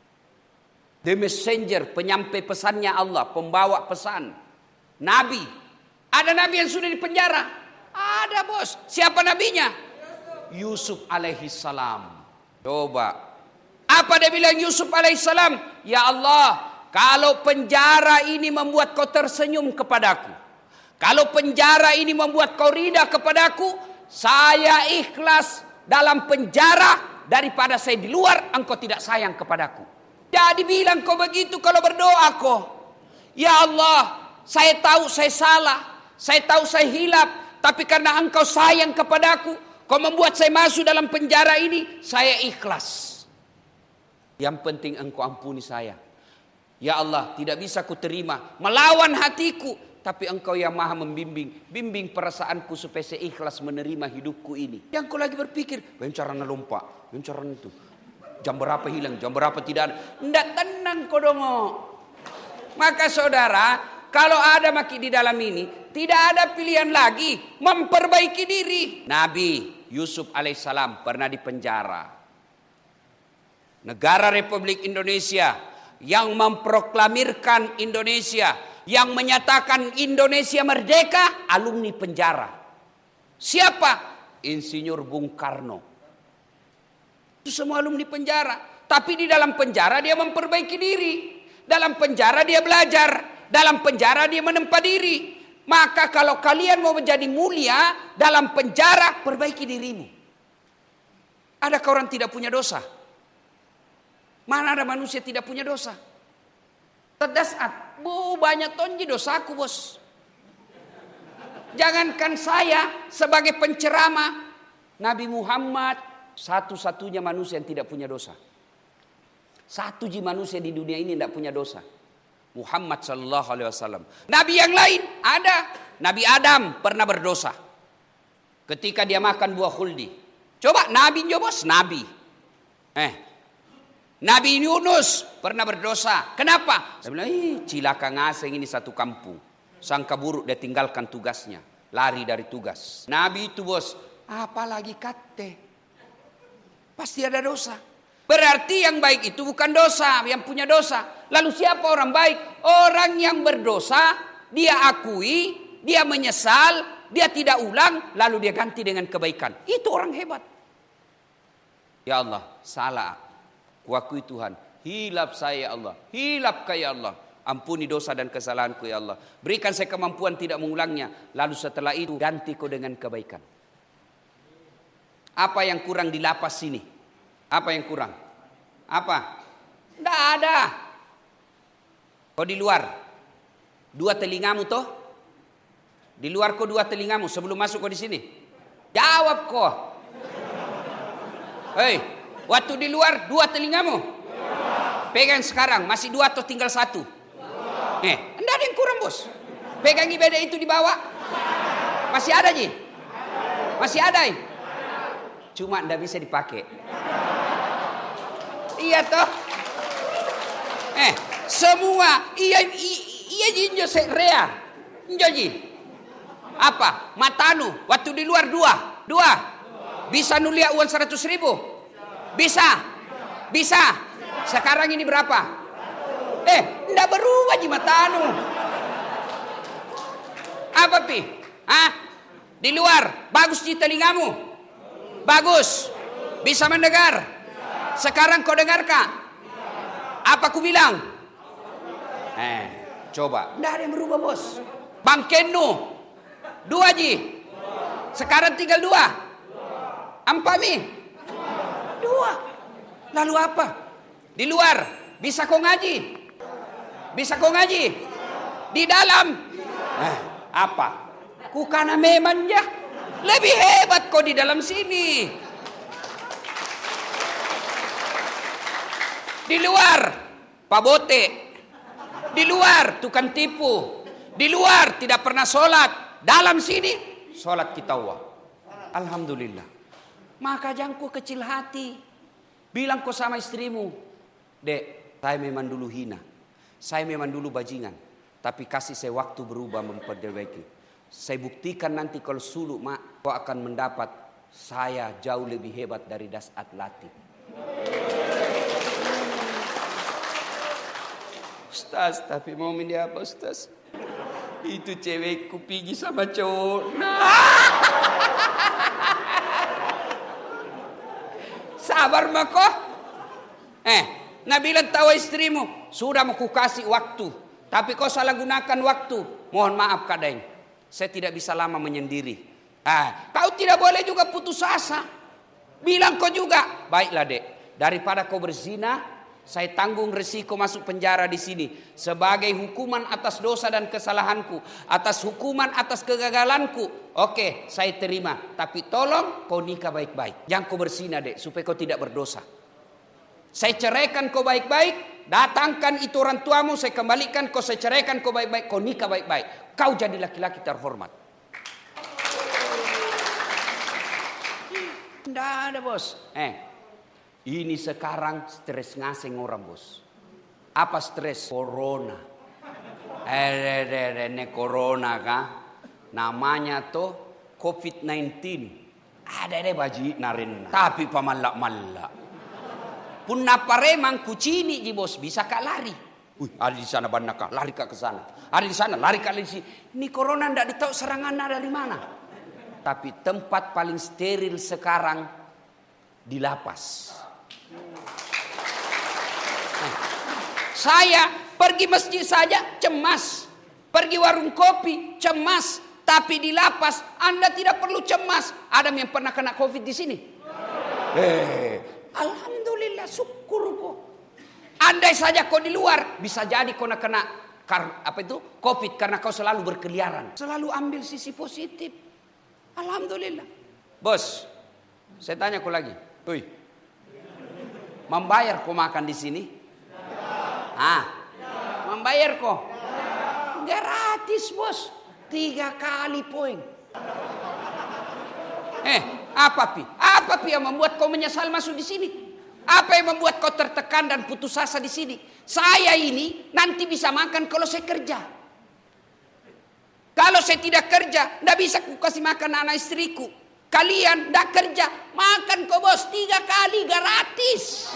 The messenger, penyampai pesannya Allah, pembawa pesan. Nabi. Ada Nabi yang sudah dipenjara? Ada bos. Siapa nabinya? Yusuf alaihi salam. Coba. Apa dia bilang Yusuf alaihissalam? Ya Allah, kalau penjara ini membuat kau tersenyum kepadaku, kalau penjara ini membuat kau ridha kepadaku, saya ikhlas dalam penjara daripada saya di luar, engkau tidak sayang kepadaku. Jadi bilang kau begitu kalau berdoa kau. Ya Allah, saya tahu saya salah, saya tahu saya hilaf, tapi karena engkau sayang kepadaku, kau membuat saya masuk dalam penjara ini, saya ikhlas. Yang penting engkau ampuni saya. Ya Allah, tidak bisa ku terima melawan hatiku, tapi engkau yang maha membimbing. Bimbing perasaanku supaya saya ikhlas menerima hidupku ini. Yang kau lagi berpikir, bagaimana lompat, bagaimana itu. Jam berapa hilang, jam berapa tidak ada. Tidak tenang kau dong. Maka saudara, kalau ada maki di dalam ini, tidak ada pilihan lagi, memperbaiki diri. Nabi Yusuf alaihissalam pernah dipenjara. Negara Republik Indonesia yang memproklamirkan Indonesia, yang menyatakan Indonesia merdeka, alumni penjara. Siapa? Insinyur Bung Karno. Itu semua alumni penjara. Tapi di dalam penjara dia memperbaiki diri. Dalam penjara dia belajar. Dalam penjara dia menempa diri. Maka kalau kalian mau menjadi mulia dalam penjara, perbaiki dirimu. Adakah orang tidak punya dosa? Mana ada manusia tidak punya dosa? Terdasat, bu banyak tonji dosaku bos. Jangankan saya sebagai penceramah, Nabi Muhammad satu-satunya manusia yang tidak punya dosa. Satu ji manusia di dunia ini tidak punya dosa. Muhammad Sallallahu Alaihi Wasallam. Nabi yang lain ada. Nabi Adam pernah berdosa ketika dia makan buah khuldi. Coba Nabi bos, Nabi. Eh. Nabi Yunus pernah berdosa. Kenapa? Saya bilang, ih cilaka ngaseng ini satu kampung. Sangka buruk dia tinggalkan tugasnya. Lari dari tugas. Nabi itu bos, apalagi kate. Pasti ada dosa. Berarti yang baik itu bukan dosa, yang punya dosa. Lalu siapa orang baik? Orang yang berdosa, dia akui, dia menyesal, dia tidak ulang, lalu dia ganti dengan kebaikan. Itu orang hebat. Ya Allah, salah. Kuakui Tuhan, hilap saya ya Allah, hilap ya Allah. Ampuni dosa dan kesalahanku ya Allah. Berikan saya kemampuan tidak mengulangnya. Lalu setelah itu ganti kau dengan kebaikan. Apa yang kurang di lapas sini? Apa yang kurang? Apa? Tidak ada. Kau di luar, dua telingamu toh? Di luar kau dua telingamu sebelum masuk kau di sini. Jawab kau. Hei. Waktu di luar dua telingamu? Dua. Pegang sekarang masih dua atau tinggal satu? Dua. Eh, enggak ada yang kurang bos. Pegang ibadah itu di bawah. Masih ada Ji? Masih ada. Cuma enggak bisa dipakai. Iya toh? Eh, semua iya iya Ji rea. Ji. Apa? Matanu waktu di luar dua. Dua. Bisa nulia uang seratus ribu? Bisa, bisa. Sekarang ini berapa? Eh, enggak berubah Ji matanu. Apa pi? Hah? Di luar, bagus Ji telingamu? Bagus. Bisa mendengar? Sekarang kau dengar kah? Apa ku bilang? Eh, coba. Enggak ada yang berubah bos. Bang Kenu, dua Ji. Sekarang tinggal dua. Empat mi. Dua. Lalu apa? Di luar bisa kau ngaji? Bisa kau ngaji? Di dalam? Eh, apa? Kukana memang ya. Lebih hebat kau di dalam sini. Di luar Pak Bote. Di luar tukang tipu. Di luar tidak pernah sholat. Dalam sini sholat kita wah. Alhamdulillah. Maka jangan kau kecil hati. Bilang kau sama istrimu, Dek, saya memang dulu hina. Saya memang dulu bajingan. Tapi kasih saya waktu berubah memperbaiki. Saya buktikan nanti kalau suluk mak, kau akan mendapat Saya jauh lebih hebat dari Dasat Latif. Ustaz, tapi mau ini apa Ustaz? Itu cewekku pergi sama cowok. Nah. Sabar mako. Eh, Nabilah tahu istrimu, sudah mau kukasih waktu, tapi kau salah gunakan waktu. Mohon maaf kadang, saya tidak bisa lama menyendiri. Ah, kau tidak boleh juga putus asa. Bilang kau juga, baiklah dek, daripada kau berzina, saya tanggung resiko masuk penjara di sini sebagai hukuman atas dosa dan kesalahanku, atas hukuman atas kegagalanku. Oke, saya terima, tapi tolong kau nikah baik-baik. Jangan kau berzina dek, supaya kau tidak berdosa. Saya ceraikan kau baik-baik, datangkan itu orang tuamu, saya kembalikan kau, saya ceraikan kau baik-baik, kau nikah baik-baik. Kau jadi laki-laki terhormat. Tidak ada bos. Eh, ini sekarang stres ngaseng orang bos. Apa stres? Corona. Eh, eh, eh, ini corona kah? Namanya tuh covid sembilan belas. Ada deh baji narin. Tapi pamalak-malak. Pun napa remang kucini ji bos, bisa kak lari. Wih, ada di sana bandar kak, lari kak ke sana. Ada di sana, lari kak di sini. Ini corona ndak ditahu serangannya dari mana. Tapi tempat paling steril sekarang di lapas. Nah, saya pergi masjid saja cemas, pergi warung kopi cemas, tapi di lapas Anda tidak perlu cemas. Ada yang pernah kena covid di sini? Eh, alhamdulillah, syukur kok. Andai saja kau di luar, bisa jadi kau nak kena kar, apa itu covid karena kau selalu berkeliaran. Selalu ambil sisi positif. Alhamdulillah. Bos, saya tanya kau lagi. Woi, membayar kau makan di sini? Ah, membayar kau? Gratis bos, tiga kali poin. Eh, apa pi? Apa pi yang membuat kau menyesal masuk di sini? Apa yang membuat kau tertekan dan putus asa di sini? Saya ini nanti bisa makan kalau saya kerja. Kalau saya tidak kerja, tidak bisa ku kasih makan anak istriku. Kalian tidak kerja, makan kau bos tiga kali gratis.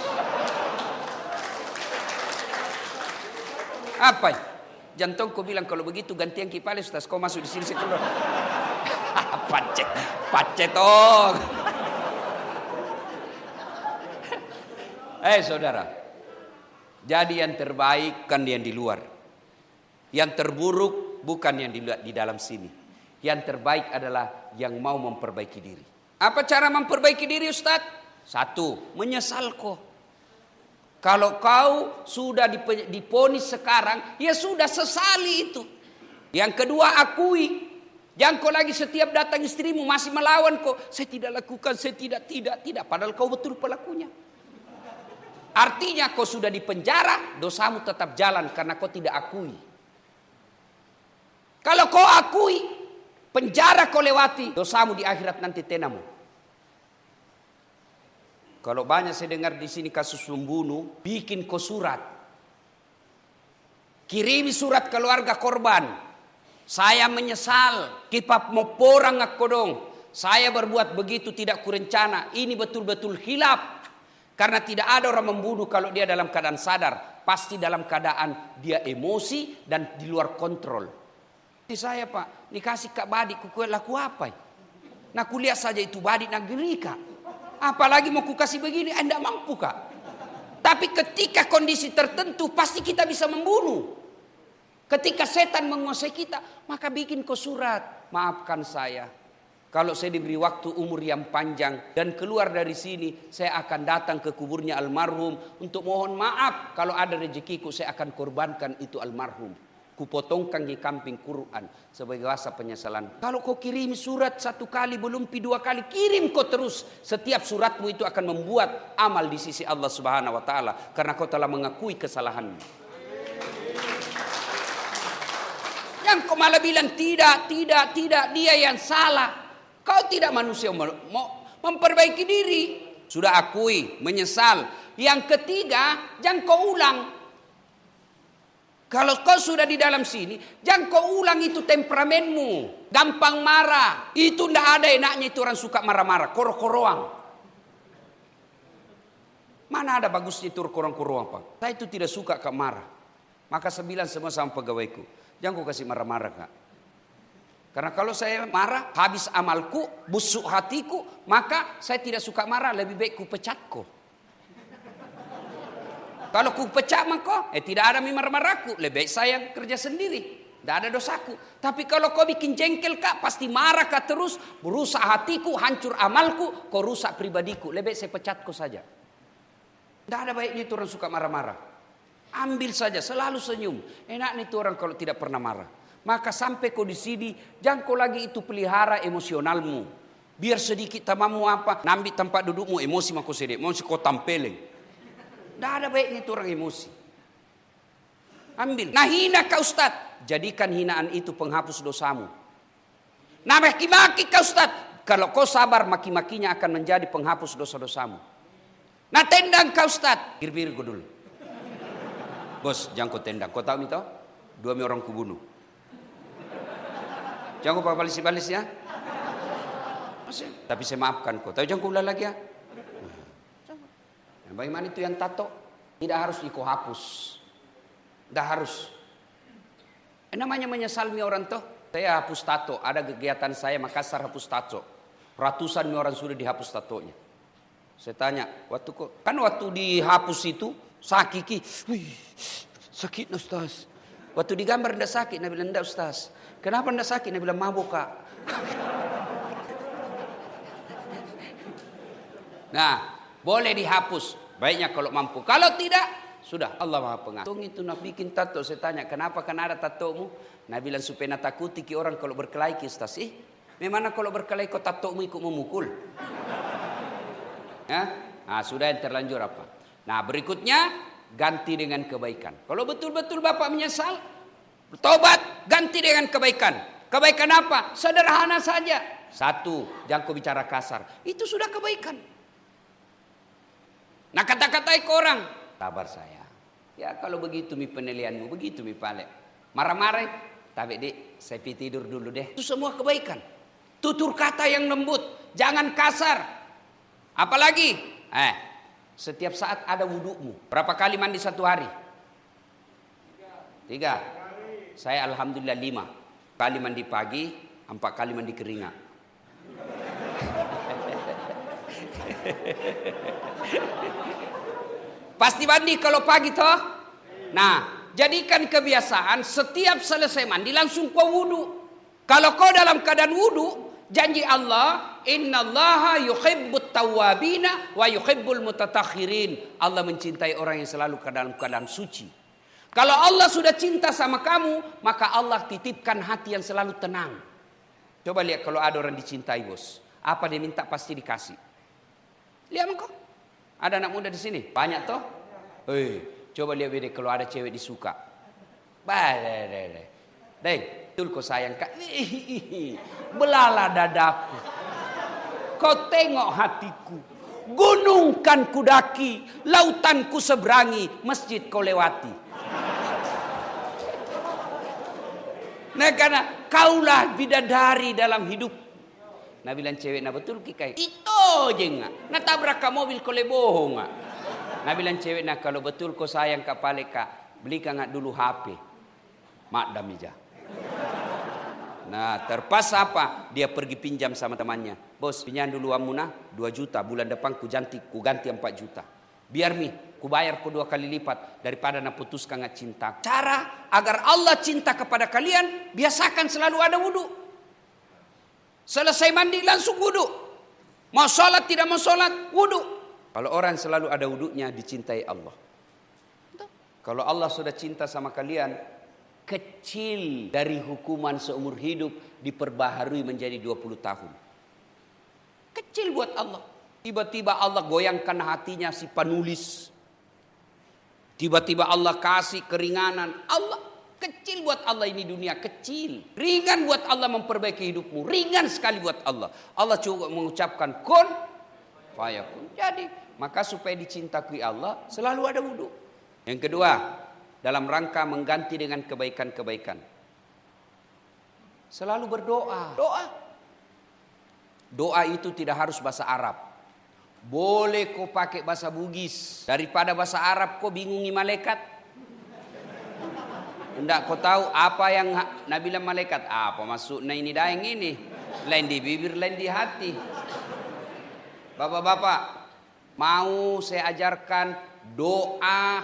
Apa? Jantung kau bilang kalau begitu gantian kipales, Ustaz, kau masuk di sini saya keluar. Pacet, pacet oh. Eh saudara, jadi yang terbaik kan yang di luar, yang terburuk bukan yang di, di dalam sini. Yang terbaik adalah yang mau memperbaiki diri. Apa cara memperbaiki diri Ustaz? Satu, menyesal kok. Kalau kau sudah diponis sekarang, ya sudah sesali itu. Yang kedua, akui. Jangan kau lagi setiap datang istrimu masih melawan kok. Saya tidak lakukan, saya tidak, tidak, tidak. Padahal kau betul pelakunya. Artinya kau sudah di penjara, dosamu tetap jalan karena kau tidak akui. Kalau kau akui, penjara kau lewati, dosamu di akhirat nanti tenamu. Kalau banyak saya dengar di sini kasus membunuh, bikin kau surat. Kirimi surat keluarga korban. Saya menyesal, kipap mau porang aku dong. Saya berbuat begitu tidak kurencana. Ini betul-betul hilaf. Karena tidak ada orang membunuh kalau dia dalam keadaan sadar. Pasti dalam keadaan dia emosi dan di luar kontrol. Saya pak, dikasih kak badik kuku laku apa? Nah kuliah saja itu badik negeri kak. Apalagi mau ku kasih begini, anda mampu kak. Tapi ketika kondisi tertentu pasti kita bisa membunuh. Ketika setan menguasai kita, maka bikin kau surat, maafkan saya. Kalau saya diberi waktu umur yang panjang dan keluar dari sini, saya akan datang ke kuburnya almarhum untuk mohon maaf. Kalau ada rezekiku, saya akan korbankan itu almarhum. Kupotongkan di kamping Quran sebagai rasa penyesalan. Kalau kau kirim surat satu kali belum pi dua kali, kirim kau terus. Setiap suratmu itu akan membuat amal di sisi Allah Subhanahu wa taala karena kau telah mengakui kesalahanmu. Yang kau malah bilang tidak, tidak, tidak, dia yang salah. Kau tidak manusia mau memperbaiki diri. Sudah akui, menyesal. Yang ketiga, jangan kau ulang. Kalau kau sudah di dalam sini, jangan kau ulang itu temperamenmu. gampang marah. Itu ndak ada enaknya itu orang suka marah-marah, koro-koroang. Mana ada bagusnya itu korong-korong Pak? Saya itu tidak suka kak marah. Maka saya bilang semua sama pegawaiku, jangan kau kasih marah-marah kak. Karena kalau saya marah, habis amalku, busuk hatiku, maka saya tidak suka marah, lebih baik ku pecat kau. Kalau ku pecat maka, eh tidak ada marah-marahku, lebih baik saya kerja sendiri. Tidak ada dosaku. Tapi kalau kau bikin jengkel kak, pasti marah kak terus, berusak hatiku, hancur amalku, kau rusak pribadiku. Lebih baik saya pecat kau saja. Tidak ada baiknya itu orang suka marah-marah. Ambil saja, selalu senyum. Enak nih itu orang kalau tidak pernah marah. Maka sampai kau di sini, jangan kau lagi itu pelihara emosionalmu. Biar sedikit tamamu apa, nambi tempat dudukmu, emosi maka sedih, emosi kau tampeleng. Tidak ada baiknya itu orang emosi. Ambil. Nah hina kau Ustaz, jadikan hinaan itu penghapus dosamu. Nah maki-maki kau Ustaz, kalau kau sabar maki-makinya akan menjadi penghapus dosa-dosamu. Nah tendang kau Ustaz, bir-bir kau dulu. Bos jangan kau tendang, kau tahu itu? Dua orang ku bunuh. Jangan kau balis-balis ya. Tapi saya maafkan kau, tapi jangan kau ulang lagi ya. Bagaimana itu yang tato? Tidak harus kau hapus. Tidak harus. Eh, namanya menyesalmi orang tuh. Saya hapus tato. Ada kegiatan saya Makassar hapus tato. Ratusan orang sudah dihapus tatonya. Saya tanya, waktu kok kan waktu dihapus itu sakit, wih, sakit Ustaz. Waktu digambar tidak sakit, Nabi bilang tidak Ustaz. Kenapa tidak sakit? Nabi bilang mabuk kak. Nah, boleh dihapus. Baiknya kalau mampu. Kalau tidak, sudah Allah Maha Pengatur. Itu nak bikin tato. Saya tanya, kenapa kan ada tatomu? Nabi bilang supaya nak takuti ki orang kalau berkelahi ki Ustaz. Eh, memang kalau berkelahi kau tatomu ikut memukul. Ya? Nah, sudah yang terlanjur apa? Nah, berikutnya ganti dengan kebaikan. Kalau betul-betul Bapak menyesal, bertobat, ganti dengan kebaikan. Kebaikan apa? Sederhana saja. Satu, jangan kau bicara kasar. Itu sudah kebaikan. Nah kata-katai ke orang, sabar saya. Ya kalau begitu mi penilaianmu, begitu mi pale. Marah-marah, tapi dek, saya pergi tidur dulu deh. Itu semua kebaikan. Tutur kata yang lembut, jangan kasar. Apalagi, eh, setiap saat ada wudukmu. Berapa kali mandi satu hari? Tiga. Saya alhamdulillah lima. Kali mandi pagi, empat kali mandi keringat. Pasti mandi kalau pagi toh. Nah, jadikan kebiasaan setiap selesai mandi langsung kau wudu. Kalau kau dalam keadaan wudu, janji Allah, innallaha yuhibbut tawwabina wa yuhibbul mutatahhirin. Allah mencintai orang yang selalu dalam keadaan suci. Kalau Allah sudah cinta sama kamu, maka Allah titipkan hati yang selalu tenang. Coba lihat kalau ada orang dicintai bos, apa dia minta pasti dikasih. Lihat engkau. Ada anak muda di sini, banyak toh. Hei, coba lihat beda kalau ada cewek disuka. Badai, deh, betul kau sayang kak. Belala dadaku. Kau tengok hatiku. Gunung kan kudaki, lautan ku seberangi, masjid kau lewati. Nah karena kaulah bidadari dalam hidup. Nah bilang cewek, nah betul kikai. Itu aja nggak. Nah tabrak ke mobil kau bohong nggak. Nah bilang cewek, nah kalau betul kau sayang kak pale kak, belikan nggak dulu H P. Mak damija. Nah terpaksa apa? Dia pergi pinjam sama temannya. Bos pinjam dulu Amuna dua juta. Bulan depan ku ganti, ku ganti empat juta. Biar mi, ku bayar ku dua kali lipat daripada nak putuskan nggak cinta. Cara agar Allah cinta kepada kalian, biasakan selalu ada wudu. Selesai mandi langsung wudu. Mau sholat tidak mau sholat, wudu. Kalau orang selalu ada wudunya dicintai Allah. Kalau Allah sudah cinta sama kalian, kecil dari hukuman seumur hidup diperbaharui menjadi dua puluh tahun. Kecil buat Allah. Tiba-tiba Allah goyangkan hatinya si penulis. Tiba-tiba Allah kasih keringanan. Allah kecil buat Allah ini dunia kecil. Ringan buat Allah memperbaiki hidupmu. Ringan sekali buat Allah. Allah cukup mengucapkan kun fayakun. Jadi maka supaya dicintai Allah selalu ada wudu. Yang kedua, dalam rangka mengganti dengan kebaikan-kebaikan. Selalu berdoa. Doa. Doa itu tidak harus bahasa Arab. Boleh kau pakai bahasa Bugis. Daripada bahasa Arab kau bingungi malaikat. Tidak kau tahu apa yang Nabi bilang malaikat. Apa maksudnya ini daeng ini. Lain di bibir, lain di hati. Bapak-bapak, mau saya ajarkan doa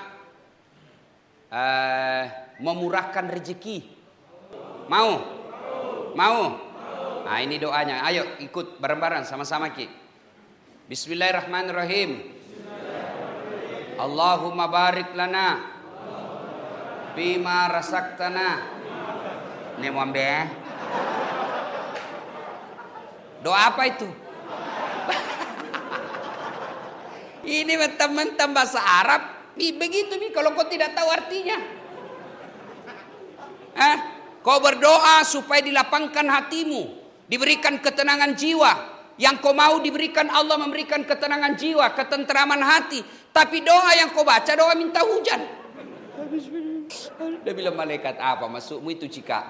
uh, memurahkan rezeki. Mau? Mau? Nah ini doanya. Ayo ikut bareng-bareng sama-sama Ki. Bismillahirrahmanirrahim. Bismillahirrahmanirrahim. Allahumma barik lana bima rasaktana. Ini muambe. Doa apa itu? Ini mentang-mentang bahasa Arab. Begitu nih kalau kau tidak tahu artinya. Hah? Kau berdoa supaya dilapangkan hatimu, diberikan ketenangan jiwa. Yang kau mau diberikan Allah memberikan ketenangan jiwa, ketenteraman hati. Tapi doa yang kau baca doa minta hujan. Dia bilang malaikat apa maksudmu itu Cika?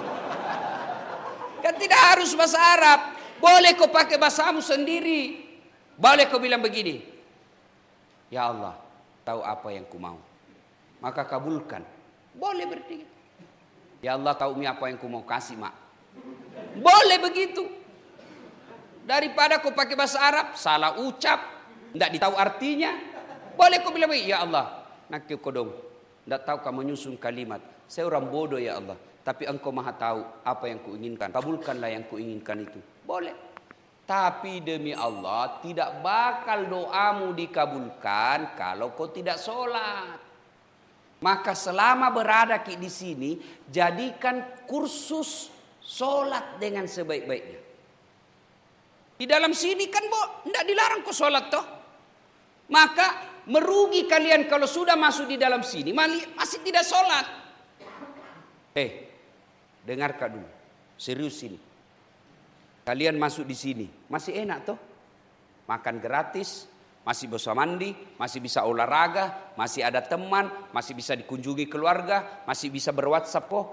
Kan tidak harus bahasa Arab. Boleh kau pakai bahasamu sendiri. Boleh kau bilang begini. Ya Allah, tahu apa yang ku mau. Maka kabulkan. Boleh berarti. Ya Allah tahu apa yang ku mau kasih mak. Boleh begitu. Daripada kau pakai bahasa Arab, salah ucap, tidak ditahu artinya. Boleh kau bilang, ya Allah, nak kau dong, tidak tahu kau menyusun kalimat. Saya orang bodoh ya Allah, tapi engkau maha tahu apa yang kuinginkan. Kabulkanlah yang kuinginkan itu. Boleh. Tapi demi Allah tidak bakal doamu dikabulkan kalau kau tidak sholat. Maka selama berada di sini, jadikan kursus sholat dengan sebaik-baiknya. Di dalam sini kan bo, tidak dilarang kau sholat toh. Maka merugi kalian kalau sudah masuk di dalam sini masih tidak sholat. Eh, dengarkan dulu, serius ini. Kalian masuk di sini masih enak toh, makan gratis. Masih bisa mandi, masih bisa olahraga, masih ada teman, masih bisa dikunjungi keluarga, masih bisa berwhatsapp kok.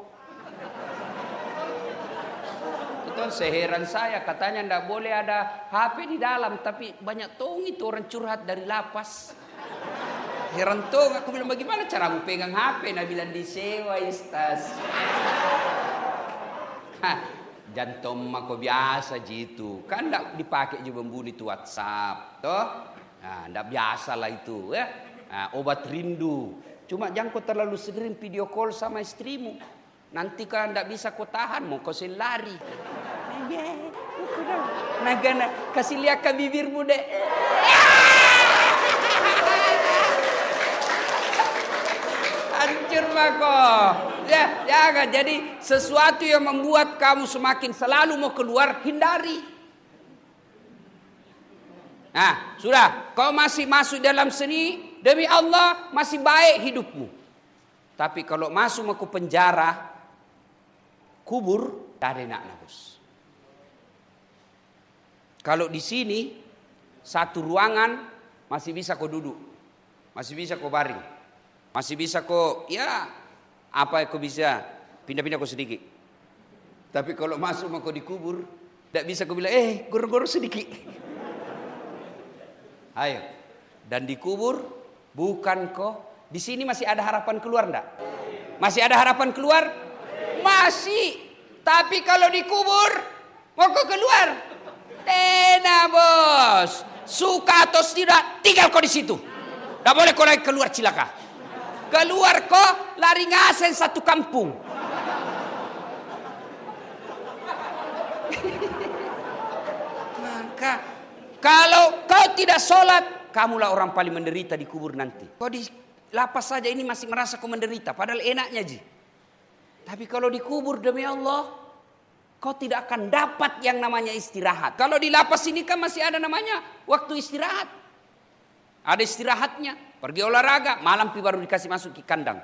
Itu seheran saya katanya ndak boleh ada H P di dalam, tapi banyak tong itu orang curhat dari lapas. Heran tong, aku bilang bagaimana cara pegang H P? Nah bilang disewa Ustaz. Jantung mako biasa gitu, kan ndak dipakai juga membuni itu WhatsApp, toh? Nah, ndak biasa lah itu ya. Nah, obat rindu. Cuma jangan kau terlalu sering video call sama istrimu. Nanti kan ndak bisa kau tahan, mau kau lari. Nah, gana kasih lihat ke bibirmu deh. Hancur mako. Ya, jangan. Jadi sesuatu yang membuat kamu semakin selalu mau keluar, hindari. Nah, sudah, kau masih masuk dalam seni, demi Allah masih baik hidupmu. Tapi kalau masuk ke penjara, kubur, tak ada nak bos. Kalau di sini, satu ruangan masih bisa kau duduk, masih bisa kau baring, masih bisa kau, ya apa kau bisa pindah-pindah kau sedikit. Tapi kalau masuk kau dikubur, tak bisa kau bilang, eh gor-gor sedikit. Ayo, dan dikubur bukan kok. Di sini masih ada harapan keluar enggak? Masih ada harapan keluar? Masih. Tapi kalau dikubur mau kok keluar? Tena bos. Suka atau tidak, tinggal kau di situ. Enggak boleh kau lagi keluar cilaka. Keluar kau lari ngasen satu kampung. Maka kalau kau tidak sholat, kamulah orang paling menderita di kubur nanti. Kau di lapas saja ini masih merasa kau menderita, padahal enaknya ji. Tapi kalau di kubur demi Allah, kau tidak akan dapat yang namanya istirahat. Kalau di lapas ini kan masih ada namanya waktu istirahat. Ada istirahatnya, pergi olahraga, malam baru dikasih masuk ke kandang.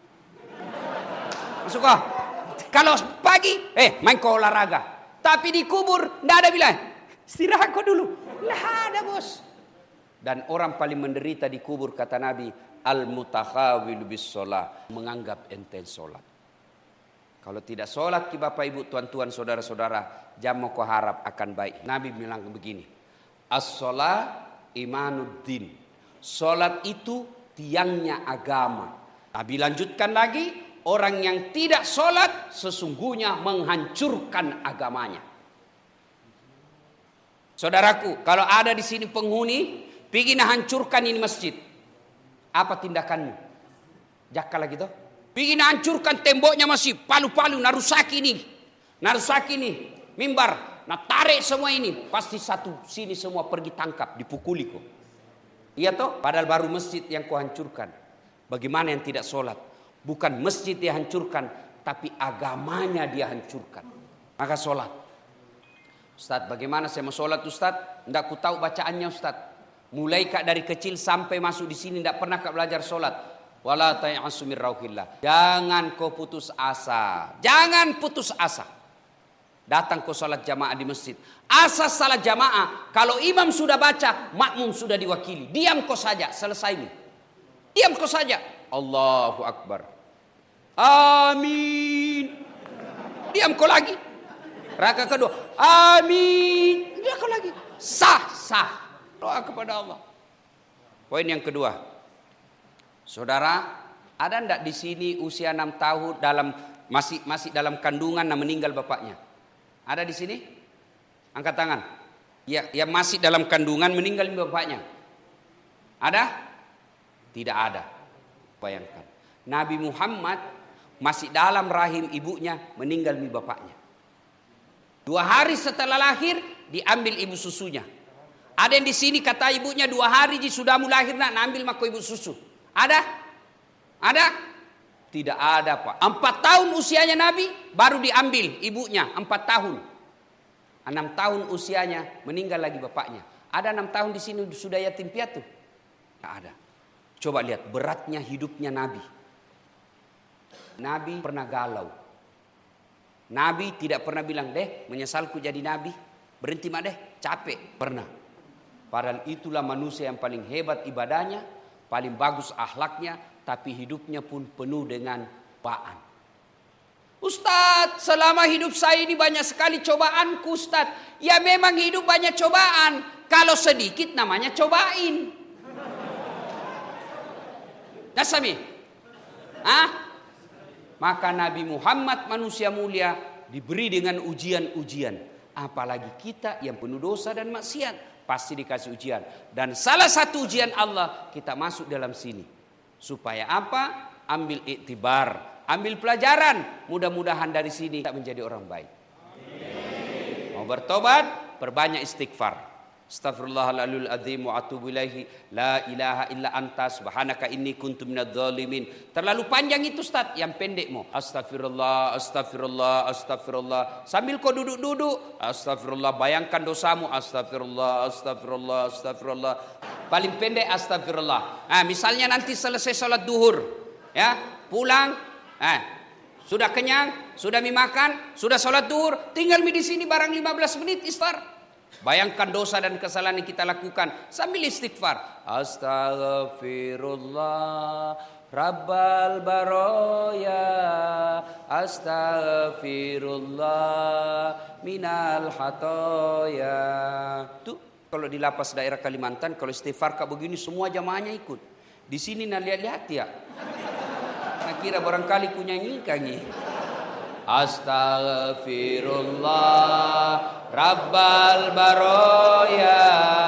Masuk kau. Kalau pagi, eh main kau olahraga. Tapi di kubur, tidak ada bilang, istirahat kau dulu. Lah ada bos. Dan orang paling menderita di kubur kata Nabi, al-mutakhawil bis sholat, menganggap enteng sholat. Kalau tidak sholat ki bapak ibu tuan-tuan saudara-saudara, jamu ko harap akan baik. Nabi bilang begini, as-sholat imanuddin. Sholat itu tiangnya agama. Nabi lanjutkan lagi, orang yang tidak sholat sesungguhnya menghancurkan agamanya. Saudaraku, kalau ada di sini penghuni, pingin hancurkan ini masjid, apa tindakanmu? Jakka lagi toh? Pingin hancurkan temboknya masih palu-palu, narusaki ini, narusaki ini, mimbar, nah tarik semua ini, pasti satu sini semua pergi tangkap, dipukuli kok. Iya toh? Padahal baru masjid yang kau hancurkan. Bagaimana yang tidak sholat? Bukan masjid dia hancurkan, tapi agamanya dia hancurkan. Maka sholat. Ustaz, bagaimana saya mau sholat Ustaz? Tidak ku tahu bacaannya Ustaz. Mulai kak dari kecil sampai masuk di sini tidak pernah kak belajar sholat. Wala ta'asu min rauhillah. Jangan kau putus asa. Jangan putus asa. Datang kau salat jamaah di masjid. Asas salat jamaah, kalau imam sudah baca, makmum sudah diwakili. Diam kau saja, selesai ini. Diam kau saja. Allahu Akbar. Amin. Diam kau lagi. Rakaat kedua. Amin. Diam kau lagi. Sah, sah. Doa kepada Allah. Poin yang kedua. Saudara, ada enggak di sini usia enam tahun dalam masih masih dalam kandungan dan meninggal bapaknya? Ada di sini? Angkat tangan. Ya, yang masih dalam kandungan meninggal bapaknya. Ada? Tidak ada. Bayangkan. Nabi Muhammad masih dalam rahim ibunya meninggal bapaknya. Dua hari setelah lahir diambil ibu susunya. Ada yang di sini kata ibunya dua hari sudah mulai lahir nak ambil mako ibu susu. Ada? Ada? Tidak ada Pak. Empat tahun usianya Nabi baru diambil ibunya. Empat tahun. Enam tahun usianya meninggal lagi bapaknya. Ada enam tahun di sini sudah yatim piatu? Tidak ada. Coba lihat beratnya hidupnya Nabi. Nabi pernah galau. Nabi tidak pernah bilang, deh menyesalku jadi Nabi. Berhenti mak deh, capek. Pernah. Padahal itulah manusia yang paling hebat ibadahnya. Paling bagus akhlaknya, tapi hidupnya pun penuh dengan cobaan. Ustadz, selama hidup saya ini banyak sekali cobaanku Ustadz. Ya memang hidup banyak cobaan. Kalau sedikit namanya cobain. Nasami? Ah? Maka Nabi Muhammad manusia mulia diberi dengan ujian-ujian. Apalagi kita yang penuh dosa dan maksiat. Pasti dikasih ujian. Dan salah satu ujian Allah kita masuk dalam sini. Supaya apa? Ambil iktibar. Ambil pelajaran. Mudah-mudahan dari sini kita menjadi orang baik. Amin. Mau bertobat? Perbanyak istighfar. Astaghfirullahaladzimul azim wa atubu ilaihi. La ilaha illa anta subhanaka inni kuntu minadz zalimin. Terlalu panjang itu Ustaz, yang pendek mau. Astagfirullah, astagfirullah, astagfirullah. Sambil kau duduk-duduk, astagfirullah, bayangkan dosamu. Astagfirullah, astagfirullah, astagfirullah. Paling pendek astagfirullah. Nah, misalnya nanti selesai sholat duhur, ya, pulang, nah, sudah kenyang, sudah mi makan, sudah sholat duhur, tinggal mi di sini barang lima belas menit istighfar. Bayangkan dosa dan kesalahan yang kita lakukan sambil istighfar. Astaghfirullah Rabbal baroya, astaghfirullah minal hatoya. Tuh kalau di lapas daerah Kalimantan kalau istighfar kayak begini semua jamaahnya ikut. Di sini nak lihat-lihat ya. Nak kira barangkali ku nyanyikan ni. Astaghfirullah Rabbal baroya,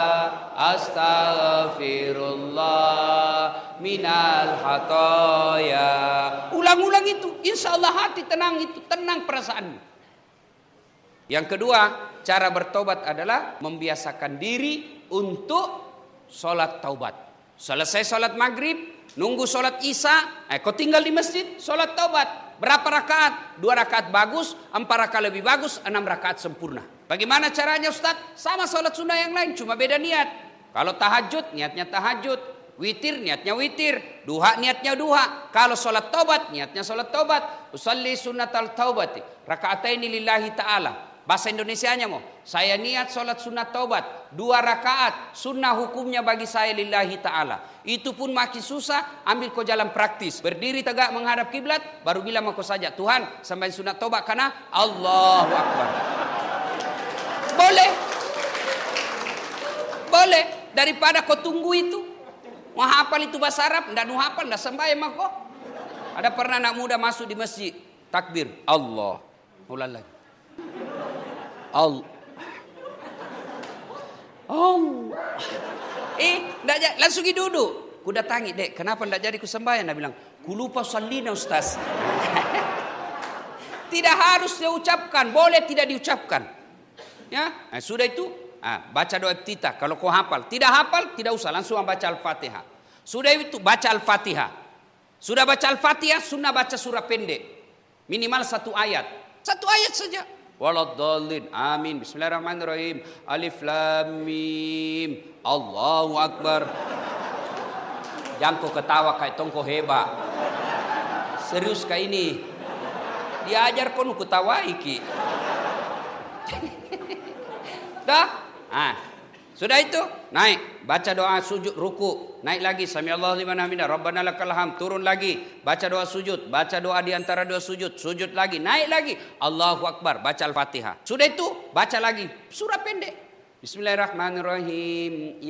astaghfirullah minal hatoya. Ulang-ulang itu, insya Allah hati tenang itu, tenang perasaanmu. Yang kedua, cara bertobat adalah membiasakan diri untuk sholat taubat. Selesai sholat maghrib, nunggu sholat isya, eh, kau tinggal di masjid, sholat taubat. Berapa rakaat? Dua rakaat bagus, empat rakaat lebih bagus, enam rakaat sempurna. Bagaimana caranya Ustaz? Sama sholat sunnah yang lain, cuma beda niat. Kalau tahajud, niatnya tahajud. Witir, niatnya witir. Duha, niatnya duha. Kalau sholat taubat, niatnya sholat taubat. Usalli sunnatal taubati. Raka'ataini lillahi ta'ala. Bahasa Indonesianya mau, saya niat sholat sunat taubat, dua rakaat, sunnah hukumnya bagi saya lillahi ta'ala. Itu pun makin susah, ambil kau jalan praktis. Berdiri tegak menghadap kiblat, baru bilang kau saja, Tuhan sampai sunat taubat karena Allahu Akbar. Boleh. Boleh. Daripada kau tunggu itu. Mau hafal itu bahasa Arab, enggak mau hafal, enggak sembahyang mah kok. Ada pernah anak muda masuk di masjid, takbir, Allah. Ulang lagi. Allah. Allah. Eh, enggak, langsung duduk. Ku datangi, Dek, kenapa enggak jadi ku sembahyang? Dia bilang, ku lupa salina Ustaz. Tidak harus diucapkan, boleh tidak diucapkan. Ya, nah, sudah itu. Ah, baca doa iftitah kalau kau hafal. Tidak hafal, tidak usah, langsung baca Al-Fatihah. Sudah itu baca Al-Fatihah. Sudah baca Al-Fatihah, sunnah baca surah pendek. Minimal satu ayat. Satu ayat saja. Waladdallin. Amin. Bismillahirrahmanirrahim. Alif lam mim. Allahu Akbar. Jangan kau ketawa kayak tongko hebat. Serius kayak ini. Diajar kau nu ketawa iki. Dah? Ah, sudah itu naik baca doa sujud ruku, naik lagi sami Allahu liman hamidah rabbana lakal hamd, turun lagi baca doa sujud, baca doa di antara doa sujud, sujud lagi, naik lagi Allahu Akbar, baca Al-Fatihah. Sudah itu baca lagi surah pendek. Bismillahirrahmanirrahim.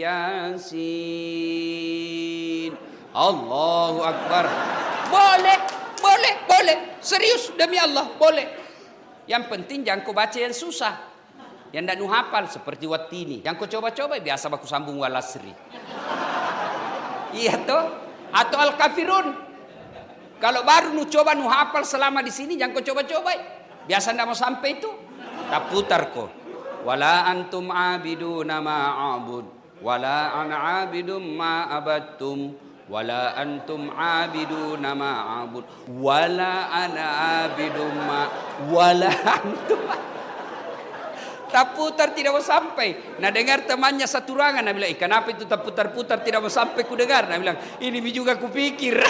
Yasin. Allahu Akbar. Boleh, boleh, boleh. Serius demi Allah, boleh. Yang penting jangan kau baca yang susah. Yang tidak nu hafal seperti Watini. Yang kau coba-coba biasa baku sambung walasri. Iya toh? Atau Al-Kafirun. Kalau baru nu coba nu hafal selama di sini jangan kau coba-coba. Biasa tidak mau sampai itu. Tak putar kau. Wala antum abiduna ma'abud. Wala ana abidum ma'abattum. Wala antum abiduna ma'abud. Wala ana abidum ma. Wala antum. Tak putar tidak mau sampai. Nah dengar temannya satu ruangan. Nah bilang, eh, kenapa itu tak putar-putar tidak mau sampai ku dengar. Nah bilang, ini juga ku pikir.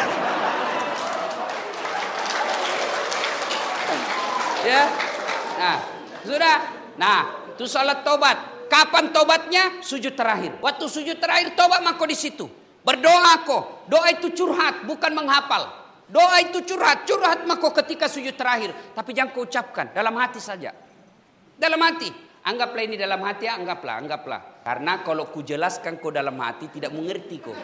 Ya, nah sudah. Nah itu salat tobat. Kapan tobatnya? Sujud terakhir. Waktu sujud terakhir tobat maka di situ. Berdoa kok. Doa itu curhat, bukan menghafal. Doa itu curhat, curhat maka ketika sujud terakhir. Tapi jangan kau ucapkan, dalam hati saja. Dalam hati. Anggaplah ini dalam hati, anggaplah, anggaplah. Karena kalau ku jelaskan kau dalam hati tidak mengerti kau.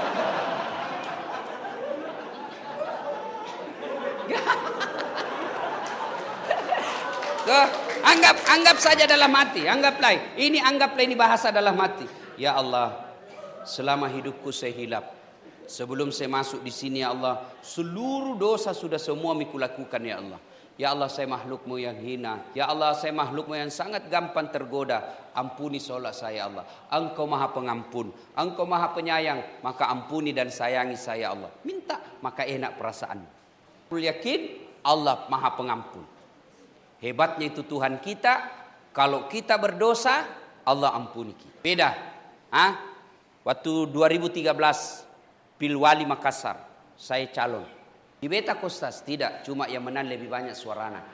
Tuh, anggap, anggap saja dalam hati, anggaplah. Ini anggaplah ini bahasa dalam hati. Ya Allah, selama hidupku saya hilap. Sebelum saya masuk di sini ya Allah, seluruh dosa sudah semua miku lakukan ya Allah. Ya Allah saya makhlukmu yang hina. Ya Allah saya makhlukmu yang sangat gampang tergoda. Ampuni sholat saya Allah. Engkau maha pengampun. Engkau maha penyayang. Maka ampuni dan sayangi saya Allah. Minta maka enak perasaan. Yakin Allah maha pengampun. Hebatnya itu Tuhan kita. Kalau kita berdosa Allah ampuni kita. Beda. Hah? Waktu dua ribu tiga belas Pilwali Makassar. Saya calon. Di Beta Kostas tidak, cuma yang menang lebih banyak suaranya.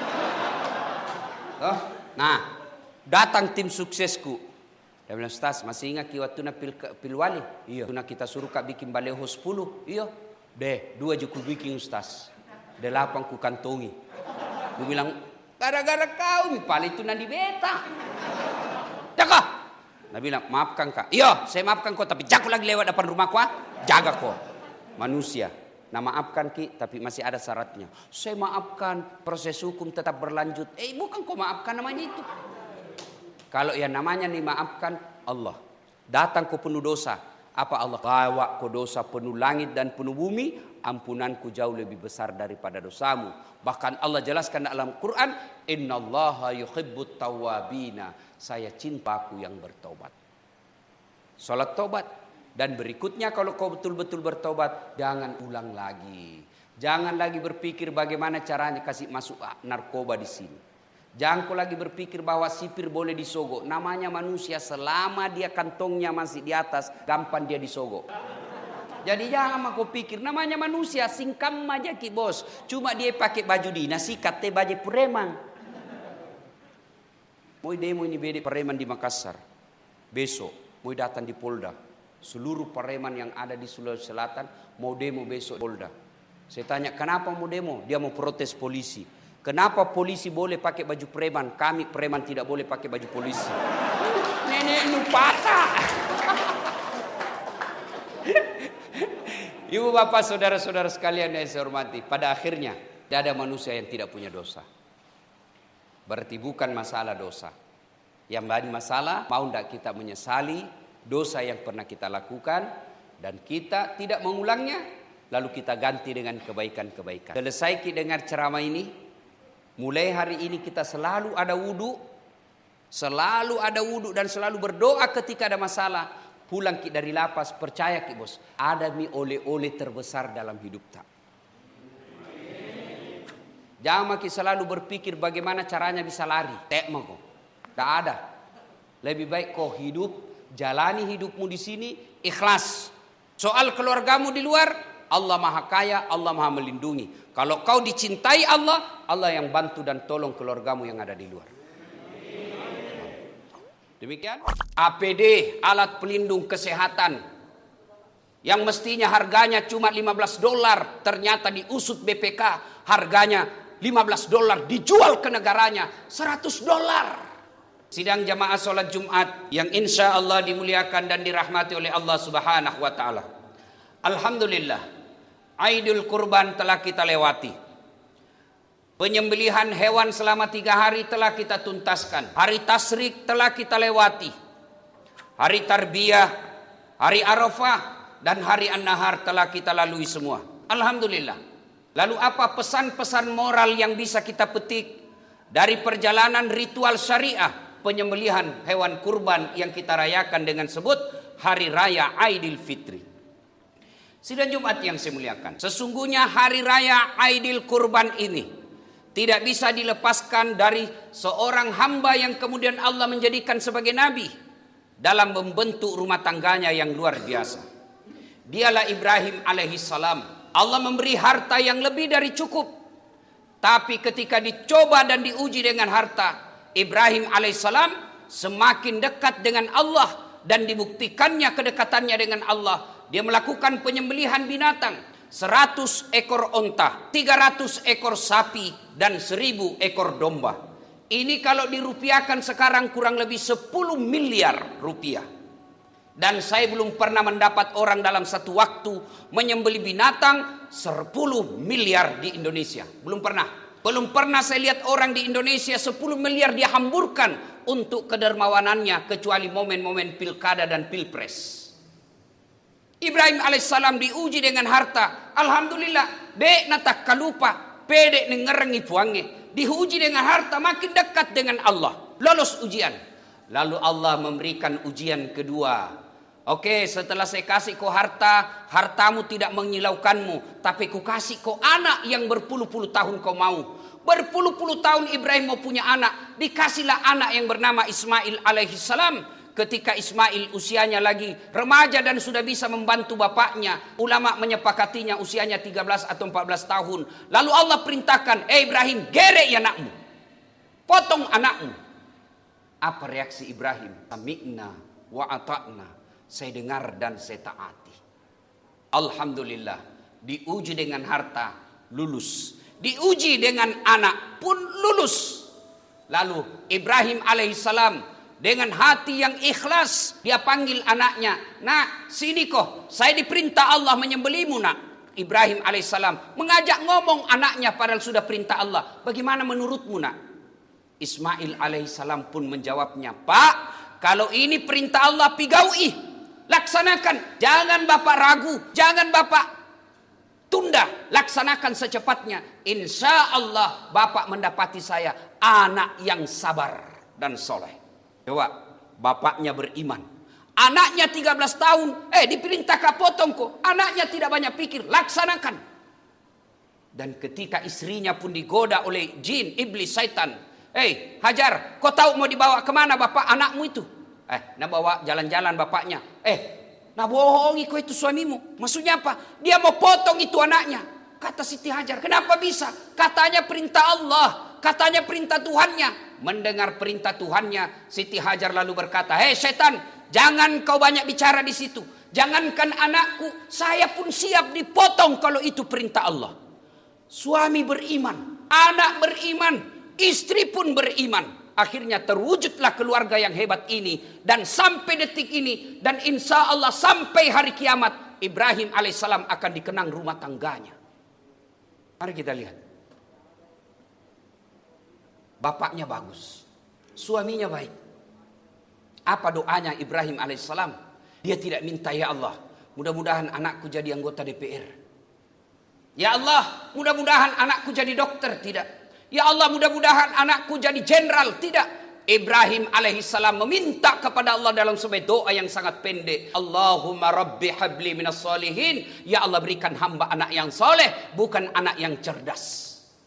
Oh, nah, datang tim suksesku. Dia bilang, Ustaz, masih ingat waktu na pil, pilwali? Iya. Tuna kita suruh kak bikin baleho sepuluh. Iya. Deh, dua juku bikin Ustaz. Delapan ku kantongi. Gue bilang, gara-gara kau, mi paling itu na di Beta. Jaga. Dia bilang, maafkan kak. Iya, saya maafkan kau, tapi jago lagi lewat depan rumahku. Jaga kau. Manusia. Nah maafkan Ki, tapi masih ada syaratnya. Saya maafkan, proses hukum tetap berlanjut. Eh bukan kau maafkan namanya itu. Kalau yang namanya nih maafkan Allah. Datang kau penuh dosa. Apa Allah? Bawa kau dosa penuh langit dan penuh bumi. Ampunanku jauh lebih besar daripada dosamu. Bahkan Allah jelaskan dalam Quran. Innallaha yuhibbut tawwabina. Saya cinta aku yang bertobat. Salat tobat. Dan berikutnya kalau kau betul-betul bertobat, jangan ulang lagi. Jangan lagi berpikir bagaimana caranya kasih masuk narkoba di sini. Jangan kau lagi berpikir bahwa sipir boleh disogok. Namanya manusia selama dia kantongnya masih di atas, gampang dia disogok. Jadi jangan kau pikir namanya manusia singkam aja ki bos. Cuma dia pakai baju dinas, sikat teh baju preman. Mau demo ini bede preman di Makassar. Besok mau datang di Polda. Seluruh preman yang ada di Sulawesi Selatan mau demo besok di Polda. Saya tanya, kenapa mau demo? Dia mau protes polisi. Kenapa polisi boleh pakai baju preman? Kami preman tidak boleh pakai baju polisi. Nenek lupata. Ibu bapak saudara-saudara sekalian yang saya hormati, pada akhirnya tidak ada manusia yang tidak punya dosa. Berarti bukan masalah dosa. Yang menjadi masalah, mau tidak kita menyesali dosa yang pernah kita lakukan dan kita tidak mengulangnya, lalu kita ganti dengan kebaikan-kebaikan. Selesai kita dengar ceramah ini, mulai hari ini kita selalu ada wudu, selalu ada wudu dan selalu berdoa ketika ada masalah. Pulang kita dari lapas, percaya ki bos, ada mi oleh-oleh terbesar dalam hidup tak. Jangan makin selalu berpikir bagaimana caranya bisa lari. Tak mau kok. Tak ada. Lebih baik kau hidup, jalani hidupmu di sini, ikhlas. Soal keluargamu di luar, Allah Maha Kaya, Allah Maha Melindungi. Kalau kau dicintai Allah, Allah yang bantu dan tolong keluargamu yang ada di luar. Demikian. A P D, alat pelindung kesehatan, yang mestinya harganya cuma lima belas dolar, ternyata diusut B P K, harganya lima belas dolar, dijual ke negaranya seratus dolar. Sidang jamaah sholat Jumat yang insya Allah dimuliakan dan dirahmati oleh Allah Subhanahu wa Ta'ala. Alhamdulillah, Aidul Kurban telah kita lewati. Penyembelihan hewan selama tiga hari telah kita tuntaskan. Hari Tasyrik telah kita lewati. Hari Tarbiyah, hari Arafah, dan hari An-Nahar telah kita lalui semua. Alhamdulillah. Lalu apa pesan-pesan moral yang bisa kita petik dari perjalanan ritual syariah penyembelihan hewan kurban yang kita rayakan dengan sebut Hari Raya Aidil Fitri? Sidang Jumat yang saya muliakan, sesungguhnya Hari Raya Aidil Kurban ini tidak bisa dilepaskan dari seorang hamba yang kemudian Allah menjadikan sebagai nabi dalam membentuk rumah tangganya yang luar biasa. Dialah Ibrahim alaihissalam. Allah memberi harta yang lebih dari cukup. Tapi ketika dicoba dan diuji dengan harta, Ibrahim alaihissalam semakin dekat dengan Allah dan dibuktikannya kedekatannya dengan Allah. Dia melakukan penyembelihan binatang. seratus ekor onta, tiga ratus ekor sapi, dan seribu ekor domba. Ini kalau dirupiahkan sekarang kurang lebih sepuluh miliar rupiah. Dan saya belum pernah mendapat orang dalam satu waktu menyembelih binatang sepuluh miliar di Indonesia. Belum pernah. Belum pernah saya lihat orang di Indonesia sepuluh miliar dia hamburkan untuk kedermawanannya kecuali momen-momen pilkada dan pilpres. Ibrahim alaihissalam diuji dengan harta. Alhamdulillah, be natak kalupa, pede nengerengi puange. Diuji dengan harta, makin dekat dengan Allah. Lolos ujian. Lalu Allah memberikan ujian kedua. Oke, setelah saya kasih kau harta, hartamu tidak menyilaukanmu, tapi ku kasih kau anak yang berpuluh-puluh tahun kau mau. Berpuluh-puluh tahun Ibrahim mau punya anak, dikasihlah anak yang bernama Ismail alaihissalam. Ketika Ismail usianya lagi remaja dan sudah bisa membantu bapaknya, ulama menyepakatinya usianya tiga belas atau empat belas tahun. Lalu Allah perintahkan, eh Ibrahim, gerek anakmu, potong anakmu. Apa reaksi Ibrahim? Sami'na wa ata'na, saya dengar dan saya taati. Alhamdulillah, diuji dengan harta, lulus. Diuji dengan anak pun lulus. Lalu Ibrahim alaihissalam dengan hati yang ikhlas, dia panggil anaknya. Nak, sini kok. Saya diperintah Allah menyembelihmu, nak. Ibrahim alaihissalam mengajak ngomong anaknya padahal sudah perintah Allah. Bagaimana menurutmu, nak? Ismail alaihissalam pun menjawabnya, Pak, kalau ini perintah Allah, pigaui. Laksanakan. Jangan bapak ragu. Jangan bapak tunda. Laksanakan secepatnya. Insya Allah bapak mendapati saya anak yang sabar dan soleh. Coba, bapaknya beriman. Anaknya tiga belas tahun, eh diperintah kapotong kok. Anaknya tidak banyak pikir, laksanakan. Dan ketika istrinya pun digoda oleh jin, iblis, syaitan. Eh, Hajar, kau tahu mau dibawa kemana bapak anakmu itu? Eh, nak bawa jalan-jalan bapaknya. Eh, nak bohongi kau itu suamimu. Maksudnya apa? Dia mau potong itu anaknya. Kata Siti Hajar, kenapa bisa? Katanya perintah Allah, katanya perintah Tuhannya. mendengar perintah Tuhannya, Siti Hajar lalu berkata, "Hei setan, jangan kau banyak bicara di situ. Jangankan anakku, saya pun siap dipotong kalau itu perintah Allah." Suami beriman, anak beriman, istri pun beriman. Akhirnya terwujudlah keluarga yang hebat ini. Dan sampai detik ini, dan insya Allah sampai hari kiamat, Ibrahim alaihissalam akan dikenang rumah tangganya. Mari kita lihat. Bapaknya bagus, suaminya baik. Apa doanya Ibrahim alaihissalam? Dia tidak minta, "Ya Allah, mudah-mudahan anakku jadi anggota D P R. Ya Allah, mudah-mudahan anakku jadi dokter." Tidak. "Ya Allah, mudah-mudahan anakku jadi jenderal." Tidak. Ibrahim alaihissalam meminta kepada Allah dalam sebuah doa yang sangat pendek. "Allahumma rabbi habli minas solihin." Ya Allah, berikan hamba anak yang soleh, bukan anak yang cerdas.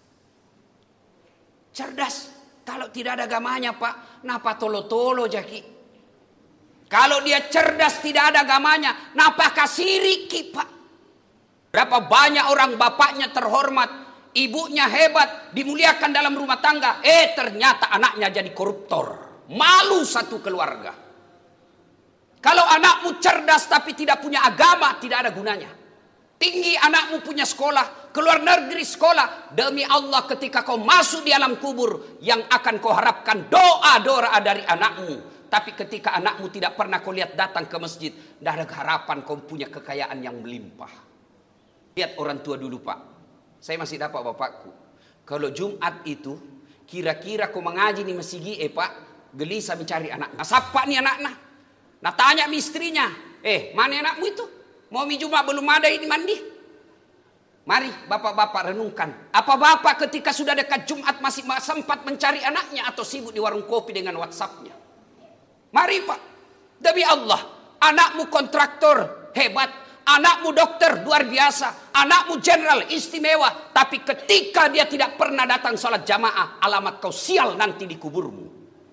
Cerdas, kalau tidak ada agamanya Pak, napa tolo-tolo jaki? Kalau dia cerdas tidak ada agamanya, napa kasiriki Pak? Berapa banyak orang bapaknya terhormat, ibunya hebat, dimuliakan dalam rumah tangga, eh ternyata anaknya jadi koruptor. Malu satu keluarga. Kalau anakmu cerdas tapi tidak punya agama, tidak ada gunanya. Tinggi anakmu punya sekolah, keluar negeri sekolah, demi Allah ketika kau masuk di alam kubur, yang akan kau harapkan doa-doa dari anakmu. Tapi ketika anakmu tidak pernah kau lihat datang ke masjid, tidak ada harapan kau punya kekayaan yang melimpah. Lihat orang tua dulu Pak, saya masih dapat bapakku. Kalau Jumat itu, kira-kira kau mengaji di masjid eh Pak, gelisah mencari anak. Nah, siapa nih anaknya? Nah tanya istrinya, eh mana anakmu itu? Mau mi Jumat belum ada ini mandi. Mari bapak-bapak renungkan. Apa bapak ketika sudah dekat Jumat masih sempat mencari anaknya atau sibuk di warung kopi dengan WhatsAppnya? Mari Pak. Demi Allah. Anakmu kontraktor hebat. Anakmu dokter luar biasa. Anakmu jenderal istimewa. Tapi ketika dia tidak pernah datang sholat jamaah, alamat kau sial nanti di kuburmu.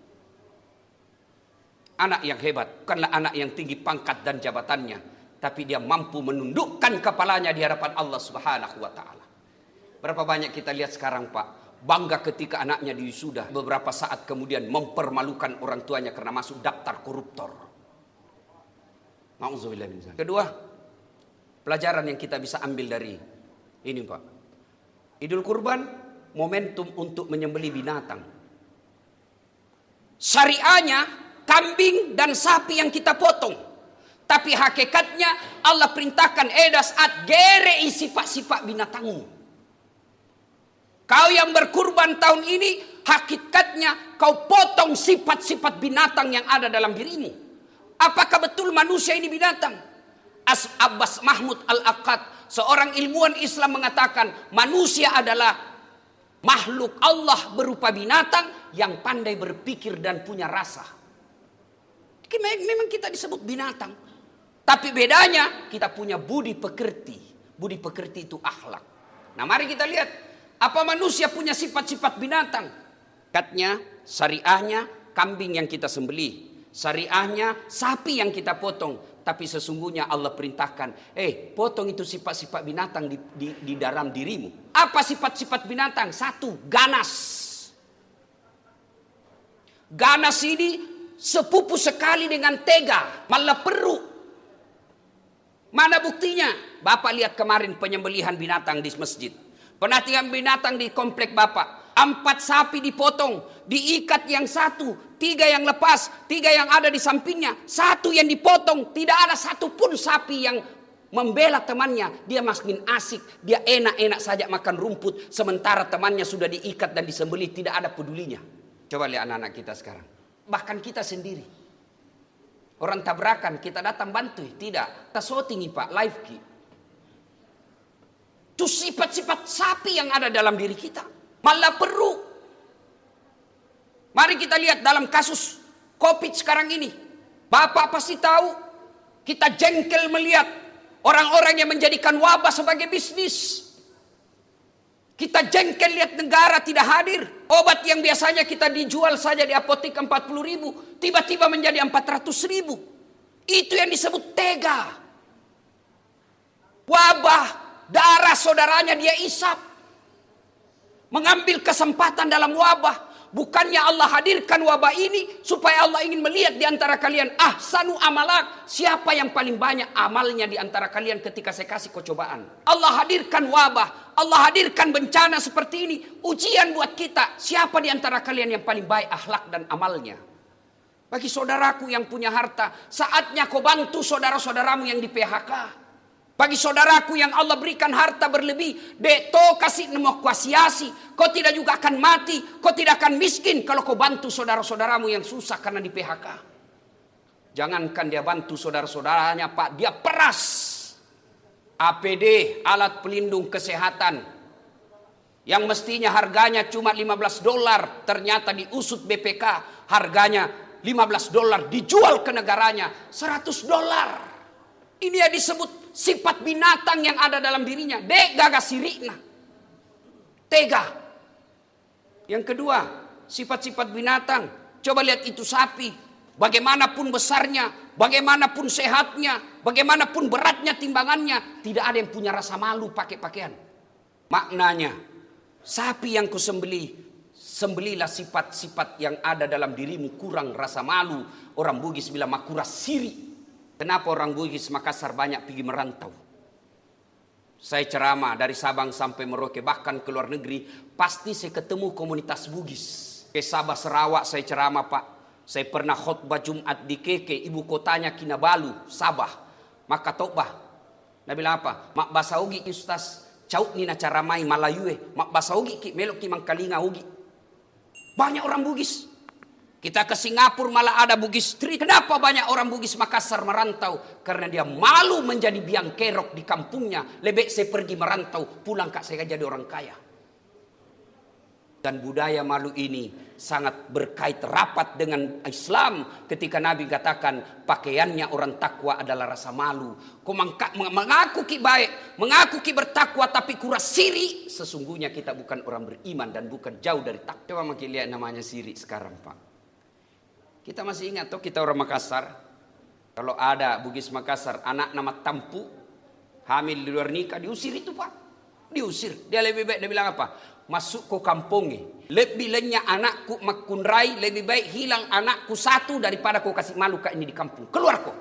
Anak yang hebat bukanlah anak yang tinggi pangkat dan jabatannya, tapi dia mampu menundukkan kepalanya di hadapan Allah Subhanahu wa taala. Berapa banyak kita lihat sekarang Pak, bangga ketika anaknya diwisuda, beberapa saat kemudian mempermalukan orang tuanya karena masuk daftar koruptor. Nauzubillah min dzalik. Kedua, pelajaran yang kita bisa ambil dari ini Pak. Idul Kurban momentum untuk menyembelih binatang. Syariahnya kambing dan sapi yang kita potong. Tapi hakikatnya Allah perintahkan edas at gerei sifat-sifat binatangmu. Kau yang berkurban tahun ini, hakikatnya kau potong sifat-sifat binatang yang ada dalam dirimu. Apakah betul manusia ini binatang? As Abbas Mahmud Al-Aqad, seorang ilmuwan Islam mengatakan, manusia adalah makhluk Allah berupa binatang yang pandai berpikir dan punya rasa. Memang kita disebut binatang. Tapi bedanya kita punya budi pekerti. Budi pekerti itu akhlak. Nah mari kita lihat. Apa manusia punya sifat-sifat binatang? Katanya syariahnya kambing yang kita sembelih. Syariahnya sapi yang kita potong. Tapi sesungguhnya Allah perintahkan. Eh potong itu sifat-sifat binatang di, di, di dalam dirimu. Apa sifat-sifat binatang? Satu, ganas. Ganas ini sepupu sekali dengan tega. Malah perlu. Mana buktinya? Bapak lihat kemarin penyembelihan binatang di masjid. Penatihan binatang di komplek Bapak. Empat sapi dipotong. Diikat yang satu. Tiga yang lepas. Tiga yang ada di sampingnya. Satu yang dipotong. Tidak ada satupun sapi yang membela temannya. Dia makin asik. Dia enak-enak saja makan rumput. Sementara temannya sudah diikat dan disembelih. Tidak ada pedulinya. Coba lihat anak-anak kita sekarang. Bahkan kita sendiri. Orang tabrakan, kita datang bantu. Tidak, kita shooting Pak, live ki. Itu sifat-sifat sapi yang ada dalam diri kita. Malah perlu. Mari kita lihat dalam kasus COVID sekarang ini. Bapak pasti tahu, kita jengkel melihat orang-orang yang menjadikan wabah sebagai bisnis. Kita jengkel lihat negara tidak hadir. Obat yang biasanya kita dijual saja di apotek empat puluh ribu. Tiba-tiba menjadi empat ratus ribu. Itu yang disebut tega. Wabah, darah saudaranya dia isap. Mengambil kesempatan dalam wabah. Bukannya Allah hadirkan wabah ini supaya Allah ingin melihat di antara kalian ahsanu amalak, siapa yang paling banyak amalnya di antara kalian ketika saya kasih cobaan. Allah hadirkan wabah, Allah hadirkan bencana seperti ini, ujian buat kita. Siapa di antara kalian yang paling baik akhlak dan amalnya? Bagi saudaraku yang punya harta, saatnya kau bantu saudara-saudaramu yang di P H K. Bagi saudaraku yang Allah berikan harta berlebih, dek to kasih nemu kuasiasi, kau tidak juga akan mati, kau tidak akan miskin kalau kau bantu saudara-saudaramu yang susah karena di P H K. Jangankan dia bantu saudara-saudaranya, Pak, dia peras A P D, alat pelindung kesehatan, yang mestinya harganya cuma lima belas dolar, ternyata diusut B P K harganya lima belas dolar, dijual ke negaranya seratus dolar. Ini yang disebut sifat binatang yang ada dalam dirinya. Dek gagas sirikna. Tega. Yang kedua, sifat-sifat binatang. Coba lihat itu sapi. Bagaimanapun besarnya, bagaimanapun sehatnya, bagaimanapun beratnya timbangannya, tidak ada yang punya rasa malu pakai pakaian. Maknanya, sapi yang kau sembelih, sembelilah sifat-sifat yang ada dalam dirimu, kurang rasa malu. Orang Bugis bilang makura siri. Kenapa orang Bugis Makassar banyak pergi merantau? Saya ceramah dari Sabang sampai Merauke, bahkan ke luar negeri, pasti saya ketemu komunitas Bugis. Ke Sabah, Sarawak saya ceramah, Pak. Saya pernah khutbah Jumat di Keke, ibu kotanya Kinabalu, Sabah. Maka tobah. Nah bilang apa? Mak bahasa ugi Ustaz, caut ni na cara mai Malayue. Mak bahasa ugi ki melok ki mangkalinga ugi. Banyak orang Bugis. Kita ke Singapura malah ada Bugis Street. Kenapa banyak orang Bugis Makassar merantau? Karena dia malu menjadi biang kerok di kampungnya. Lebih saya pergi merantau, pulang kak saya jadi orang kaya. Dan budaya malu ini sangat berkait rapat dengan Islam. Ketika Nabi katakan pakaiannya orang takwa adalah rasa malu. Kau mengaku ki baik, mengaku ki bertakwa tapi kuras siri. Sesungguhnya kita bukan orang beriman dan bukan jauh dari takwa. Coba makin lihat namanya siri sekarang, Pak. Kita masih ingat tuh kita orang Makassar. Kalau ada Bugis Makassar anak nama Tampu hamil di luar nikah, diusir itu, Pak. Diusir. Dia lebih baik, dia bilang apa? Masuk ke kampungnya. Lebih lenyap anakku makunrai, lebih baik hilang anakku satu daripada kau kasih malu kak ini di kampung. Keluar kau.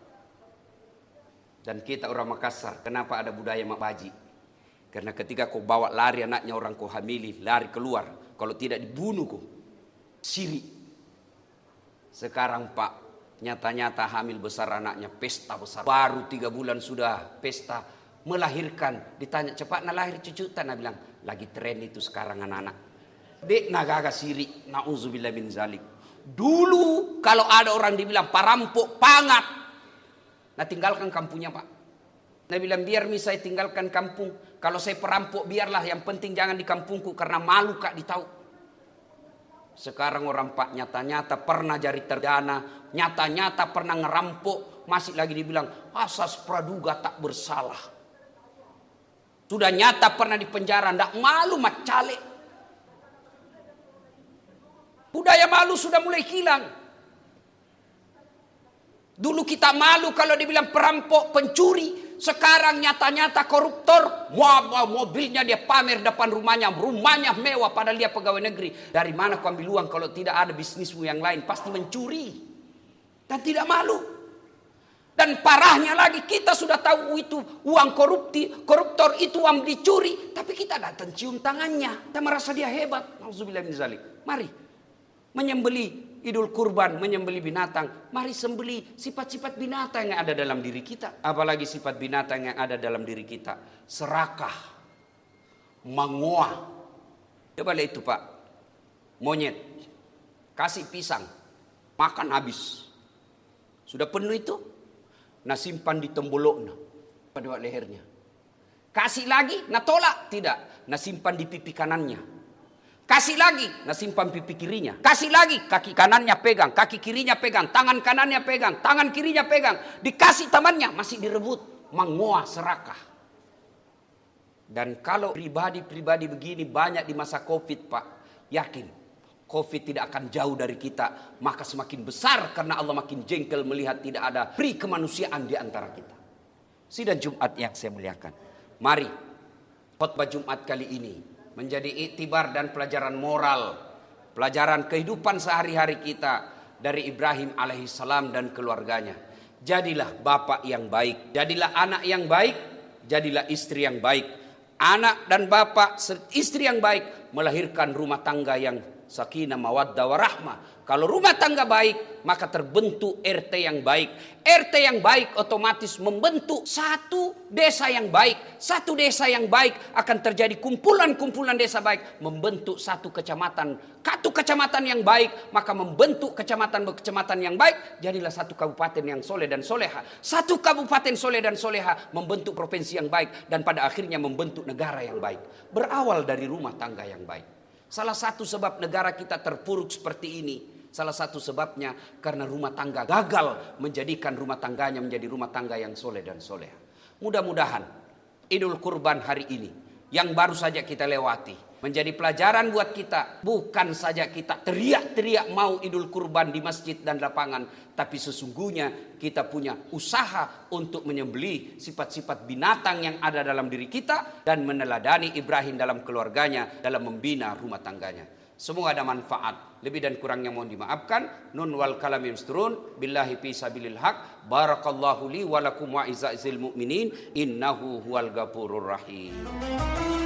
Dan kita orang Makassar, kenapa ada budaya mabaji? Karena ketika kau bawa lari anaknya orang kau hamili, lari keluar. Kalau tidak dibunuh kau. Siri. Sekarang Pak, nyata-nyata hamil besar anaknya, pesta besar. Baru tiga bulan sudah pesta, melahirkan. Ditanya cepat nak lahir cucu, tanah bilang lagi tren itu sekarang anak-anak. Dek nagaga siri, na'udzubillah min zalik. Dulu kalau ada orang dibilang parampok, pangat, nah tinggalkan kampungnya, Pak. Nah bilang biar mi saya tinggalkan kampung. Kalau saya perampok biarlah, yang penting jangan di kampungku karena malu kak ditahu. Sekarang orang Pak nyata-nyata pernah jadi terdana, nyata-nyata pernah ngerampok, masih lagi dibilang asas praduga tak bersalah. Sudah nyata pernah di penjara, ndak malu macale. Budaya malu sudah mulai hilang. Dulu kita malu kalau dibilang perampok, pencuri. Sekarang nyata-nyata koruptor, mobilnya dia pamer depan rumahnya, rumahnya mewah padahal dia pegawai negeri. Dari mana kau ambil uang kalau tidak ada bisnismu yang lain? Pasti mencuri. Dan tidak malu. Dan parahnya lagi kita sudah tahu itu uang korupti, koruptor itu uang dicuri. Tapi kita datang cium tangannya. Kita merasa dia hebat. Nauzubillah min zalik. Mari menyembeli Idul Kurban, menyembeli binatang. Mari sembeli sifat-sifat binatang yang ada dalam diri kita. Apalagi sifat binatang yang ada dalam diri kita. Serakah, mengoah. Coba lihat itu, Pak. Monyet, kasih pisang, makan habis. Sudah penuh itu, nah simpan di temboloknya pada lehernya. Kasih lagi, nah tolak, tidak. Nah simpan di pipi kanannya. Kasih lagi, nah simpan pipi kirinya. Kasih lagi, kaki kanannya pegang, kaki kirinya pegang, tangan kanannya pegang, tangan kirinya pegang. Dikasih temannya, masih direbut. Mengoah serakah. Dan kalau pribadi-pribadi begini banyak di masa Covid, Pak. Yakin, Covid tidak akan jauh dari kita. Maka semakin besar karena Allah makin jengkel melihat tidak ada pri kemanusiaan di antara kita. Sidang Jumat yang saya muliakan. Mari, khotbah Jumat kali ini menjadi iktibar dan pelajaran moral pelajaran kehidupan sehari-hari kita dari Ibrahim alaihissalam dan keluarganya. Jadilah bapak yang baik, jadilah anak yang baik, jadilah istri yang baik. Anak dan bapak, istri yang baik melahirkan rumah tangga yang sakinah, mawaddah, warahmah. Kalau rumah tangga baik, maka terbentuk R T yang baik. R T yang baik otomatis membentuk satu desa yang baik. Satu desa yang baik akan terjadi kumpulan-kumpulan desa baik, membentuk satu kecamatan. Satu kecamatan yang baik, maka membentuk kecamatan-kecamatan yang baik. Jadilah satu kabupaten yang soleh dan soleha. Satu kabupaten soleh dan soleha membentuk provinsi yang baik. Dan pada akhirnya membentuk negara yang baik. Berawal dari rumah tangga yang baik. Salah satu sebab negara kita terpuruk seperti ini, salah satu sebabnya karena rumah tangga gagal menjadikan rumah tangganya menjadi rumah tangga yang soleh dan soleha. Mudah-mudahan Idul Kurban hari ini yang baru saja kita lewati menjadi pelajaran buat kita. Bukan saja kita teriak-teriak mau Idul Kurban di masjid dan lapangan, tapi sesungguhnya kita punya usaha untuk menyembelih sifat-sifat binatang yang ada dalam diri kita dan meneladani Ibrahim dalam keluarganya dalam membina rumah tangganya. Semoga ada manfaat. Lebih dan kurangnya mohon dimaafkan. Nun wal kalam yamsturun. Billahi fi sabilil haq. Barakallahu li wa lakum wa izza'il mu'minin. Innahu huwal ghafurur rahim.